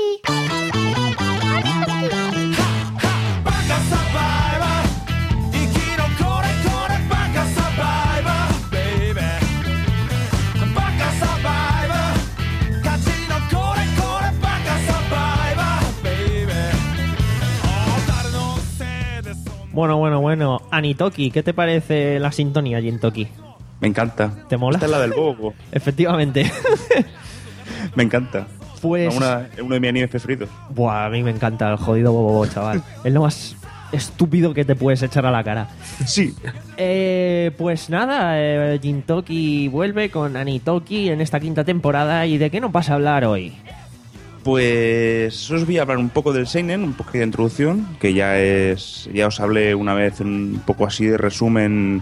Bueno, bueno, bueno. Anitoki, ¿qué te parece la sintonía, Jintoki? Me encanta. ¿Te mola? Esta es la del Bobo. Efectivamente. Me encanta. Pues... Una, uno de mis animes preferidos. Buah, a mí me encanta el jodido Bobo, chaval. Es lo más estúpido que te puedes echar a la cara. Sí. Eh, pues nada, eh, Jintoki vuelve con Anitoki en esta quinta temporada. ¿Y de qué nos vas a hablar hoy? Pues os voy a hablar un poco del seinen, un poco de introducción, que ya es, ya os hablé una vez un poco así de resumen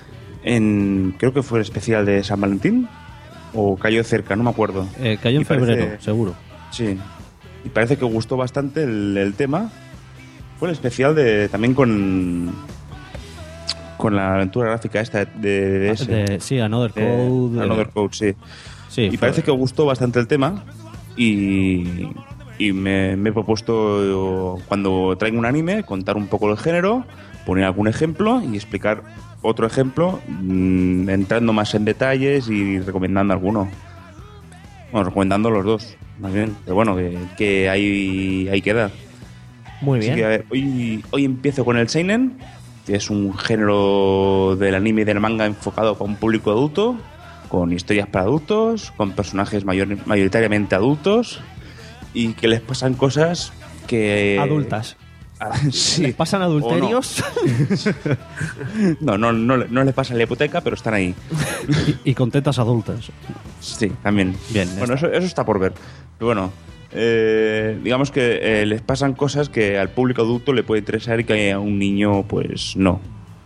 en, creo que fue el especial de San Valentín o cayó cerca, no me acuerdo. Eh, cayó en Y parece- febrero, seguro. Sí, y parece que gustó bastante el, el tema. Fue el especial de también con con la aventura gráfica esta de, de ese. De- sí, Another De- Code. Another eh, Code, sí. sí, Y fue- parece que gustó bastante el tema y, y me, me he propuesto, cuando traigo un anime, contar un poco el género, poner algún ejemplo y explicar otro ejemplo, mmm, entrando más en detalles y recomendando alguno. Bueno, recomendando los dos, más bien. Pero bueno, que, que ahí, ahí queda. Muy Así bien. que, a ver, hoy, hoy empiezo con el seinen, que es un género del anime y del manga enfocado para un público adulto, con historias para adultos, con personajes mayor, mayoritariamente adultos y que les pasan cosas que... Adultas. Ah, sí. ¿Les pasan adulterios? No, no, no, no les pasa la hipoteca, pero están ahí. Y, y con tetas adultas. Sí, también. Bien, Bueno, eso, eso está por ver. Pero bueno, eh, digamos que eh, les pasan cosas que al público adulto le puede interesar y que a un niño, pues no.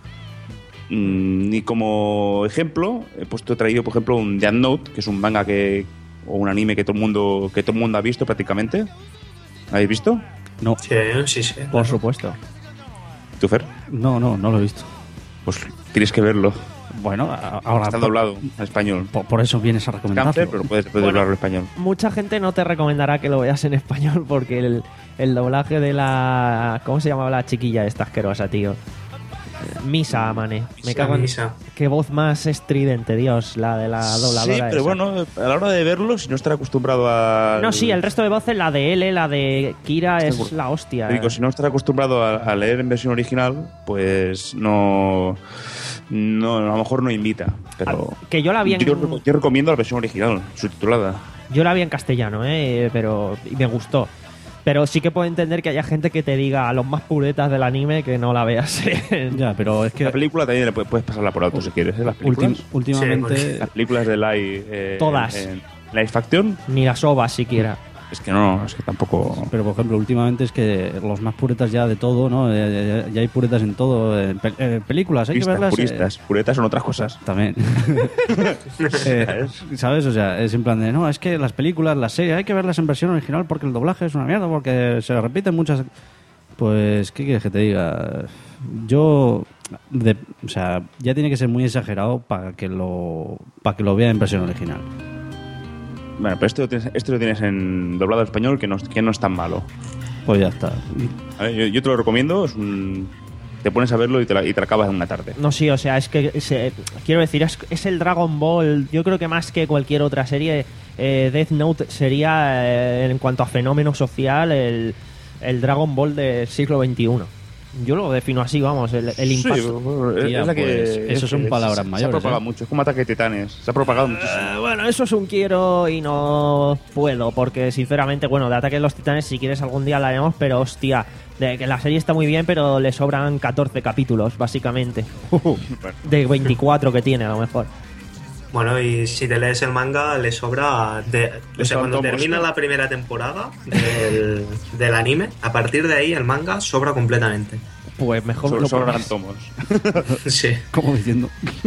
Mm, y como ejemplo, he puesto he traído, por ejemplo, un Death Note, que es un manga que o un anime que todo el mundo que todo el mundo ha visto prácticamente. ¿Habéis visto? No. Sí, sí, sí. Por supuesto. ¿Tú, Fer? No, no, no lo he visto. Pues tienes que verlo. Bueno, a- ahora. Está por- doblado en español. Por, por eso vienes a recomendarlo. Cáncer, pero puedes, puedes Bueno. hablarlo en español. Mucha gente no te recomendará que lo veas en español porque el, el doblaje de la... ¿Cómo se llamaba la chiquilla esta asquerosa, tío? Misa, Mane. Me Misa, cago en... Misa. Qué voz más estridente, Dios, la de la dobladora. Sí, pero esa. bueno, a la hora de verlo, si no estar acostumbrado a... No, sí, el resto de voces, la de L, la de Kira, es Seguro. la hostia. Te digo, si no estar acostumbrado a, a leer en versión original, pues no, no, a lo mejor no invita. Pero Que yo la vi en... yo, yo recomiendo la versión original, subtitulada. Yo la vi en castellano, ¿eh? Pero y me gustó. Pero sí que puedo entender que haya gente que te diga a los más puretas del anime que no la veas. en- Ya, pero es que. La película también le puedes, puedes pasarla por alto si quieres, ¿eh? Las películas. ultim- últimamente. Sí, Las películas de Live... eh, Todas. En, en Live Action, Ni las ovas siquiera. es que no, es que tampoco... Pero por ejemplo, últimamente es que los más puretas ya de todo, ¿no? Ya, ya- ya hay puretas en todo. En pe- eh, películas, hay que Puristas, verlas. eh, puristas. Puretas son otras cosas. También. Eh, ¿Sabes? O sea, es en plan de, no, es que las películas, las series, hay que verlas en versión original porque el doblaje es una mierda, porque se repiten muchas... Pues, ¿qué quieres que te diga? Yo, de- o sea, ya tiene que ser muy exagerado para que lo para que lo vea en versión original. Bueno, pero esto lo tienes, esto lo tienes en doblado español, que no, que no es tan malo. Pues ya está. A ver, yo, yo te lo recomiendo, es un... Te pones a verlo y te, la, y te la acabas en una tarde. No, sí, o sea, es que se- quiero decir, es, es el Dragon Ball. Yo creo que más que cualquier otra serie, eh, Death Note sería, eh, en cuanto a fenómeno social, el, el Dragon Ball del siglo veintiuno. Yo lo defino así, vamos, el, el impacto. Sí, Tía, es la que, pues, es eso son que palabras se, Se mayores, ha propagado ¿eh? mucho, es como Ataque de Titanes. Se ha propagado muchísimo. Eh, bueno, eso es un quiero y no puedo, porque sinceramente, bueno, de Ataque de los Titanes, si quieres algún día la haremos, pero hostia, de que la serie está muy bien, pero le sobran catorce capítulos, básicamente. De veinticuatro que tiene, a lo mejor. Bueno, y si te lees el manga, le sobra. De, o sea, son cuando tomos, termina ¿no? la primera temporada del, del anime, a partir de ahí el manga sobra completamente. Pues mejor Sobre, lo sobre pones. gran tomos. Sí. Como diciendo.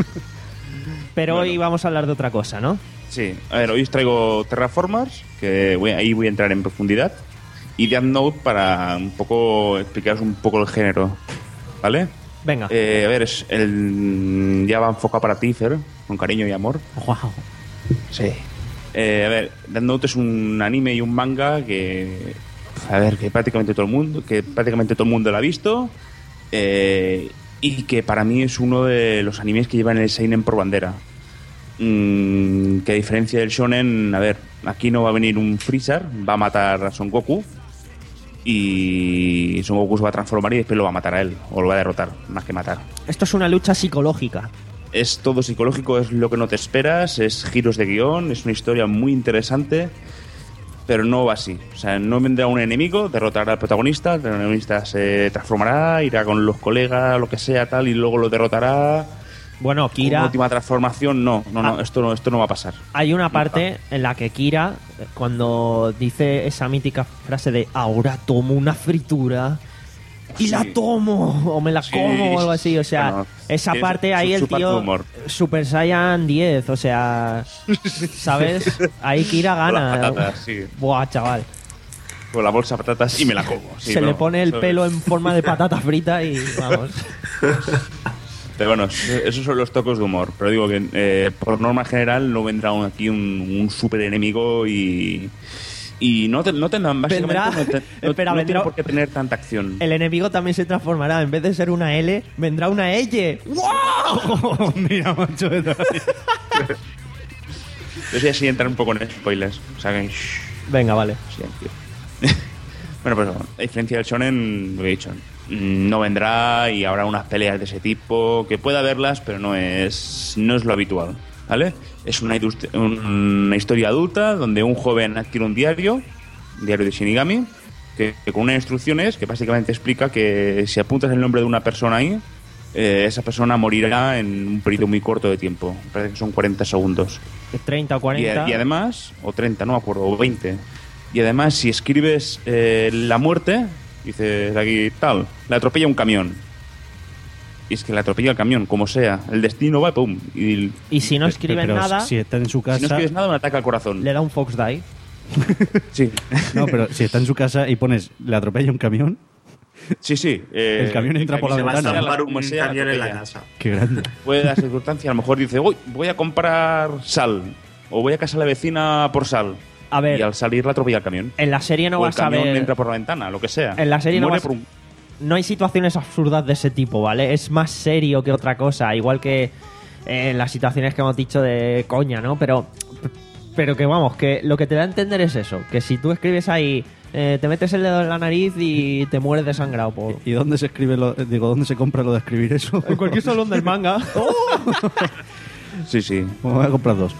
Pero Bueno. hoy vamos a hablar de otra cosa, ¿no? Sí, a ver, hoy os traigo Terraformers, que voy- ahí voy a entrar en profundidad, y Death Note para un poco explicaros un poco el género, ¿vale? Venga. Eh, a ver, es el, ya va enfocado para ti, Fer, con cariño y amor. Wow. Sí. Eh, a ver, Death Note es un anime y un manga que, a ver, que prácticamente todo el mundo, que prácticamente todo el mundo lo ha visto, eh, y que para mí es uno de los animes que llevan el seinen por bandera. Mm, que a diferencia del shonen, a ver, aquí no va a venir un Freezer, va a matar a Son Goku y Son Goku se va a transformar y después lo va a matar a él, o lo va a derrotar, más que matar. Esto es una lucha psicológica. Es todo psicológico, es lo que no te esperas, es giros de guión, es una historia muy interesante, pero no va así. O sea, no vendrá un enemigo, derrotará al protagonista, el protagonista se transformará, irá con los colegas, lo que sea, tal, y luego lo derrotará. Bueno, Kira... Una última transformación, no, no, no, Ah. esto no, esto no va a pasar. Hay una parte en la que Kira, cuando dice esa mítica frase de ahora tomo una fritura y Sí. la tomo o me la Sí, como o algo así, o sea, bueno, esa tiene parte su- ahí su- el su parte de tío humor. Super Saiyan diez, o sea, ¿sabes? Ahí Kira Con gana. las patatas, sí. Buah, chaval. Con la bolsa de patatas y me la como. sí, Se no, le pone el eso pelo es. en forma de patata frita y vamos. Pero bueno, esos son los toques de humor. Pero digo que eh, por norma general no vendrá un- aquí un, un super enemigo y... Y no, te, no tendrán, básicamente, Vendrá- no, te- no- Espera, no vendrá- tiene por qué tener tanta acción. El enemigo también se transformará, en vez de ser una L, vendrá una L. ¡Wow! Mira, macho. Yo sí así entrar un poco en spoilers. O sea que... shh, Venga, vale. silencio. Bueno, pues a diferencia del shonen, lo he dicho, no vendrá y habrá unas peleas de ese tipo, que pueda haberlas, pero no es, no es lo habitual, ¿vale? Es una, industri- una historia adulta donde un joven adquiere un diario, un diario de Shinigami, que, que con unas instrucciones que básicamente explica que si apuntas el nombre de una persona ahí, eh, esa persona morirá en un periodo muy corto de tiempo. Me parece que son cuarenta segundos. treinta o Y, cuarenta. y además, o treinta, no me acuerdo, o veinte. Y además, si escribes eh, la muerte, dices aquí tal, le atropella un camión. Y es que le atropella el camión, como sea. El destino va, pum. Y Y si no escriben Pero nada, si está en su si no casa... escribes nada, un ataque al corazón. le da un Fox Die. Sí, No, pero si está en su casa y pones le atropella un camión, sí, sí. eh, El camión entra por la Se va a ventana. estampar un Como sea, camión en la atropella. casa. qué grande. Puede dar circunstancia, a lo mejor dice, "Uy, voy a comprar sal. O voy a casa de la vecina por sal. A ver, Y al salir le atropella el camión. en la serie no o el vas a camión ver... entra por la ventana, lo que sea. En la serie no Muere vas- por un- No hay situaciones absurdas de ese tipo, ¿vale? Es más serio que otra cosa, igual que eh, en las situaciones que hemos dicho de coña, ¿no? Pero, pero que vamos, que lo que te da a entender es eso, que si tú escribes ahí, eh, te metes el dedo en la nariz y te mueres desangrado por... ¿Y dónde se escribe lo, digo, dónde se compra lo de escribir eso? En cualquier salón del manga. Sí, sí. Me voy a comprar dos.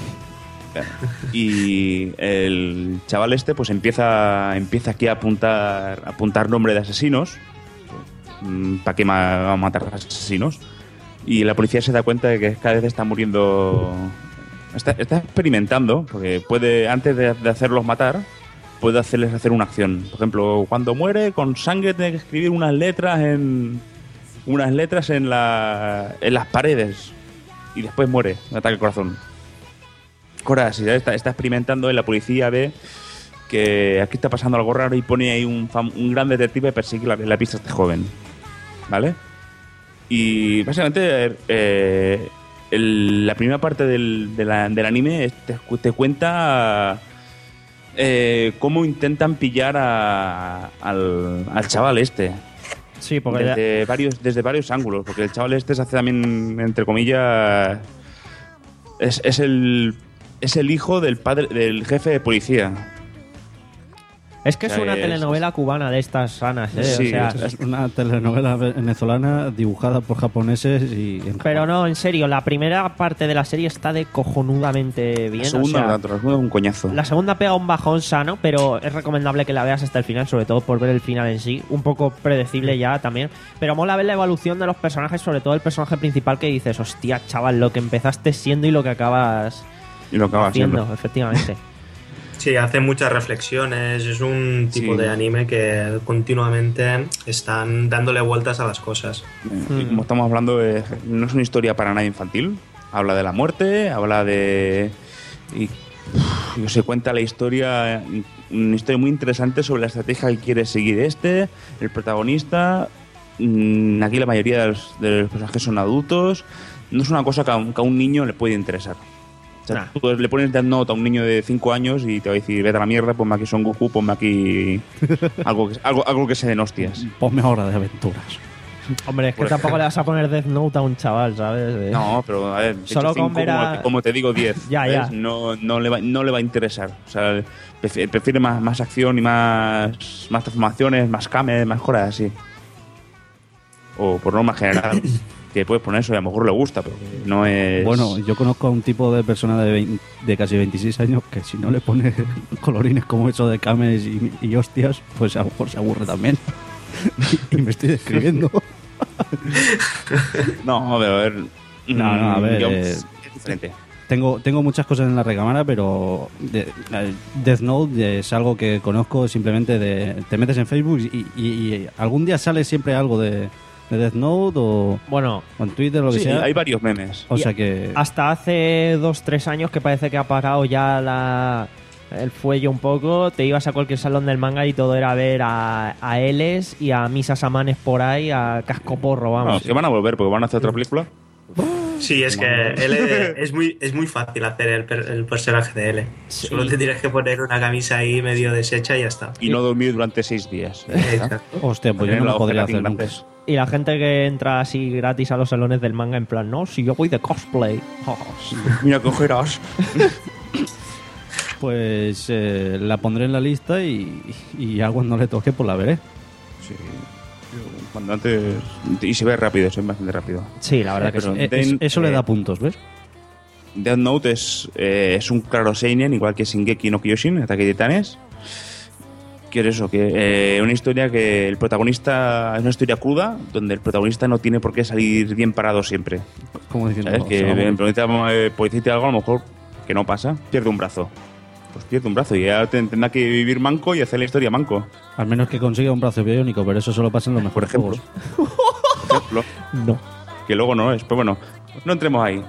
Y el chaval este pues empieza empieza aquí a apuntar a apuntar nombre de asesinos. ¿Para qué ma- va a matar asesinos? Y la policía se da cuenta de que cada vez está muriendo. Está, está experimentando, porque puede, antes de, de hacerlos matar, puede hacerles hacer una acción. Por ejemplo, cuando muere con sangre tiene que escribir unas letras en unas letras en la en las paredes y después muere, un ataque al corazón. Cora, si está, está experimentando y la policía ve que aquí está pasando algo raro y pone ahí un, fam- un gran detective y persigue la, la pista a este joven. ¿Vale? Y básicamente eh, el- la primera parte del, de la- del anime es- te, te cuenta eh, cómo intentan pillar a- al, al chaval este. Sí, porque... ya- Desde varios, desde varios ángulos, porque el chaval este se hace también, entre comillas, es, es el es el hijo del padre del jefe de policía. Es que O es sea, una es- telenovela cubana de estas sanas, ¿eh? Sí, o sea, es- Es una telenovela venezolana dibujada por japoneses y... en pero Japón. no, en serio, la primera parte de la serie está de cojonudamente bien. La segunda, o sea, no, la segunda es un coñazo. la segunda pega un bajón sano, pero es recomendable que la veas hasta el final, sobre todo por ver el final en sí. Un poco predecible ya también. Pero mola ver la evolución de los personajes, sobre todo el personaje principal que dices, hostia, chaval, lo que empezaste siendo y lo que acabas Y lo acaba haciendo, siendo. efectivamente. Sí, hace muchas reflexiones. Es un tipo Sí. de anime que continuamente están dándole vueltas a las cosas. Y como estamos hablando, de- no es una historia para nada infantil. Habla de la muerte, habla de... Y, uf, se cuenta la historia, una historia muy interesante sobre la estrategia que quiere seguir este, el protagonista. Mm, Aquí la mayoría de los, de los personajes son adultos. No es una cosa que a, un- que a un niño le puede interesar. sea, nah. Tú le pones Death Note a un niño de cinco años y te va a decir, vete a la mierda, ponme aquí Son Goku, ponme aquí algo, que, algo, algo que se den hostias. Ponme Hora de Aventuras. Hombre, es que tampoco le vas a poner Death Note a un chaval, ¿sabes? Eh, no, pero a ver, solo con ver a... como, como te digo, diez. ya, ya. No, no, le va, no le va a interesar. O sea, prefiere, prefiere más, más acción y más, más transformaciones, más cames, más cosas así. O por norma general, que puedes poner eso y a lo mejor le gusta, pero no es... Bueno, yo conozco a un tipo de persona de, veinte, de casi veintiséis años que si no le pone colorines como eso de cames y, y hostias, pues a lo mejor se aburre también. Y me estoy describiendo. No, a ver, a ver. No, no, a ver. Yo, eh, es diferente. Tengo, tengo muchas cosas en la recámara, pero de, eh, Death Note es algo que conozco simplemente de... Te metes en Facebook y, y, y algún día sale siempre algo de, de Death Note o, bueno, o en Twitter o lo que sí, sea. Hay varios memes. O sea que... Hasta hace dos, tres años que parece que ha parado ya la... el fuelle un poco, te ibas a cualquier salón del manga y todo era ver a, a Eles y a Misa Samanes por ahí, a cascoporro, vamos. No, que van a volver porque van a hacer otra película. Sí, es que L es muy, es muy fácil hacer el, per, el personaje de L. Sí. Solo te tienes que poner una camisa ahí medio deshecha y ya está. Y no dormir durante seis días. Exacto. Hostia, pues yo no lo podría hacer nunca. Y la gente que entra así gratis a los salones del manga en plan, no, si yo voy de cosplay. Oh, sí. Mira, cogerás. Pues eh, la pondré en la lista y, y ya cuando le toque pues la veré. Sí. Cuando antes... Y se ve rápido, es bastante rápido. Sí, la verdad que sí. Es, es, eso eh, le da puntos, ¿ves? Death Note es, eh, es un claro seinen, igual que Shingeki no Kyojin, Ataque de Titanes. Que es eso, que eh, una historia que el protagonista... Es una historia cruda, donde el protagonista no tiene por qué salir bien parado siempre. Como diciendo... ¿Sabes? Que el protagonista eh, puede decirte algo, a lo mejor que no pasa, pierde un brazo. Pues pierde un brazo y ya tendrá que vivir manco y hacer la historia manco. Al menos que consiga un brazo biónico, pero eso solo pasa en los mejores Por ejemplo. Por ejemplo. No. Que luego no es. Pero bueno, no entremos ahí.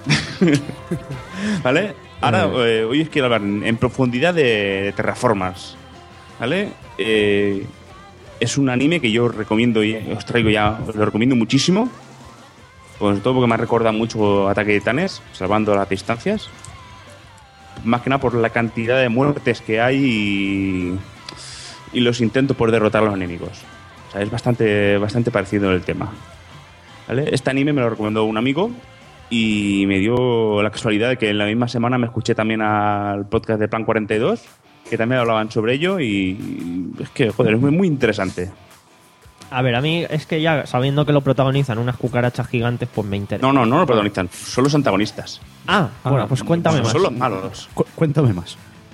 ¿Vale? Ahora, eh, hoy os quiero hablar en, en profundidad de, de Terraformers. ¿Vale? Eh, es un anime que yo recomiendo y os traigo ya, os lo recomiendo muchísimo. Sobre todo porque me recuerda mucho Ataque de Titanes, salvando las distancias. Más que nada por la cantidad de muertes que hay y, y los intentos por derrotar a los enemigos. O sea, es bastante, bastante parecido el tema. ¿Vale? Este anime me lo recomendó un amigo y me dio la casualidad de que en la misma semana me escuché también al podcast de Plan cuarenta y dos, que también hablaban sobre ello y es que, joder, es muy, muy interesante. A ver, a mí es que ya sabiendo que lo protagonizan unas cucarachas gigantes, pues me interesa. No, no, no lo protagonizan, son los antagonistas. Ah, bueno, ah, pues cuéntame no, más. Son los malos. Cu- cuéntame más.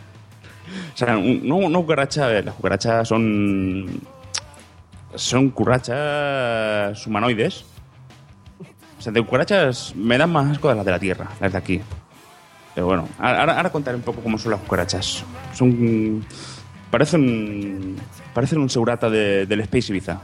O sea, no, una cucaracha, a ver, las cucarachas son... Son cucarachas humanoides. O sea, de cucarachas me dan más asco de las de la Tierra, las de aquí. Pero bueno, ahora, ahora contaré un poco cómo son las cucarachas. Son... Parecen... Parecen un segurata de, del Space Ibiza.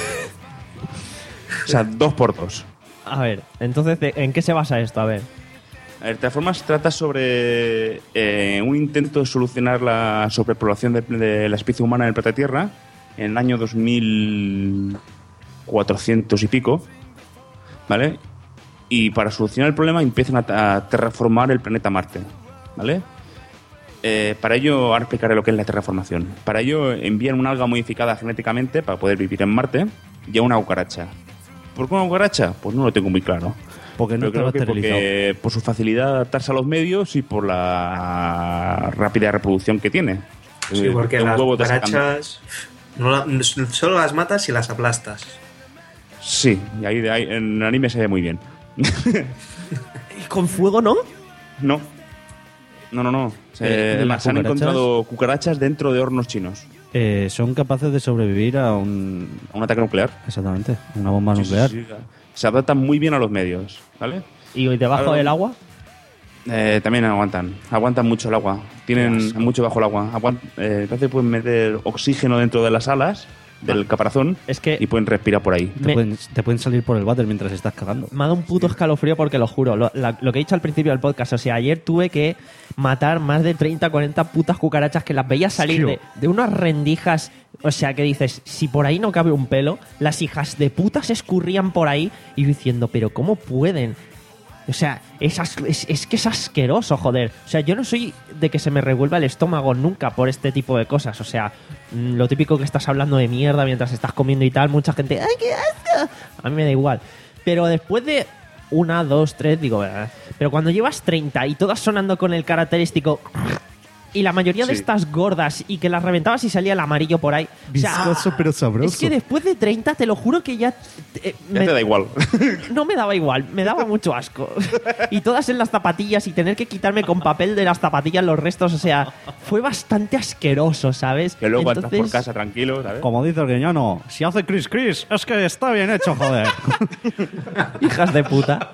O sea, dos por dos. A ver, entonces, ¿en qué se basa esto? A ver. A ver, Terraformers trata sobre eh, un intento de solucionar la sobrepoblación de, de la especie humana en el planeta Tierra en el año dos mil cuatrocientos y pico, ¿vale? Y para solucionar el problema empiezan a, a terraformar el planeta Marte, ¿vale? Eh, para ello, ahora explicaré lo que es la terraformación. Para ello envían una alga modificada genéticamente para poder vivir en Marte y a una cucaracha. ¿Por qué una cucaracha? Pues no lo tengo muy claro. Porque no Pero estaba creo que esterilizado. porque por su facilidad de adaptarse a los medios y por la rápida reproducción que tiene. Sí, porque un las huevo te cucarachas no la, solo las matas y las aplastas. Sí, y ahí, ahí en el anime se ve muy bien. ¿Y con fuego no? No. No, no, no. Se, Eh, además, se han cucarachas- encontrado cucarachas dentro de hornos chinos. Eh, son capaces de sobrevivir a un... A un ataque nuclear. Exactamente, una bomba Sí, nuclear. sí, sí. Se adaptan muy bien a los medios, ¿vale? ¿Y debajo Claro. del agua? Eh, también aguantan. Aguantan mucho el agua. Tienen mucho bajo el agua. Aguant eh, entonces pueden meter oxígeno dentro de las alas del caparazón Es que y pueden respirar por ahí. Te, Me- pueden, te pueden salir por el váter mientras estás cagando. me ha dado un puto escalofrío porque lo juro, lo, la- lo que he dicho al principio del podcast, o sea, ayer tuve que matar más de treinta, cuarenta putas cucarachas que las veía salir Tío. de, de unas rendijas, o sea, que dices, si por ahí no cabe un pelo, las hijas de putas escurrían por ahí y yo diciendo, pero ¿cómo pueden? O sea, es, as- es, es que es asqueroso, joder. O sea, yo no soy de que se me revuelva el estómago nunca por este tipo de cosas. O sea, mm, lo típico que estás hablando de mierda mientras estás comiendo y tal, mucha gente, ¡ay, qué asco! A mí me da igual. Pero después de una, dos, tres, digo, "Eh". Pero cuando llevas treinta y todas sonando con el característico... Y la mayoría de Sí. estas gordas y que las reventabas y salía el amarillo por ahí. O sea, Viscoso pero sabroso. es que después de treinta, te lo juro que ya... eh, Ya me- te da igual. no me daba igual, me daba mucho asco. Y todas en las zapatillas y tener que quitarme con papel de las zapatillas los restos, o sea, fue bastante asqueroso, ¿sabes? Que luego entras Entonces, por casa tranquilo, ¿sabes? Como dice el guiñano, si hace Chris Chris, es que está bien hecho, joder. hijas de puta.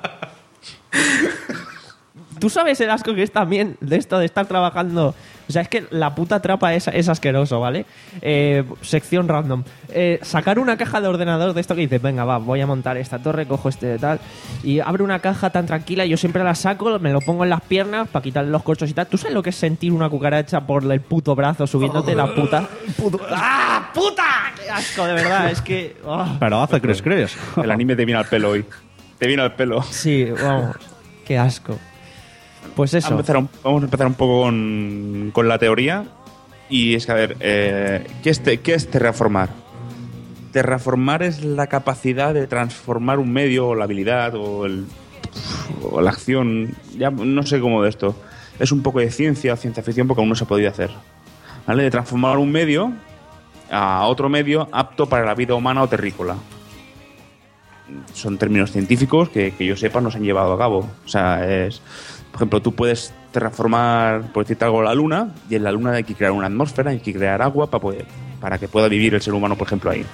¿Tú sabes el asco que es también de esto de estar trabajando? O sea, es que la puta trapa es, es asqueroso, ¿vale? Eh, sección random. Eh, sacar una caja de ordenador de esto que dices, venga, va, voy a montar esta torre, cojo este de tal, y abre una caja tan tranquila, yo siempre la saco, me lo pongo en las piernas para quitarle los corchos y tal. ¿Tú sabes lo que es sentir una cucaracha por el puto brazo subiéndote la puta? ¡Ah, puta! ¡Qué asco, de verdad! Es que... oh. Pero hace Chris Chris. El anime te viene al pelo hoy. Te viene al pelo. Sí, vamos. Qué asco. Pues Vamos a eso. empezar un, vamos a empezar un poco con, con la teoría. Y es que, a ver, eh, ¿qué, es te- ¿qué es terraformar? Terraformar es la capacidad de transformar un medio, o la habilidad, o, el, o la acción. Ya no sé cómo de esto. Es un poco de ciencia o ciencia ficción porque aún no se ha podido hacer. ¿Vale? De transformar un medio a otro medio apto para la vida humana o terrícola. Son términos científicos que, que yo sepa no se han llevado a cabo. O sea, es... Por ejemplo, tú puedes terraformar, por decirte algo, la Luna, y en la Luna hay que crear una atmósfera, hay que crear agua para, poder, para que pueda vivir el ser humano, por ejemplo, ahí.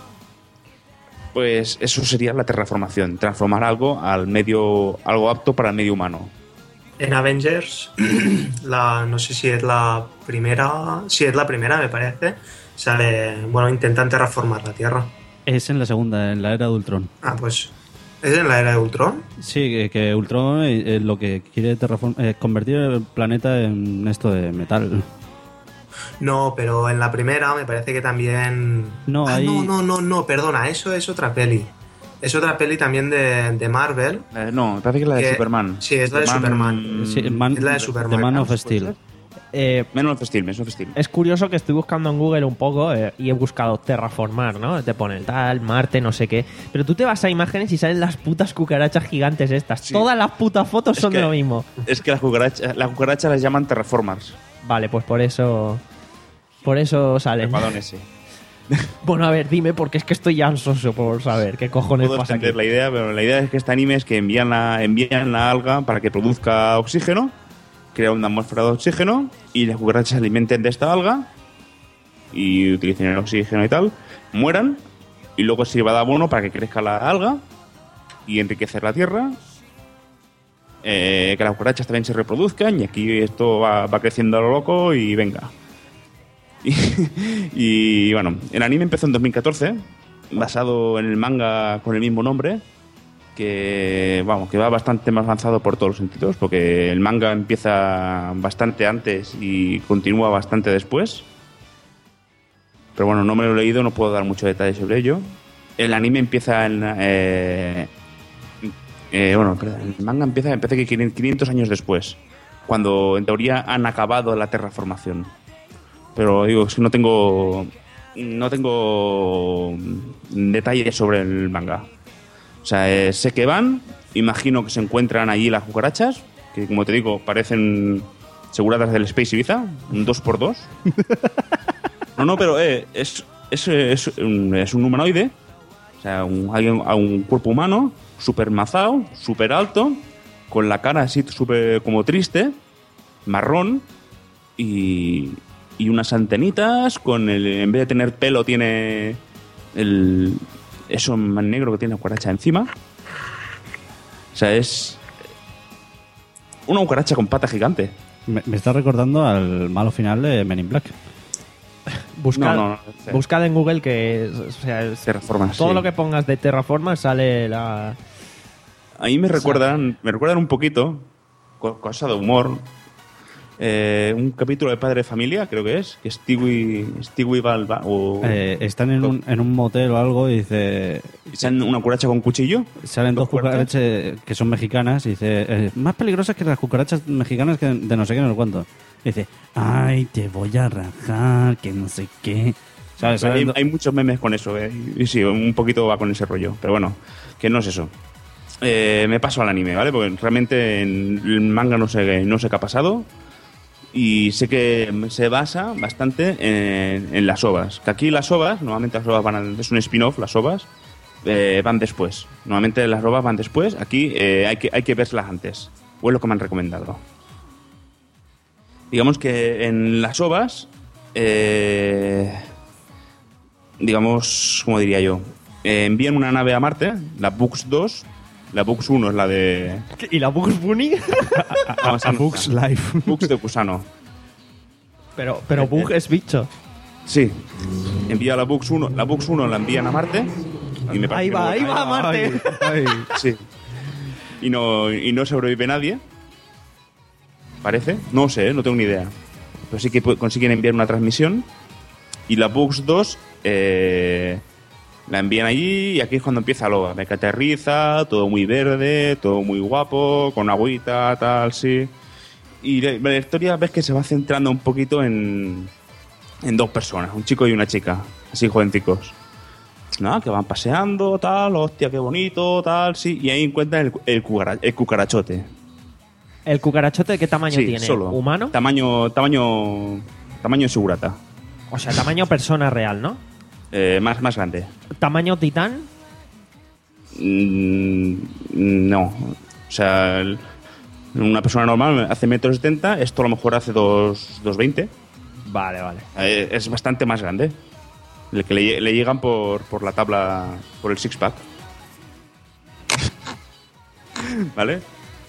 Pues eso sería la terraformación, transformar algo al medio, algo apto para el medio humano. En Avengers, la, no sé si es la primera, si es la primera, me parece, sale, bueno, intentan terraformar la Tierra. Es en la segunda, en la era de Ultron. Ah, pues, ¿es en la era de Ultron? Sí, que, que Ultron eh, eh, lo que quiere terraform- eh, convertir el planeta en esto de metal. No, pero en la primera me parece que también... No, ah, hay- no, no, no, no, perdona, eso es otra peli. Es otra peli también de, de Marvel. Eh, no, me parece que es la de que- Superman. Sí, es la de Superman. Sí, Man, Es la de Superman. The Man of ¿Puede Steel. ser? Eh, Man of Steel, Man of Steel. es curioso que estoy buscando en Google un poco eh, y he buscado terraformar, ¿no? Te pone tal, Marte, no sé qué. Pero tú te vas a imágenes y salen las putas cucarachas gigantes estas. Sí. Todas las putas fotos Es son de que- lo mismo. Es que las cucarachas, las cucarachas las llaman terraformers. Vale, pues por eso... Por eso salen. Trepadón ese. Bueno, a ver, dime, porque es que estoy ya ansioso por saber qué cojones Puedo pasa aquí. extender la idea, pero la idea es que este anime es que envían la, envían la alga para que produzca oxígeno, crea una atmósfera de oxígeno y las cucarachas se alimenten de esta alga y utilicen el oxígeno y tal, mueran y luego sirva de abono para que crezca la alga y enriquecer la tierra, eh, que las cucarachas también se reproduzcan y aquí esto va, va creciendo a lo loco y venga. Y, y, bueno, el anime empezó en dos mil catorce, basado en el manga con el mismo nombre, que vamos, que va bastante más avanzado por todos los sentidos, porque el manga empieza bastante antes y continúa bastante después. Pero bueno, no me lo he leído, no puedo dar mucho detalle sobre ello. El anime empieza en... Eh, eh, bueno, perdón, el manga empieza, empieza que quinientos años después, cuando en teoría han acabado la terraformación. Pero digo, es que no tengo no tengo detalles sobre el manga. O sea, eh, sé que van, imagino que se encuentran allí las cucarachas, que como te digo, parecen seguradas del Space Ibiza, un dos por dos. No, no, pero eh, es, es, es, un, es un humanoide, o sea, un, alguien, a un cuerpo humano, súper mazao, súper alto, con la cara así súper como triste, marrón, y... y unas antenitas, con el, en vez de tener pelo tiene el eso más negro que tiene la cucaracha encima. O sea, es una cucaracha con pata gigante. Me, me está recordando al malo final de Men in Black. Buscad, No, no, no. buscad en Google que... O sea, es- Terraforma, todo sí. lo que pongas de terraforma sale la... A mí me recuerdan, me recuerdan un poquito, co- cosa de humor, eh, un capítulo de Padre de Familia, creo que es, que Stewie, Stewie va al ba- o Eh, están en un, en un motel o algo y dice... echan una cucaracha con cuchillo. Salen dos puertas. cucarachas que son mexicanas y dice... eh, más peligrosas que las cucarachas mexicanas que de no sé qué, no sé cuánto. Y dice, ay, te voy a rajar, que no sé qué... ¿Sabes? Hay, Salen do- hay muchos memes con eso, eh, y sí, un poquito va con ese rollo, pero bueno, que no es eso. Eh, me paso al anime, ¿vale? Porque realmente en el manga no sé, no sé qué ha pasado y sé que se basa bastante en, en las ovas. Que aquí las ovas, normalmente las ovas van a- es un spin-off, las ovas eh, van después. Normalmente las ovas van después, aquí eh, hay, que, hay que verlas antes, o es lo que me han recomendado. Digamos que en las ovas, eh, digamos, ¿cómo diría yo? Eh, envían una nave a Marte, la Bugs dos. La Bugs uno es la de... ¿Y la Bugs Bunny? Vamos A Bugs Life. Bugs de gusano. pero, pero Bug es bicho. Sí. Envía la Bugs uno. La Bugs uno la envían a Marte. Y me parece Ahí que va, no- ahí va, Marte. Ay, Sí. Y no, y no sobrevive nadie. Parece. No sé, ¿eh? No tengo ni idea. Pero sí que pu- consiguen enviar una transmisión. Y la Bugs dos eh, la envían allí y aquí es cuando empieza lo de que aterriza, todo muy verde, todo muy guapo, con agüita, tal, sí. Y la, la historia ves que se va centrando un poquito en, en dos personas, un chico y una chica, así jovencicos. Nada, que van paseando, tal, hostia, qué bonito, tal, sí. Y ahí encuentran el, el, cucara- el cucarachote. ¿El cucarachote de qué tamaño Sí, tiene? solo. ¿Humano? Tamaño, tamaño, tamaño de segurata. O sea, tamaño persona real, ¿no? Eh, más, más grande. ¿Tamaño titán? Mm, no. O sea, el- una persona normal hace metro setenta, esto a lo mejor hace dos, dos veinte. Vale, vale. Eh, es bastante más grande. El que le, le llegan por, por la tabla, por el six-pack. ¿Vale?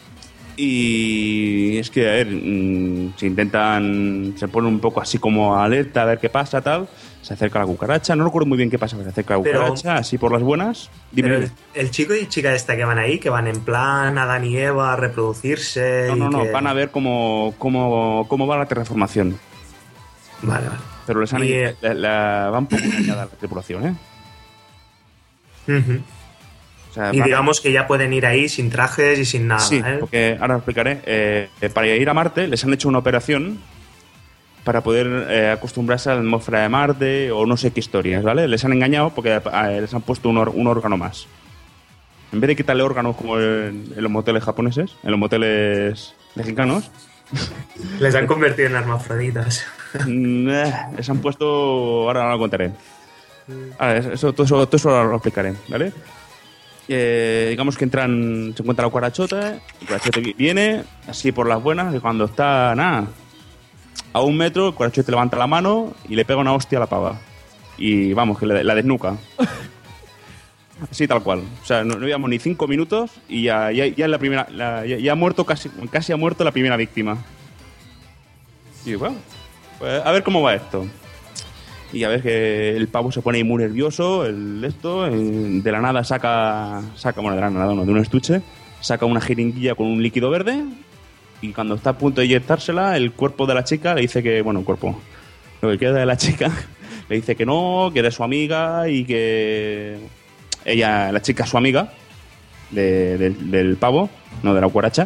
Y es que, a ver, mm, se intentan, se ponen un poco así como alerta a ver qué pasa, tal. Se acerca la cucaracha, no recuerdo muy bien qué pasa, pero se acerca la Pero- cucaracha, así por las buenas. Dime, Pero dime. el, el chico y chica esta que van ahí, que van en plan Adán y Eva a reproducirse. No, no, y no, que- van a ver cómo, cómo, cómo va la terraformación. Vale, vale. Pero les han, Y, eh, la, la- va un poco engañada la tripulación, ¿eh? Ujú. O sea, Y van- digamos que ya pueden ir ahí sin trajes y sin nada. Sí, ¿eh? porque ahora lo explicaré. Eh, eh, para ir a Marte les han hecho una operación para poder eh, acostumbrarse a la atmósfera de Marte o no sé qué historias, ¿vale? Les han engañado porque eh, les han puesto un, or- un órgano más. En vez de quitarle órganos como en, en los moteles japoneses, en los moteles mexicanos, Les han convertido en hermafroditas. mm, eh, les han puesto... Ahora no lo contaré. Ahora, eso, todo, eso, todo eso ahora lo explicaré, ¿vale? Eh, digamos que entran, se encuentra la cucarachota, el cucarachote viene así por las buenas y cuando está, nada, a un metro, el cucarachote levanta la mano y le pega una hostia a la pava. Y vamos, que la, la desnuca. Así tal cual. O sea, no, no llevamos ni cinco minutos y ya, ya, ya es la primera, la- ya, ya ha muerto casi, casi ha muerto la primera víctima. Y bueno, pues a ver cómo va esto. Y a ver que el pavo se pone ahí muy nervioso, el esto, eh, de la nada saca, saca, bueno, de la nada no, de un estuche, saca una jeringuilla con un líquido verde y cuando está a punto de inyectársela, el cuerpo de la chica le dice que, bueno, el cuerpo, lo que queda de la chica, le dice que no, que eres su amiga y que ella, la chica es su amiga de- del- del pavo, no de la cucaracha.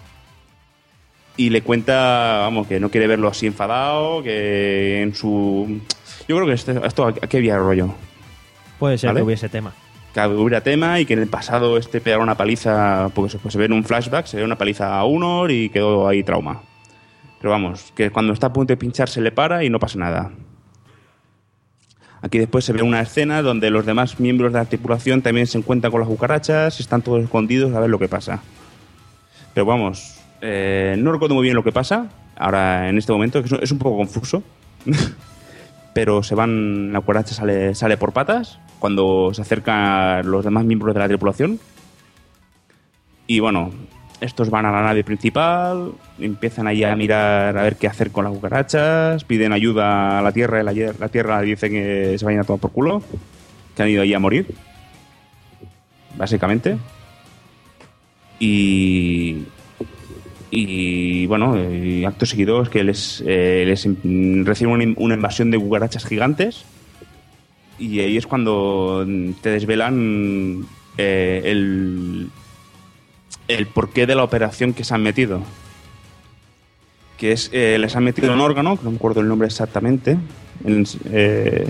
Y le cuenta, vamos, que no quiere verlo así enfadado, que en su... Yo creo que este- esto aquí había rollo. Puede ser ¿Vale? que hubiese tema. Que hubiera tema y que en el pasado este pegara una paliza, porque se, pues se ve en un flashback, se ve una paliza a Unor y quedó ahí trauma. Pero vamos, que cuando está a punto de pinchar se le para y no pasa nada. Aquí después se ve una escena donde los demás miembros de la tripulación también se encuentran con las cucarachas, están todos escondidos a ver lo que pasa. Pero vamos, eh, no recuerdo muy bien lo que pasa ahora en este momento, que es un- es un poco confuso. Pero se van, la cucaracha sale, sale por patas cuando se acercan los demás miembros de la tripulación. Y bueno, estos van a la nave principal, empiezan ahí a mirar a ver qué hacer con las cucarachas, piden ayuda a la Tierra y la, la Tierra dice que se vayan a tomar por culo, que han ido ahí a morir, básicamente. Y Y bueno, y acto seguido es que les, eh, les reciben una, una invasión de cucarachas gigantes. Y ahí es cuando te desvelan eh, el, el porqué de la operación que se han metido. Que es, eh, les han metido un órgano, que no me acuerdo el nombre exactamente. En, eh,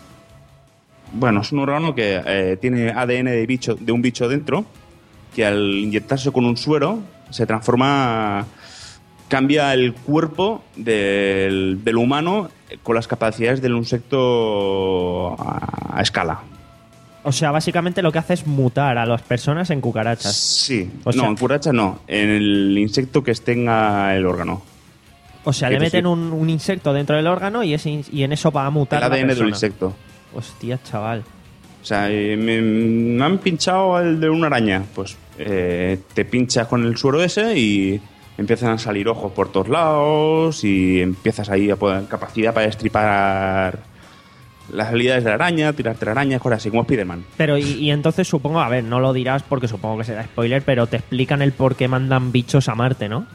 bueno, es un órgano que eh, tiene A D N de, bicho, de un bicho dentro, que al inyectarse con un suero se transforma, cambia el cuerpo del, del humano con las capacidades del insecto a, a escala. O sea, básicamente lo que hace es mutar a las personas en cucarachas. Sí, o no, sea, en cucarachas no, en el insecto que tenga el órgano. O sea, le meten un, un insecto dentro del órgano y, ese, y en eso va a mutar el A D N la persona. del insecto. Hostia, chaval. O sea, eh, me, me han pinchado el de una araña. Pues eh, te pinchas con el suero ese y empiezan a salir ojos por todos lados y empiezas ahí a poder capacidad para destripar las habilidades de la araña, tirarte la araña, cosas así como Spiderman. Pero y, y entonces supongo, a ver, no lo dirás porque supongo que será spoiler, pero te explican el por qué mandan bichos a Marte, ¿no?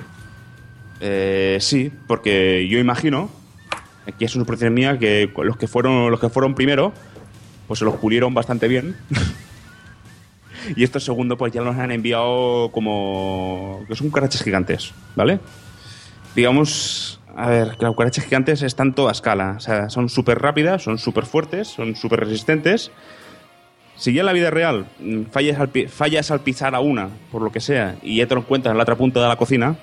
Eh, sí, porque yo imagino, aquí es una suposición mía, que los que fueron los que fueron primero, pues se los pulieron bastante bien. Y estos segundos pues ya los han enviado como... que son cucarachas gigantes, ¿vale? Digamos, a ver, que las cucarachas gigantes están toda a escala. O sea, son súper rápidas, son súper fuertes, son súper resistentes. Si ya en la vida real fallas al, fallas al pisar a una, por lo que sea, y ya te lo encuentras en la otra punta de la cocina,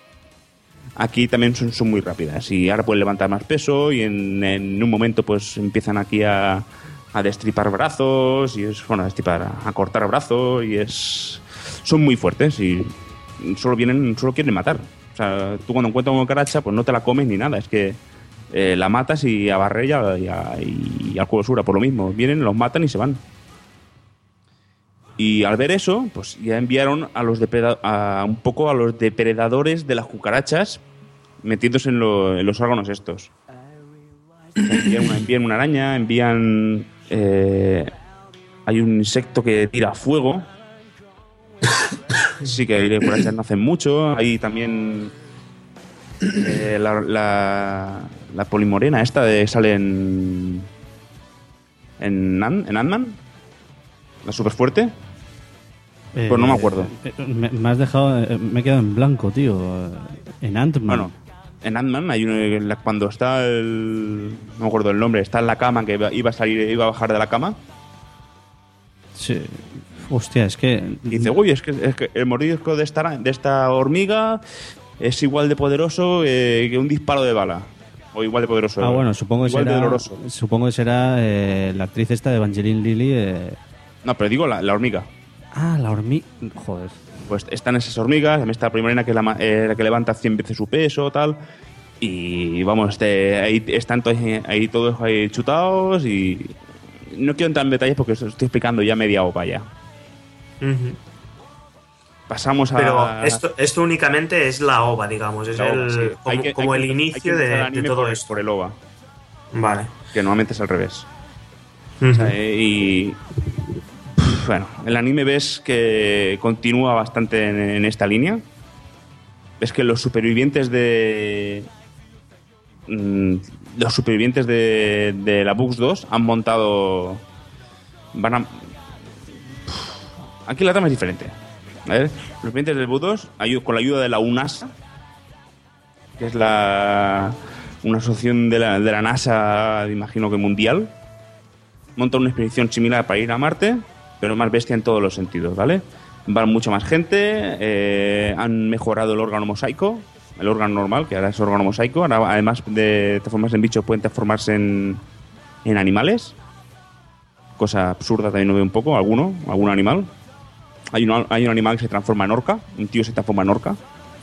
aquí también son, son muy rápidas. Y ahora pueden levantar más peso y en, en un momento pues empiezan aquí a... a destripar brazos y es bueno a destripar a, a cortar brazos y es son muy fuertes y solo vienen solo quieren matar. O sea, tú cuando encuentras una cucaracha pues no te la comes ni nada, es que eh, la matas y a barrer y, a, y, a, y al cubo sura por lo mismo, vienen, los matan y se van. Y al ver eso pues ya enviaron a los depredadores, a un poco a los depredadores de las cucarachas metiéndose en, lo, en los órganos estos. O sea, envían, una, envían una araña, envían... Eh, hay un insecto que tira fuego. Sí, que las cucarachas no hacen mucho. Hay también eh, la, la, la polimorena esta de sale en... En, Ant- en Ant-Man. La super fuerte. Eh, Pues no me acuerdo. eh, me, me has dejado... eh, me he quedado en blanco, tío. En Ant-Man. Bueno, en Ant-Man hay uno, la- cuando está el... no me acuerdo el nombre, está en la cama, que iba iba a salir, iba a bajar de la cama. Sí. Hostia, es que... Y dice, uy, es que, es que el mordisco de esta, de esta hormiga es igual de poderoso eh, que un disparo de bala. O igual de poderoso. Ah, bueno, supongo que igual de será... doloroso. Supongo que será eh, la actriz esta de Evangeline Lilly... eh. No, pero digo la, la hormiga. Ah, la hormiga... Joder. Pues están esas hormigas, también está la primera que, la, ma- eh, la que levanta cien veces su peso, tal. Y vamos, este, ahí están todos, ahí todos ahí chutados y... No quiero entrar en detalles porque os estoy explicando ya media opa ya. Ujú. Pasamos a... Pero esto, esto únicamente es la ova, digamos, es La ova, el, sí. como, Hay que- como hay el que- hay que inicio empezar de, el de anime todo por, esto. por el ova, Vale. que normalmente es al revés. Ujú. O sea, eh, y pff, bueno, el anime ves que continúa bastante en, en esta línea. Ves que los supervivientes de mm, los supervivientes de, de la Bux dos han montado van a pff, aquí la trama es diferente. A ver, los supervivientes del Bux dos ayu- con la ayuda de la UNASA, que es la una asociación de la, de la NASA, imagino que mundial, montan una expedición similar para ir a Marte, pero más bestia en todos los sentidos, ¿vale? Van mucha más gente, eh, han mejorado el órgano mosaico, el órgano normal, que ahora es órgano mosaico, ahora, además de transformarse en bichos, pueden transformarse en, en animales, cosa absurda también lo veo un poco, alguno, algún animal. Hay un, hay un animal que se transforma en orca, un tío se transforma en orca,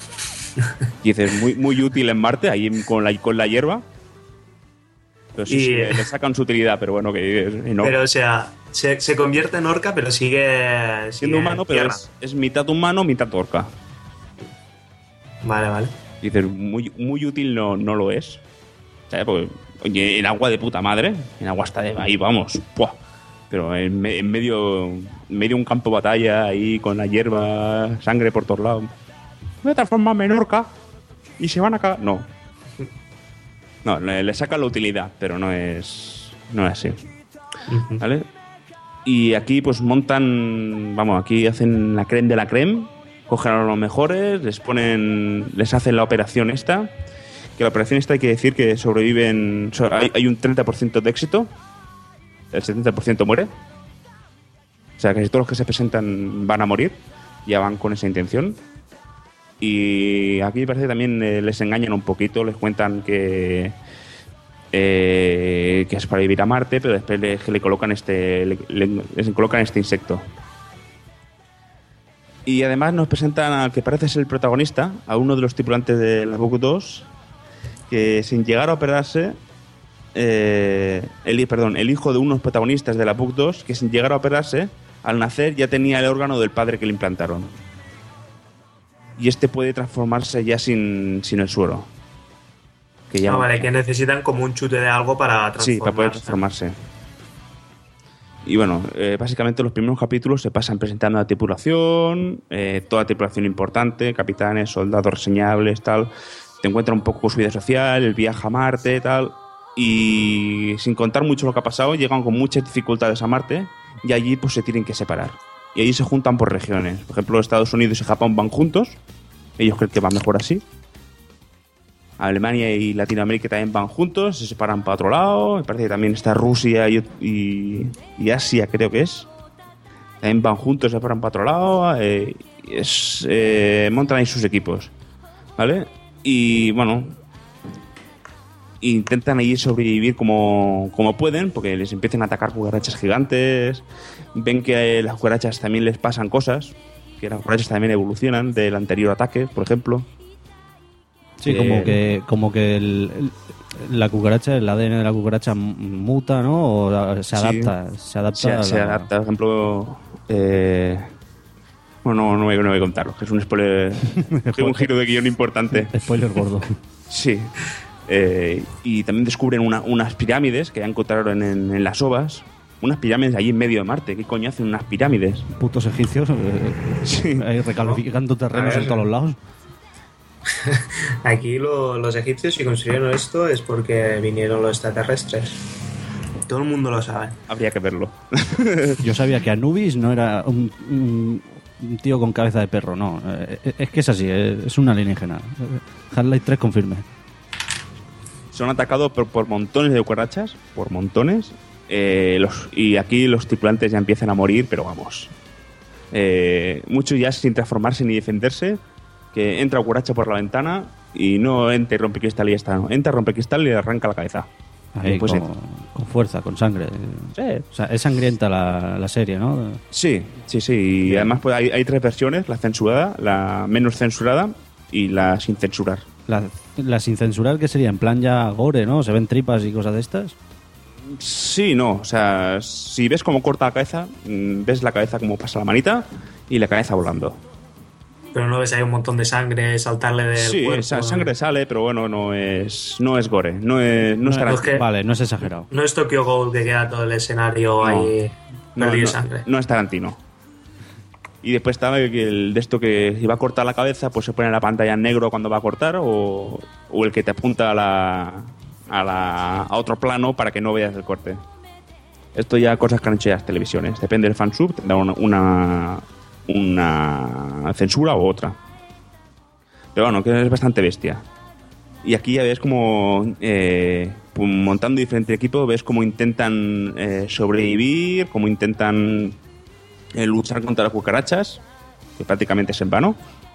y dices, muy, muy útil en Marte, ahí con la, con la hierba. Pero sí, Y- sí, le sacan su utilidad, pero bueno, que es enorme. Pero, o sea, se, se convierte en orca, pero sigue Siendo sigue humano, en pero tierra. es, es mitad humano, mitad orca. Vale, vale. Dices, muy, muy útil no, no lo es. ¿Sabes? Porque, oye, en agua de puta madre, en agua está de ahí, vamos. ¡Puah! Pero en, me- en medio en medio de un campo de batalla, ahí con la hierba, sangre por todos lados. voy a transformarme en orca y se van a cagar. No. No, le, le sacan la utilidad, pero no es, no es así. Uh-huh. ¿Vale? Y aquí pues montan, vamos, aquí hacen la creme de la creme, cogen a los mejores, les ponen, les hacen la operación esta, que la operación esta hay que decir que sobreviven, hay, hay un treinta por ciento de éxito, el setenta por ciento muere, o sea, casi todos los que se presentan van a morir, ya van con esa intención. Y aquí parece que también eh, les engañan un poquito, les cuentan que eh, que es para vivir a Marte, pero después le, le colocan este le, le, les colocan este insecto. Y además nos presentan al que parece ser el protagonista, a uno de los tripulantes de la Bug dos, que sin llegar a operarse, eh, el, perdón, el hijo de unos protagonistas de la Bug dos, que sin llegar a operarse, al nacer ya tenía el órgano del padre que le implantaron. Y este puede transformarse ya sin, sin el suero. Que ya ah, vale, que necesitan como un chute de algo para transformarse. Sí, para poder transformarse. Y bueno, eh, básicamente los primeros capítulos se pasan presentando a la tripulación, eh, toda tripulación importante, capitanes, soldados reseñables, tal. Te encuentran un poco con su vida social, el viaje a Marte, tal. Y sin contar mucho lo que ha pasado, llegan con muchas dificultades a Marte y allí pues se tienen que separar. Y allí se juntan por regiones. Por ejemplo, Estados Unidos y Japón van juntos. Ellos creen que va mejor así. Alemania y Latinoamérica también van juntos. Se separan para otro lado. Me parece que también está Rusia y, y, y Asia, creo que es. También van juntos, se separan para otro lado. Eh, es, eh, montan ahí sus equipos. ¿Vale? Y bueno, intentan ahí sobrevivir como, como pueden, porque les empiezan a atacar cucarachas gigantes. Ven que a las cucarachas también les pasan cosas, que las cucarachas también evolucionan del anterior ataque, por ejemplo. Sí, eh, como que como que el, el, la cucaracha, el A D N de la cucaracha muta, ¿no? O se adapta. Sí, se adapta. Se, a se la... adapta, por ejemplo... Eh, bueno, no, no, voy, no voy a contarlo, que es un spoiler, un giro de guión importante. Spoiler gordo. Sí. Eh, y también descubren una, unas pirámides que ya encontraron en, en las ovas. Unas pirámides allí en medio de Marte. ¿Qué coño hacen unas pirámides? Putos egipcios, eh, sí. ahí recalificando terrenos en todos los lados. Aquí lo, los egipcios, si construyeron esto, es porque vinieron los extraterrestres. Todo el mundo lo sabe. Habría que verlo. Yo sabía que Anubis no era un, un, un tío con cabeza de perro, no. Es que es así, es una alienígena. Half-Life tres confirme. Son atacados por, por montones de cucarachas, por montones. Eh, los, y aquí los tripulantes ya empiezan a morir, pero vamos. Eh, muchos ya sin transformarse ni defenderse. Que entra cucaracha por la ventana y no entra y rompe cristal y ya está. No. Entra, rompe cristal y le arranca la cabeza. Ahí, con, con fuerza, con sangre. Sí. O sea, es sangrienta la, la serie, ¿no? Sí, sí, sí. Y bien. Además pues, hay, hay tres versiones: la censurada, la menos censurada y la sin censurar. La, la sin censurar, ¿qué sería? En plan ya gore, ¿no? ¿Se ven tripas y cosas de estas? Sí, no. O sea, si ves cómo corta la cabeza, ves la cabeza como pasa la manita y la cabeza volando. Pero no ves ahí un montón de sangre saltarle del sí, cuerpo. Sí, sangre sale, pero bueno, no es no es gore, no es no, no es, es que, vale, no es exagerado. No es Tokyo Ghoul que queda todo el escenario no, ahí no, perdido no, sangre. No es Tarantino. Y después estaba el de esto que si va a cortar la cabeza, pues se pone en la pantalla en negro cuando va a cortar o, o el que te apunta a la a la a otro plano para que no veas el corte. Esto ya cosas que han hecho las televisiones, depende del fansub, tendrá una, una una censura u otra. Pero bueno, que es bastante bestia. Y aquí ya ves como eh, montando diferentes equipos, ves cómo intentan eh, sobrevivir, cómo intentan eh, luchar contra las cucarachas, que prácticamente es en vano.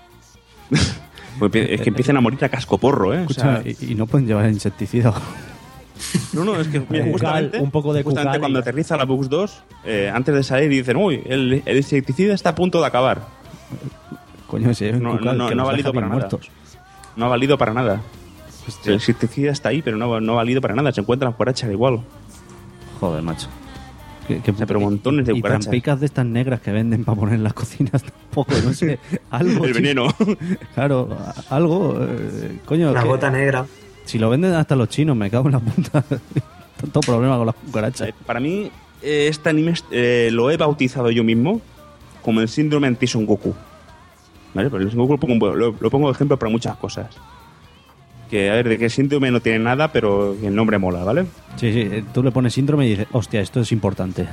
Es que empiezan a morir a cascoporro, ¿eh? Escucha, o sea, y, y no pueden llevar insecticida. No, no, es que mira, justamente, un poco de justamente cuando aterriza la Bug dos, eh, antes de salir dicen, uy, el, el insecticida está a punto de acabar. Coño, si no, no, no, no ha valido para nada. No ha valido para nada. Hostia. El insecticida está ahí, pero no, no ha valido para nada. Se encuentran las cucarachas igual. Joder, macho. Que, que, o sea, pero montones de cucarachas. Y trampicas de estas negras que venden para poner en las cocinas tampoco, no sé. Algo, el veneno. Claro, algo. Eh, coño. La que, gota negra. Si lo venden hasta los chinos, me cago en la punta. Tanto problema con las cucarachas. Eh, para mí, eh, este anime eh, lo he bautizado yo mismo como el síndrome anti-Son Goku. ¿Vale? Pero el Sengoku lo pongo, lo, lo pongo de ejemplo para muchas cosas. Que, a ver, de que síndrome no tiene nada, pero el nombre mola, ¿vale? Sí, sí, tú le pones síndrome y dices, hostia, esto es importante.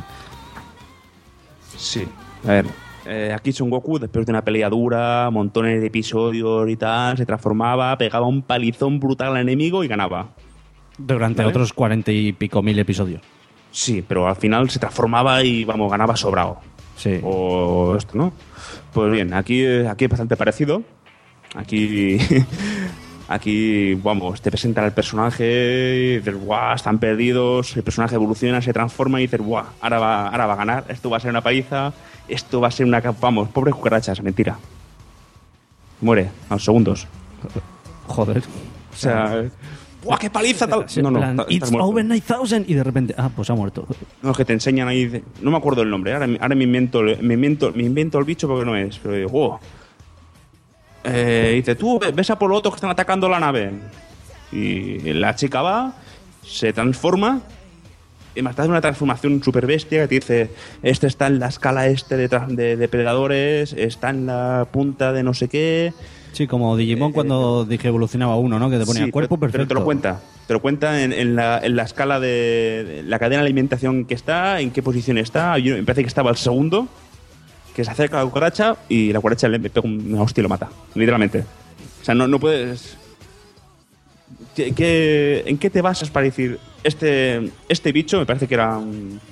Sí. A ver, eh, aquí Son Goku, después de una pelea dura, montones de episodios y tal, se transformaba, pegaba un palizón brutal al enemigo y ganaba. Durante ¿Vale? otros cuarenta y pico mil episodios. Sí, pero al final se transformaba y, vamos, ganaba sobrado. Sí. O esto, ¿no? Pues bien, aquí, aquí es bastante parecido. Aquí... Aquí, vamos, te presentan al personaje y dices, guau, están perdidos, el personaje evoluciona, se transforma y dices, guau, ahora va, ahora va a ganar, esto va a ser una paliza, esto va a ser una... Vamos, pobres cucarachas, mentira. Muere a los segundos. Joder. O sea, ¡guau, qué paliza! Tal. No, no, plan, está- estás It's muerto. over nine thousand y de repente, ah, pues ha muerto. No, es que te enseñan ahí... de- No me acuerdo el nombre, ahora, ahora me, invento, me, invento, me invento el bicho porque no es, pero digo, wow. Eh, dice, tú ve- ves a por los otros que están atacando la nave. Y la chica va, se transforma, y más tarde una transformación super bestia que te dice, este está en la escala este de, tra- de, de predadores, está en la punta de no sé qué. Sí, como Digimon cuando dije evolucionaba uno, ¿no? Que te ponía Sí, cuerpo pero, perfecto. pero te lo cuenta. Te lo cuenta en, en, la, en la escala de, de la cadena de alimentación que está, en qué posición está. Yo, me parece que estaba el segundo, que se acerca a la cucaracha y la cucaracha le pega una hostia y lo mata. Literalmente. O sea, no, no puedes... ¿Qué, qué, en qué te basas para decir este, este bicho? Me parece que era un,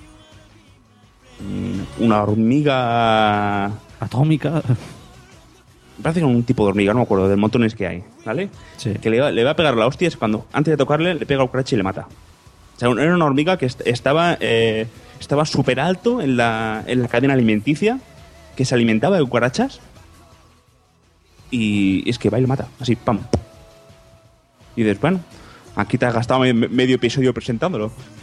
un- una hormiga... Atómica. Me parece que era un tipo de hormiga, no me acuerdo, de montones que hay, ¿vale? Sí. Que le va, le va a pegar la hostia es cuando, antes de tocarle, le pega al cucaracha y le mata. O sea, era una hormiga que est- estaba eh, estaba súper alto en la, en la cadena alimenticia, que se alimentaba de cucarachas, y es que va y le mata, así, pam. Y dices, bueno, aquí te has gastado me- medio episodio presentándolo.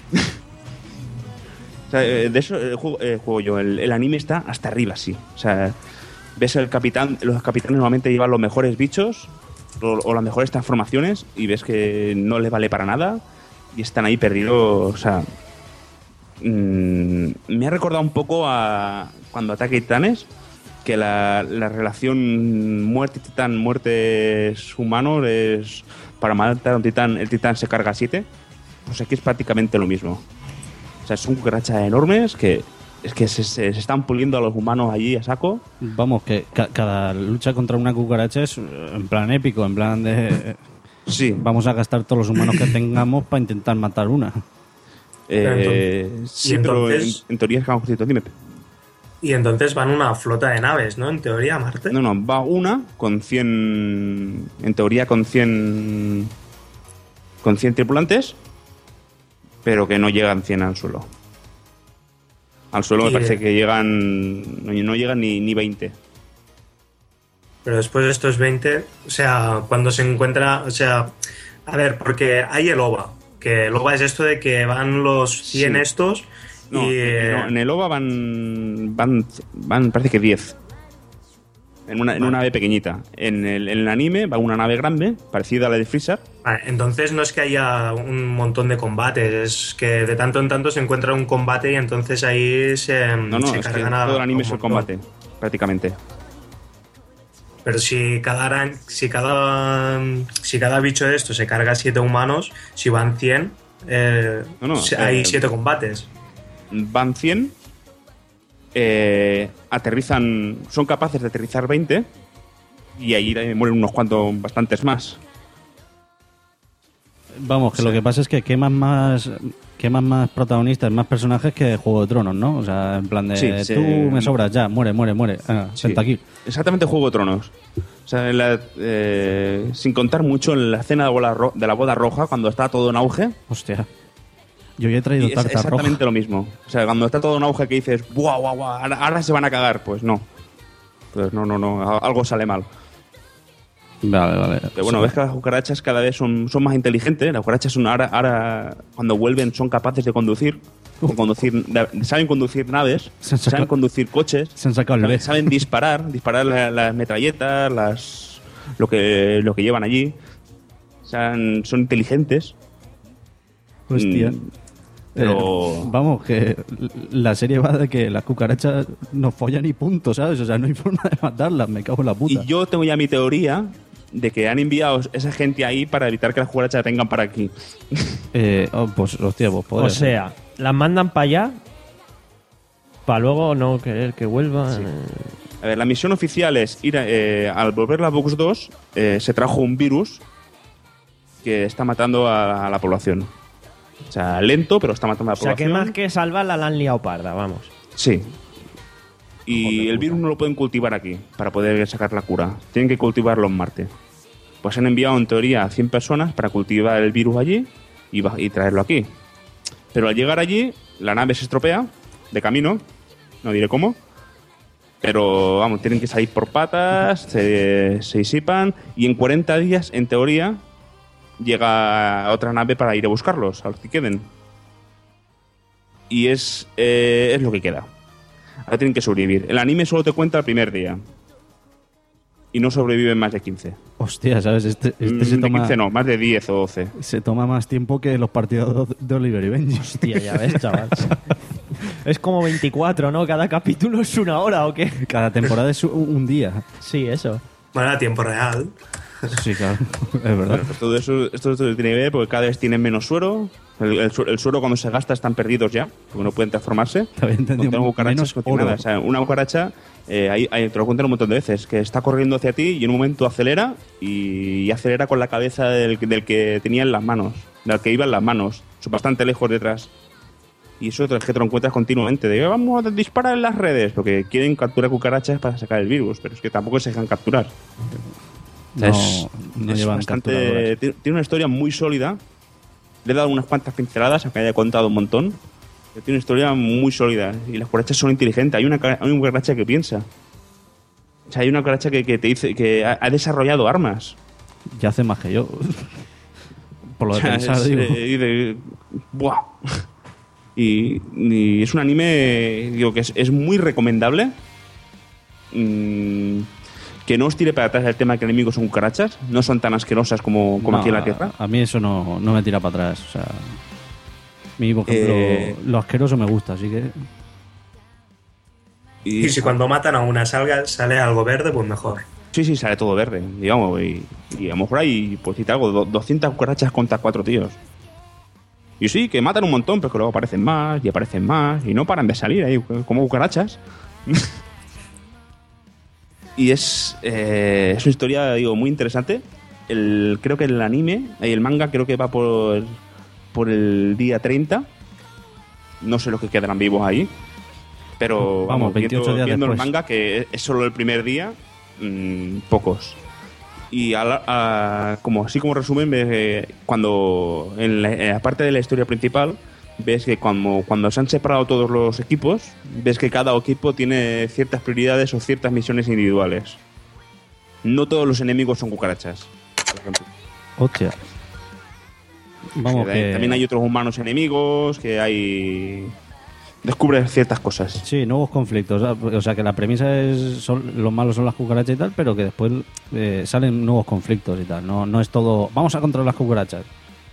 O sea, eh, de eso eh, juego, eh, juego yo. El, el anime está hasta arriba, sí. O sea, ves el capitán, los capitanes normalmente llevan los mejores bichos o, o las mejores transformaciones y ves que no les vale para nada y están ahí perdidos. O sea, mmm, me ha recordado un poco a cuando Ataque Titanes, que la, la relación muerte-titán, muertes humanos es para matar a un titán, el titán se carga siete. Pues aquí es prácticamente lo mismo. O sea, son cucarachas enormes que es que se, se- se están puliendo a los humanos allí a saco. Vamos, que ca- cada lucha contra una cucaracha es eh, en plan épico, en plan de... Sí. Vamos a gastar todos los humanos que tengamos para intentar matar una. Eh, entonces- sí, y pero en, entonces- en teoría es que vamos justito. Dime. Y entonces van una flota de naves, ¿no? En teoría, a Marte. No, no, va una con cien... En teoría con cien... Con cien tripulantes, pero que no llegan cien al suelo. Al suelo me Y, parece eh, que llegan... No, no llegan ni, ni veinte. Pero después de estos veinte, o sea, cuando se encuentra, o sea, a ver, porque hay el O V A, que el O V A es esto de que van los cien Sí. estos No, y... no, en el O V A van, van, van parece que diez. En una, en una nave pequeñita. En el, en el anime va una nave grande, parecida a la de Freezer. Vale, entonces no es que haya un montón de combates, es que de tanto en tanto se encuentra un combate y entonces ahí se, No, no, se es que cargan a todo el anime a un es el montón. combate, prácticamente. Pero si cada, aran- si cada si cada bicho de estos se carga siete humanos, si van cien, eh, No, no, se- hay eh, siete combates. Van cien, eh, aterrizan, son capaces de aterrizar veinte y ahí mueren unos cuantos, bastantes más. Vamos, que lo que pasa es que queman más, queman más protagonistas, más personajes que Juego de Tronos, ¿no? O sea, en plan de, Sí, tú sí. me sobras, ya, muere, muere, muere. Ah, Sí. senta aquí. Exactamente, Juego de Tronos. O sea, en la- eh, sin contar mucho en la escena de, bola ro- de la boda roja, cuando está todo en auge. Hostia. Yo ya he traído Y es tarta exactamente roja. lo mismo. O sea, cuando está todo en auge que dices, ¡buah, buah, buah! Ahora, ahora se van a cagar. Pues no. Pues no, no, no. a- Algo sale mal. Vale, vale. Pero bueno, ves que las cucarachas cada vez son, son más inteligentes. Las cucarachas son ahora, ahora, cuando vuelven, son capaces de conducir. De conducir de- saben conducir naves, Se han sacado- saben conducir coches, Se han sacado el saben, B. saben disparar, disparar la- las metralletas, las lo que lo que llevan allí. O sea, son inteligentes. Hostia. Mm, Pero... Eh, vamos, que la serie va de que las cucarachas no follan y punto, ¿sabes? O sea, no hay forma de matarlas, me cago en la puta. Y yo tengo ya mi teoría de que han enviado esa gente ahí para evitar que las cucarachas vengan para aquí. Eh, oh, pues, hostia, pues podría O sea, las mandan para allá para luego no querer que vuelvan. Sí. A ver, la misión oficial es ir a, eh, al volver la Box dos, eh, se trajo un virus que está matando a, a la población. O sea, lento, pero está matando a la O sea, población. que más que salvarla la han liado parda, vamos. Sí. Y Joder, el virus no lo pueden cultivar aquí para poder sacar la cura. Tienen que cultivarlo en Marte. Pues han enviado en teoría a cien personas para cultivar el virus allí y, va- y traerlo aquí. Pero al llegar allí, la nave se estropea de camino, no diré cómo, pero vamos, tienen que salir por patas, se, se disipan y en cuarenta días, en teoría, llega otra nave para ir a buscarlos, a los que queden. Y es, eh, es lo que queda. Ahora tienen que sobrevivir. El anime solo te cuenta el primer día. Y no sobreviven más de quince. Hostia, ¿sabes? Este, este Mm, se de toma... quince no, más de diez o doce. Se toma más tiempo que los partidos de Oliver y Benji. Hostia, ya ves, chaval. Es como veinticuatro, ¿no? Cada capítulo es una hora, ¿o qué? Cada temporada es un, un día. Sí, eso. Bueno, a tiempo real. Sí, claro. Es verdad. Bueno, pues todo eso, esto, esto tiene que ver porque cada vez tienen menos suero. El, el, su- el suero cuando se gasta están perdidos ya, porque no pueden transformarse. Te había entendido, Contra cucarachas menos no tiene oro. nada. O sea, una cucaracha, eh, ahí, ahí te lo cuentan un montón de veces, que está corriendo hacia ti y en un momento acelera y, y acelera con la cabeza del, del que tenía en las manos, del que iba en las manos, son bastante lejos detrás. Y eso es que te lo encuentras continuamente, de vamos a disparar en las redes, porque quieren capturar cucarachas para sacar el virus, pero es que tampoco se dejan capturar. O sea, No, es, no es llevan bastante, capturadoras. tiene tiene una historia muy sólida. Le he dado unas cuantas pinceladas, aunque haya contado un montón. Pero tiene una historia muy sólida. Y las cucarachas son inteligentes. Hay una, ca- hay una cucaracha que piensa. O sea, hay una cucaracha que, que te dice que ha, ha desarrollado armas. Ya hace más que yo. Por lo O de sea, pensar, es, digo. eh, y de- ¡buah! Y, y es un anime digo, que es, es muy recomendable. Mm, que no os tire para atrás el tema de que enemigos son cucarachas. No son tan asquerosas como, como No, aquí en la Tierra. A, a mí eso no, no me tira para atrás. O sea, a mí, por ejemplo, Eh, lo asqueroso me gusta, así que... Y si cuando matan a una salga, sale algo verde, pues mejor. Sí, sí, sale todo verde, digamos. Y, y a lo mejor hay, pues si te hago, do- doscientas cucarachas contra cuatro tíos. Y sí, que matan un montón, pero que luego aparecen más y aparecen más y no paran de salir ahí como cucarachas. Y es, eh, es una historia, digo, muy interesante. El, creo que el anime, y el manga creo que va por, por el día treinta. No sé los que quedarán vivos ahí. Pero Vamos, vamos, veintiocho viendo, días viendo el después. manga, que es solo el primer día, mmm, pocos. Y a la- a- como así como resumen, ves que cuando, en la, en la parte de la historia principal, ves que cuando, cuando se han separado todos los equipos, ves que cada equipo tiene ciertas prioridades o ciertas misiones individuales. No todos los enemigos son cucarachas, por ejemplo. Hostia. Vamos, Que que... También hay otros humanos enemigos, que hay... Descubres ciertas cosas. Sí, nuevos conflictos. O sea, que la premisa es son, los malos son las cucarachas y tal, pero que después eh, salen nuevos conflictos y tal. No, no es todo, vamos a controlar las cucarachas.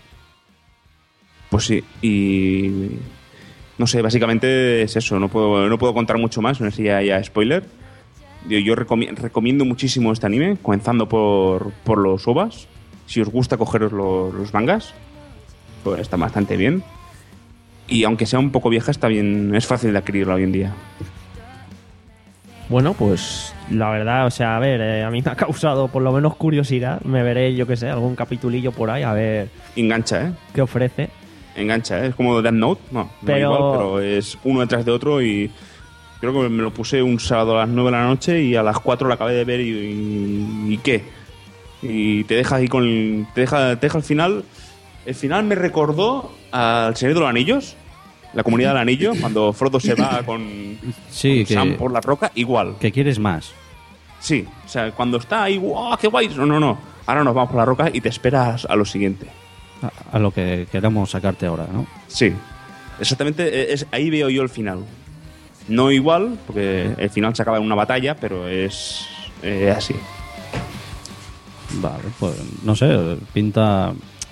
Pues sí, y... No sé, básicamente es eso. No puedo, no puedo contar mucho más, no sé si ya, ya spoiler. Yo, yo recomi- recomiendo muchísimo este anime, comenzando por, por los O V As. Si os gusta cogeros los, los mangas, pues está bastante bien. Y aunque sea un poco vieja, está bien, es fácil de adquirirlo hoy en día. Bueno, pues la verdad, o sea, a ver, eh, a mí me ha causado por lo menos curiosidad. Me veré, yo qué sé, algún capitulillo por ahí a ver Engancha, ¿eh? qué ofrece. Engancha, ¿eh? Es como Death Note, no, Pero- no igual, pero es uno detrás de otro y creo que me lo puse un sábado a las nueve de la noche y a las cuatro lo acabé de ver y, y, ¿y qué? Y te deja ahí con... Te deja, te deja al final... El final me recordó al Señor de los Anillos, la comunidad del anillo, cuando Frodo se va con, Sí, con que, Sam por la roca, igual. que quieres más. Sí, o sea, cuando está ahí, ¡wow, qué guay! No, no, no. Ahora nos vamos por la roca y te esperas a lo siguiente. A, a lo que queramos sacarte ahora, ¿no? Sí, exactamente, es, ahí veo yo el final. No igual, porque el final se acaba en una batalla, pero es eh, así. Vale, pues no sé, pinta...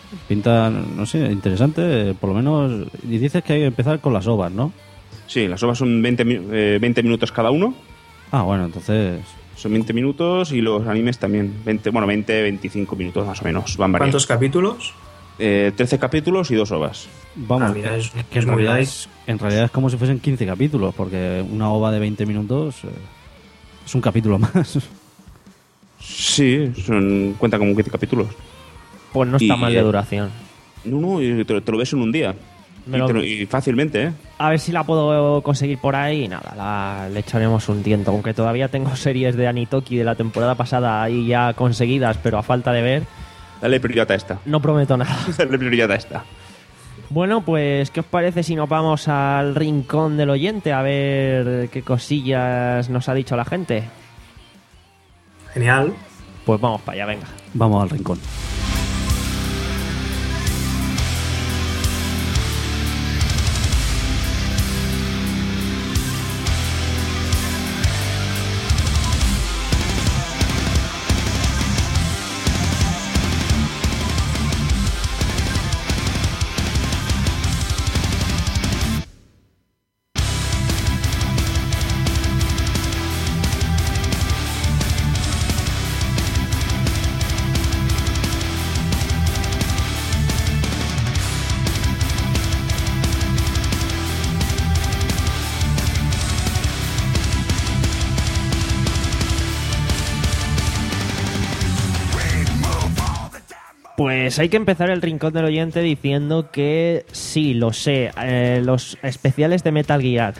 Pinta, no sé, interesante, por lo menos. Y dices que hay que empezar con las ovas, ¿no? Sí, las ovas son veinte, eh, veinte minutos cada uno. Ah, bueno, entonces... Son veinte minutos y los animes también. veinte, bueno, veinte, veinticinco minutos más o menos. Van variando. ¿Cuántos capítulos? Eh, trece capítulos y dos ovas. Vamos, Ah, mira, es- que, que es en, muy realidad light. es, en realidad es como si fuesen quince capítulos, porque una ova de veinte minutos eh, es un capítulo más. Sí, son, cuenta como quince capítulos. Pues no está Y, mal de eh, duración. No, no, y te, te lo ves en un día. Me Y, lo- te lo- y fácilmente, ¿eh? A ver si la puedo conseguir por ahí y nada, la, le echaremos un tiento. Aunque todavía tengo series de Anitoki de la temporada pasada ahí ya conseguidas, pero a falta de ver, Dale prioridad a esta. no prometo nada. Dale prioridad a esta. Bueno, pues, ¿qué os parece si nos vamos al rincón del oyente a ver qué cosillas nos ha dicho la gente? Genial. Pues vamos para allá, venga. Vamos al rincón. Pues hay que empezar el rincón del oyente diciendo que sí, lo sé, eh, los especiales de Metal Gear.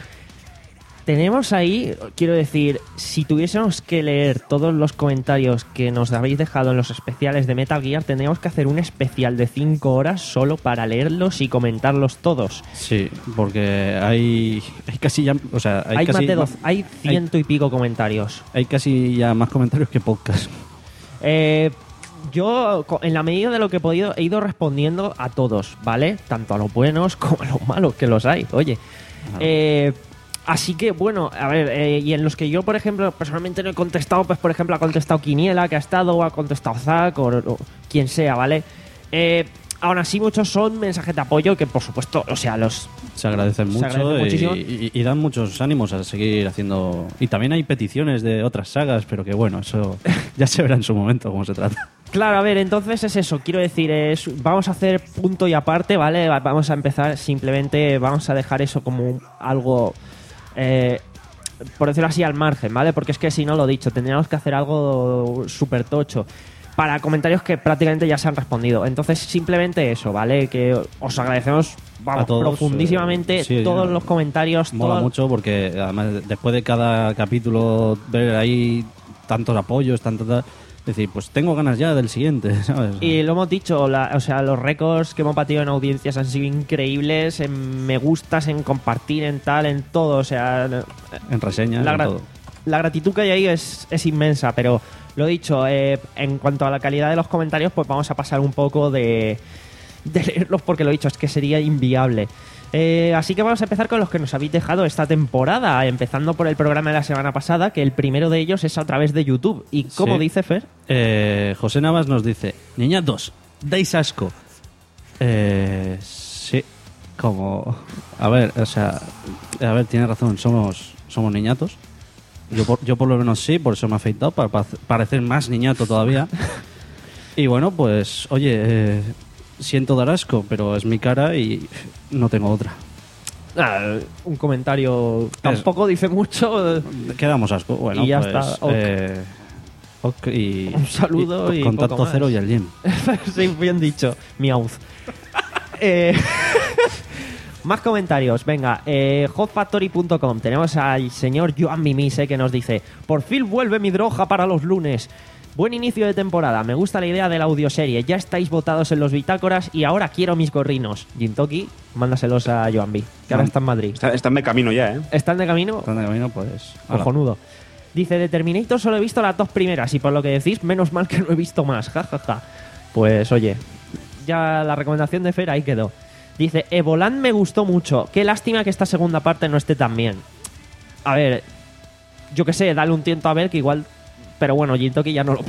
Tenemos ahí, quiero decir, si tuviésemos que leer todos los comentarios que nos habéis dejado en los especiales de Metal Gear, tendríamos que hacer un especial de cinco horas solo para leerlos y comentarlos todos. Sí, porque hay, hay casi ya... O sea, hay, Hay, casi más de doce, hay ciento y pico comentarios. Hay casi ya más comentarios que podcast. Eh, yo, co- en la medida de lo que he podido, he ido respondiendo a todos, ¿vale? Tanto a los buenos como a los malos, que los hay, oye. Eh, así que, bueno, a ver, eh, y en los que yo, por ejemplo, personalmente no he contestado, pues, por ejemplo, ha contestado Quiniela, que ha estado, o ha contestado Zack, o, o quien sea, ¿vale? Eh, aún así, muchos son mensajes de apoyo que, por supuesto, o sea, los... Se agradecen Se mucho agradece muchísimo. y, y- y dan muchos ánimos a seguir haciendo... Y también hay peticiones de otras sagas, pero que bueno, eso ya se verá en su momento cómo se trata. Claro, a ver, entonces es eso, quiero decir, es, vamos a hacer punto y aparte, ¿vale? Va- Vamos a empezar simplemente, vamos a dejar eso como un- algo, eh, por decirlo así, al margen, ¿vale? Porque es que si no, lo dicho, tendríamos que hacer algo súper tocho para comentarios que prácticamente ya se han respondido. Entonces, simplemente eso, ¿vale? Que os agradecemos, vamos, A todos, profundísimamente eh, sí, todos ya. los comentarios. Mola todo- mucho porque además después de cada capítulo ver ahí tantos apoyos, tanto tal, decir, pues tengo ganas ya del siguiente, ¿sabes? Y lo hemos dicho, la- o sea, los récords que hemos batido en audiencias han sido increíbles, en me gustas, en compartir, en tal, en todo, o sea, En reseñas, la, en gra- todo. la gratitud que hay ahí es, es inmensa, pero lo dicho, eh, en cuanto a la calidad de los comentarios, pues vamos a pasar un poco de, de leerlos porque lo dicho, es que sería inviable. Eh, así que vamos a empezar con los que nos habéis dejado esta temporada, empezando por el programa de la semana pasada, que el primero de ellos es a través de YouTube. ¿Y cómo Sí. dice Fer? Eh, José Navas nos dice, niñatos, dais asco. Eh, sí, como... A ver, o sea, a ver, tiene razón, somos, somos niñatos. Yo por, yo por lo menos sí, por eso me he afeitado, para, pa- parecer más niñato todavía. Y bueno, pues, oye, eh, siento dar asco, pero es mi cara y no tengo otra. Ah, un comentario tampoco dice mucho. Quedamos asco. Bueno, Y ya pues, está, ok. eh, ok, y, Un saludo y contacto poco más. cero y el gym. Sí, bien dicho. Miauz. Eh, más comentarios. Venga, eh, hot factory punto com. Tenemos al señor Joan Mimise que nos dice: por fin vuelve mi droga para los lunes. Buen inicio de temporada. Me gusta la idea de la audioserie. Ya estáis votados en los bitácoras y ahora quiero mis gorrinos. Jintoki, mándaselos a Joan B, que ahora está en Madrid. Está, están de camino ya, ¿eh? ¿Están de camino? Están de camino, pues... ala. Cojonudo. Dice, de Terminator solo he visto las dos primeras y por lo que decís, menos mal que no he visto más. Ja, ja, ja. Pues oye, ya la recomendación de Fer ahí quedó. Dice, Evoland me gustó mucho. Qué lástima que esta segunda parte no esté tan bien. A ver, yo qué sé, dale un tiento a ver que igual... Pero bueno, Jintoki ya no lo puso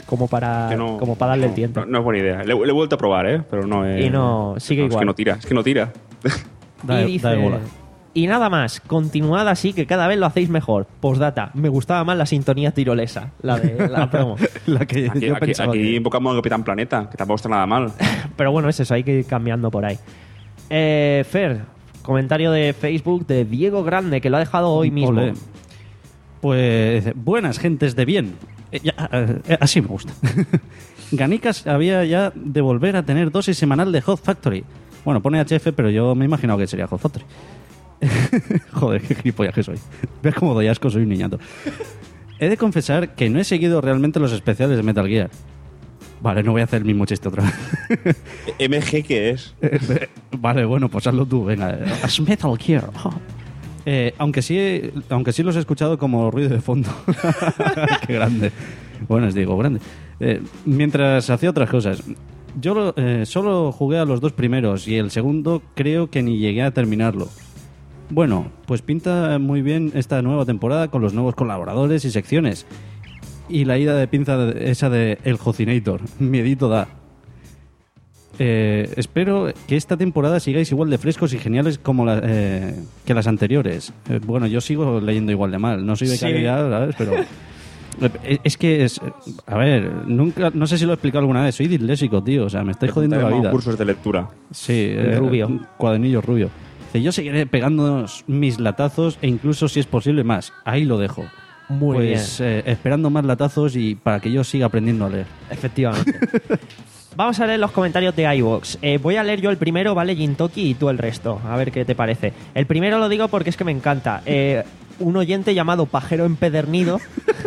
como para, no, como para darle no, el tiento. No, no es buena idea. Le, le he vuelto a probar, ¿eh? Pero no es... Y no, sigue no, igual. Es que no tira, es que no tira. Da, y, dice, da igual. y nada más, continuad así que cada vez lo hacéis mejor. Postdata, me gustaba más la sintonía tirolesa, la de la promo. La que Aquí, yo aquí, pensaba aquí que- invocamos al Capitán Planeta, que tampoco está nada mal. Pero bueno, es eso, hay que ir cambiando por ahí. Eh, Fer, comentario de Facebook de Diego Grande, que lo ha dejado hoy mismo. Ole. Pues buenas gentes de bien. Eh, ya, eh, así me gusta. Ganicas había ya de volver a tener dosis semanal de Hot Factory. Bueno, pone H F, pero yo me he imaginado que sería Hot Factory. Joder, qué gilipollas que soy. ¿Ves cómo doy asco? Soy un niñato. He de confesar que no he seguido realmente los especiales de Metal Gear. Vale, no voy a hacer el mismo chiste otra vez. ¿M G qué es? Vale, bueno, pues hazlo tú, venga. Es Metal Gear. Oh. Eh, aunque sí, aunque sí los he escuchado como ruido de fondo. Qué grande. Bueno, os digo, grande. Eh, mientras hacía otras cosas. Yo lo- eh, solo jugué a los dos primeros y el segundo creo que ni llegué a terminarlo. Bueno, pues pinta muy bien esta nueva temporada con los nuevos colaboradores y secciones. Y la ida de pinza de- esa de El Jocinator. Miedito da. Eh, espero que esta temporada sigáis igual de frescos y geniales como la- eh, que las anteriores. Eh, bueno, yo sigo leyendo igual de mal. No soy de Sí. calidad, ¿sabes? Pero... eh, Es que es... A ver, nunca, no sé si lo he explicado alguna vez. Soy disléxico, tío. O sea, me estáis jodiendo la Tenemos vida. cursos de lectura. Sí, El eh, rubio. un cuadernillo rubio. Dice, yo seguiré pegando mis latazos e incluso, si es posible, más. Ahí lo dejo. Muy pues eh, esperando más latazos y para que yo siga aprendiendo a leer. Efectivamente. Vamos a leer los comentarios de iVoox. Eh, voy a leer yo el primero, ¿vale, Jintoki? Y tú el resto. A ver qué te parece. El primero lo digo porque es que me encanta. Eh, un oyente llamado Pajero Empedernido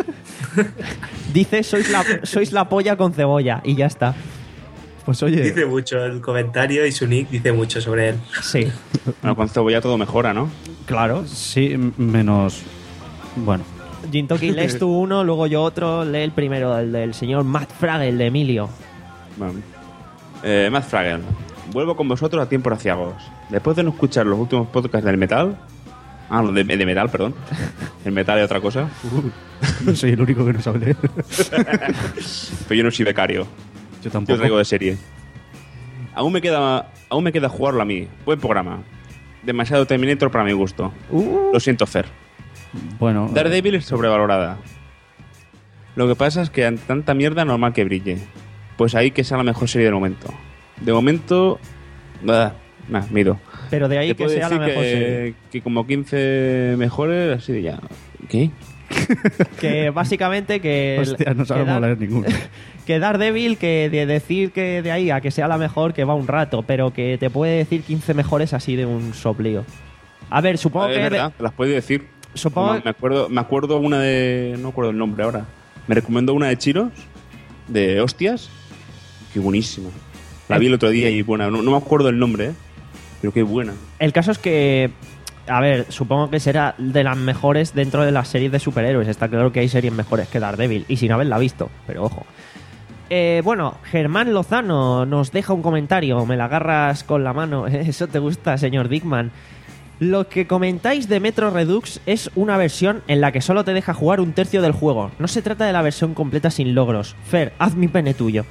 dice, sois la, sois la polla con cebolla. Y ya está. Pues oye... Dice mucho el comentario y su nick dice mucho sobre él. Sí, Bueno, con cebolla todo mejora, ¿no? claro. Sí, m- menos... Bueno, Jintoki, lees tú uno, luego yo otro. Lee el primero, el del señor Matt Fragel, de Emilio. Bueno. Eh, Matt Fragel. Vuelvo con vosotros a tiempos aciagos. Después de no escuchar los últimos podcasts del metal... Ah, de, de metal, perdón. El metal es otra cosa. no soy el único que no sabe leer. Pero yo no soy becario. Yo Yo tampoco. traigo de serie. Aún me queda aún me queda jugarlo a mí. Buen programa. Demasiado Terminator para mi gusto. Uh, Lo siento, Fer. Bueno, Daredevil es sobrevalorada. Lo que pasa es que ante tanta mierda normal que brille. Pues ahí que sea la mejor serie del momento. De momento... Bah, nah, me he ido. pero de ahí Te que puedo sea la decir mejor que, serie. que como quince mejores, así de ya... ¿Qué? Que básicamente que... hostia, no que sabemos Dar- leer ninguno. Que Daredevil, que de decir que de ahí a que sea la mejor, que va un rato, pero que te puede decir quince mejores así de un soplío. A ver, supongo es que... verdad, te las puedo decir. Supongo- No, me acuerdo me acuerdo una de... No me acuerdo el nombre ahora. Me recomendó una de Chiros, de hostias. Qué buenísima. La vi el otro día y buena. No, no me acuerdo el nombre, ¿eh? Pero qué buena. El caso es que... A ver, supongo que será de las mejores dentro de las series de superhéroes. Está claro que hay series mejores que Daredevil, y sin haberla visto, pero ojo. Eh, bueno, Germán Lozano nos deja un comentario. Me la agarras con la mano. Eso te gusta, señor Dickman. Lo que comentáis de Metro Redux es una versión en la que solo te deja jugar un tercio del juego. No se trata de la versión completa sin logros. Fer, haz mi pene tuyo.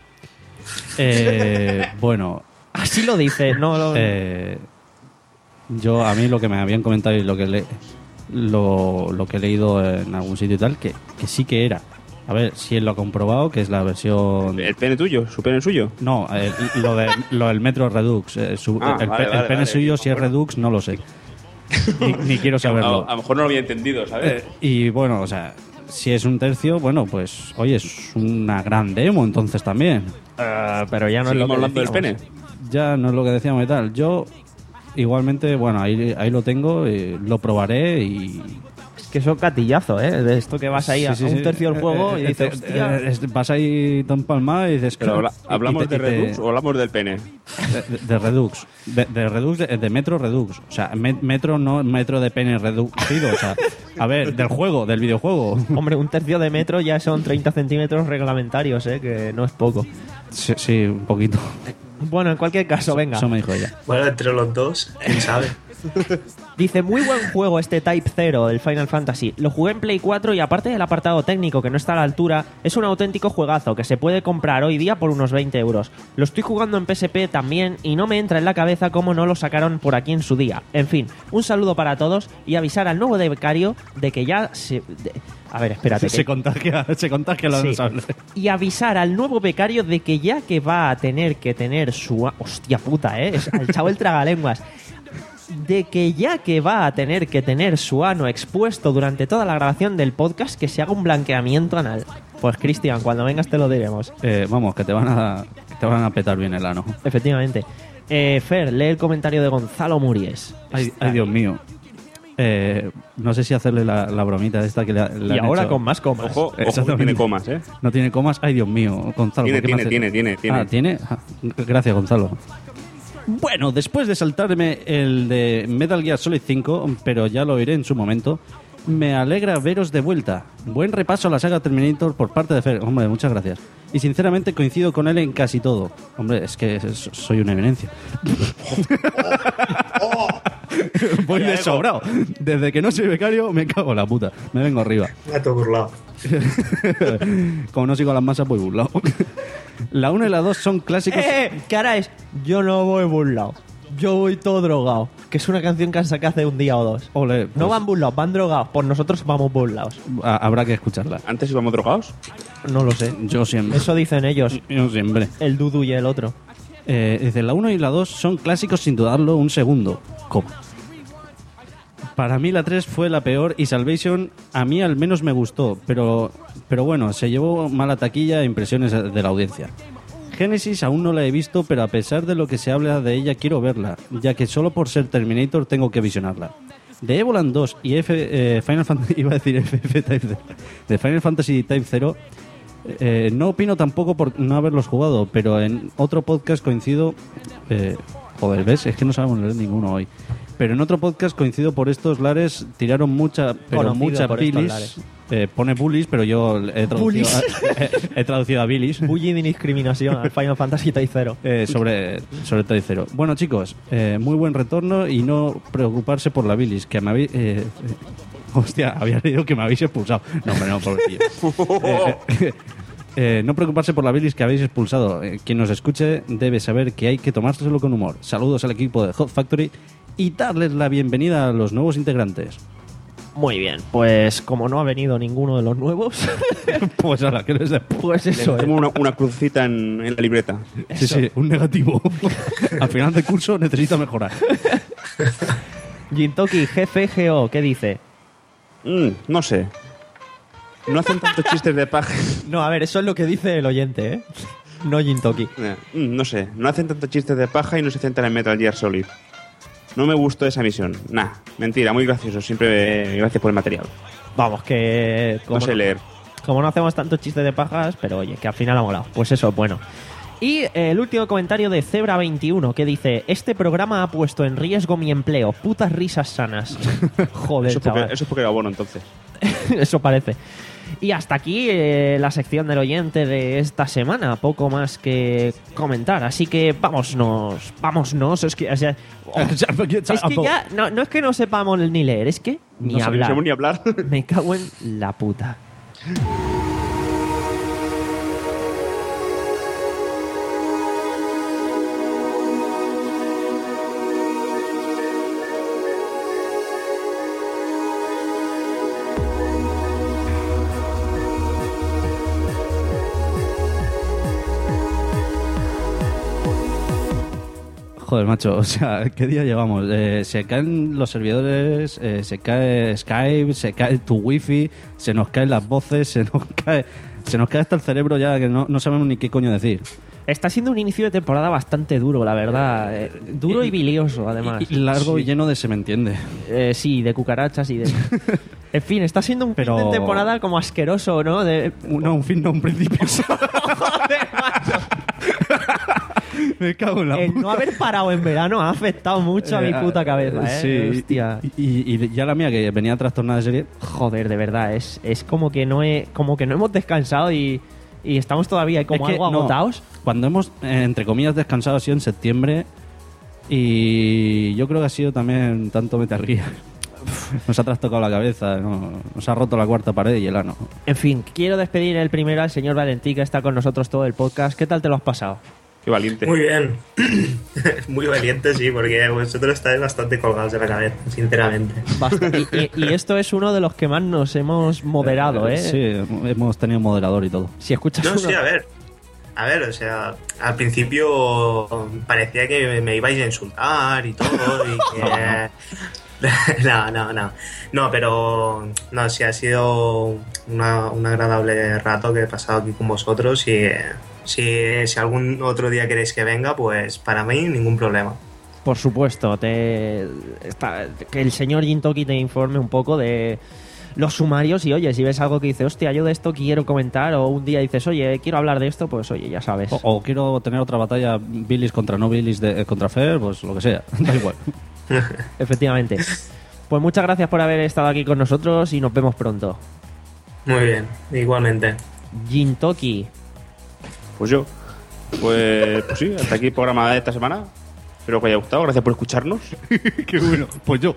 Eh, bueno, Así lo dice, no lo... eh, yo a mí lo que me habían comentado y lo que le, lo, lo que he leído en algún sitio y tal, que, que sí que era. A ver, si él lo ha comprobado, que es la versión... ¿El pene tuyo? ¿Su pene suyo? No, eh, lo, de, lo del Metro Redux. eh, su- Ah, el, vale, pe- vale, el pene vale. suyo, si es Bueno. Redux, no lo sé. Ni, ni quiero A, saberlo. a lo mejor no lo había entendido, ¿sabes? Eh, y bueno, o sea, si es un tercio, bueno, pues, oye, es una gran demo entonces también. Ah, pero ya no es lo Seguimos que hablando del decíamos. pene. Ya no es lo que decíamos y tal. Yo, igualmente, bueno, ahí, ahí lo tengo, eh, lo probaré y... Es que eso gatillazo, ¿eh? De esto que vas ahí Sí, a, sí, a un sí. tercio del juego Eh, y eh, dices, eh, hostia... eh, es- vas ahí tan palmado y dices... Pero habla- y- y ¿hablamos te- de y te- Redux o hablamos del pene? De, de- de Redux. De, de Redux, de, de Metro Redux. O sea, me- Metro no Metro de pene reducido. O sea, a ver, del juego, del videojuego. Hombre, un tercio de metro ya son treinta centímetros reglamentarios, ¿eh? Que no es poco. Sí, sí, un poquito. Bueno, en cualquier caso, venga. Eso me dijo ella. Bueno, entre los dos, quién sabe. Dice, muy buen juego este Type Zero del Final Fantasy. Lo jugué en Play cuatro y aparte del apartado técnico que no está a la altura, es un auténtico juegazo que se puede comprar hoy día por unos veinte euros. Lo estoy jugando en P S P también y no me entra en la cabeza cómo no lo sacaron por aquí en su día. En fin, un saludo para todos y avisar al nuevo de becario de que ya se... de- A ver, espérate. Se que- contagia, se contagia lo Sí. avisable. Y avisar al nuevo becario de que ya que va a tener que tener su... Hostia puta, ¿eh? Es al chavo el tragalenguas. De que ya que va a tener que tener su ano expuesto durante toda la grabación del podcast, que se haga un blanqueamiento anal. Pues Cristian, cuando vengas te lo diremos. Eh, vamos, que te van a que te van a petar bien el ano. Efectivamente. Eh, Fer, lee el comentario de Gonzalo Muries. Ay, ay, Dios mío. Eh, no sé si hacerle la, la bromita esta que le, le Y han ahora hecho. con más comas. Ojo, ojo que Exactamente. tiene comas, ¿eh? No tiene comas. Ay, Dios mío, Gonzalo. Tiene, ¿por qué me tiene, haces- tiene, tiene, tiene. Ah, ¿tiene? Ah, gracias, Gonzalo. Bueno, después de saltarme el de Metal Gear Solid cinco, pero ya lo oiré en su momento, me alegra veros de vuelta. Buen repaso a la saga Terminator por parte de Fer. Hombre, muchas gracias. Y sinceramente coincido con él en casi todo. Hombre, es que es- soy una eminencia. Voy de sobrado. Desde que no soy becario, me cago en la puta. Me vengo arriba. Ya te he burlado. Como no sigo las masas, voy burlado. La uno y la dos son clásicos. ¡Eh! ¿Qué ahora es? Yo no voy burlado. Yo voy todo drogado. Que es una canción que han sacado hace un día o dos. Ole, No pues, van burlados, van drogados. Por nosotros vamos burlados. a- habrá que escucharla. ¿Antes íbamos drogados? No lo sé. Yo siempre. Eso dicen ellos. Yo siempre. El Dudu y el otro. Eh, dice, la uno y la dos son clásicos sin dudarlo un segundo. ¿Cómo? Para mí la tres fue la peor y Salvation a mí al menos me gustó, pero, pero bueno, se llevó mala taquilla e impresiones de la audiencia. Genesis aún no la he visto, pero a pesar de lo que se habla de ella quiero verla, ya que solo por ser Terminator tengo que visionarla. De Evoland dos y F, eh, Final Fantasy, iba a decir F F Type Zero, de Final Fantasy Type Zero, eh, no opino tampoco por no haberlos jugado, pero en otro podcast coincido... Eh, joder, ¿ves? Es que no sabemos leer ninguno hoy. Pero en otro podcast coincido por estos lares, tiraron mucha, pero Conocido mucha por estos bilis. lares. Eh, pone bullies, pero yo he traducido, Bullies. a, he, he traducido a bilis. Bullying y discriminación al Final Fantasy Type Zero. Eh, sobre, sobre Type Zero. Bueno, chicos, eh, muy buen retorno y no preocuparse por la bilis, que me habéis... Eh, eh, hostia, había leído que me habéis expulsado. No, hombre, no, pobrecillo. Eh, eh, eh, no preocuparse por la bilis que habéis expulsado. Eh, quien nos escuche debe saber que hay que tomárselo con humor. Saludos al equipo de Hot Factory y darles la bienvenida a los nuevos integrantes. Muy bien, pues como no ha venido ninguno de los nuevos, Pues ahora, ¿qué les de... pues eso, Tengo ¿eh? una, una crucita en, en la libreta. Sí, sí, un negativo. Al final del curso necesita mejorar. Jintoki, jefe G O, ¿qué dice? Mm, no sé. No hacen tantos chistes de paja. No, a ver, eso es lo que dice el oyente, ¿eh? No Jintoki. Eh, mm, no sé. No hacen tantos chistes de paja y no se centran en Metal Gear Solid. No me gustó esa misión. Nah, mentira, muy gracioso. Siempre eh, gracias por el material. Vamos, que... No Como sé leer. como no hacemos tantos chistes de pajas, pero oye, que al final ha molado. Pues eso, bueno. Y eh, el último comentario de Zebra veintiuno, que dice: este programa ha puesto en riesgo mi empleo. Putas risas sanas. Joder, Eso es, chaval. porque, eso es porque era bueno entonces. Eso parece. Y hasta aquí eh, la sección del oyente de esta semana. Poco más que comentar. Así que vámonos. Vámonos. Es que, o sea, oh, es que ya. No, no es que no sepamos ni leer, es que ni no hablar. sabemos ni hablar. Me cago en la puta. Joder, macho, o sea, ¿qué día llevamos? Eh, se caen los servidores, eh, se cae Skype, se cae tu wifi, se nos caen las voces, se nos cae, se nos cae hasta el cerebro ya que no, no sabemos ni qué coño decir. Está siendo un inicio de temporada bastante duro, la verdad. Eh, duro y bilioso, además. Y, y largo y lleno de se me entiende. Eh, sí, de cucarachas y de... En fin, está siendo un Pero- fin de temporada como asqueroso, ¿no? De... No, un fin, no un principio. Joder, macho. Me cago en la El puta. no haber parado en verano ha afectado mucho a mi Eh, puta cabeza, ¿eh? Sí, Hostia. y, y- y ya la mía que venía trastornada de serie. Joder, de verdad, es, es como que no he, como que no hemos descansado y, y estamos todavía como Es que algo no, agotados. Cuando hemos, eh, entre comillas, descansado así en septiembre, Y yo creo que ha sido también tanto Metal Gear. Nos ha trastocado la cabeza, ¿no? Nos ha roto la cuarta pared y el ano. En fin, quiero despedir el primero al señor Valentí, que está con nosotros todo el podcast. ¿Qué tal te lo has pasado? Qué valiente. Muy bien. Muy valiente, sí, porque vosotros estáis bastante colgados de la cabeza, sinceramente. Basta. Y, y, y esto es uno de los que más nos hemos moderado, ¿eh? Sí, hemos tenido moderador y todo. Si escuchas No, uno... sí, a ver. A ver, o sea, al principio parecía que me ibais a insultar y todo, y que... No, no, no. No, pero no, sí ha sido una, un agradable rato que he pasado aquí con vosotros y si, si algún otro día queréis que venga, pues para mí ningún problema. Por supuesto, te está, que el señor Jintoki te informe un poco de los sumarios y oye, si ves algo que dice, hostia, yo de esto quiero comentar, o un día dices, oye, quiero hablar de esto, pues oye, ya sabes. O, o quiero tener otra batalla Billis contra no Billis de, eh, contra Fer, pues lo que sea, da igual. Efectivamente. Pues muchas gracias por haber estado aquí con nosotros y nos vemos pronto. Muy bien, igualmente. Jintoki. Pues yo. Pues, pues sí, hasta aquí el programa de esta semana. Espero que os haya gustado. Gracias por escucharnos. Qué bueno. Pues yo.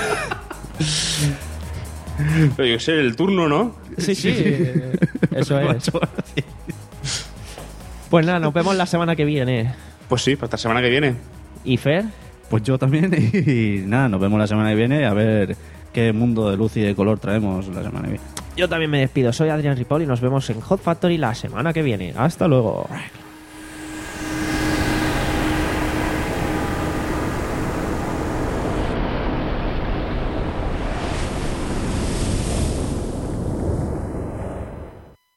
Pero yo sé, el turno, ¿no? Sí, sí. Eso es. Pues nada, nos vemos la semana que viene. Pues sí, para esta semana que viene. ¿Y Fer? Pues yo también. Y nada, nos vemos la semana que viene a ver qué mundo de luz y de color traemos la semana que viene. Yo también me despido. Soy Adrián Ripoll y nos vemos en Hot Factory la semana que viene. Hasta luego.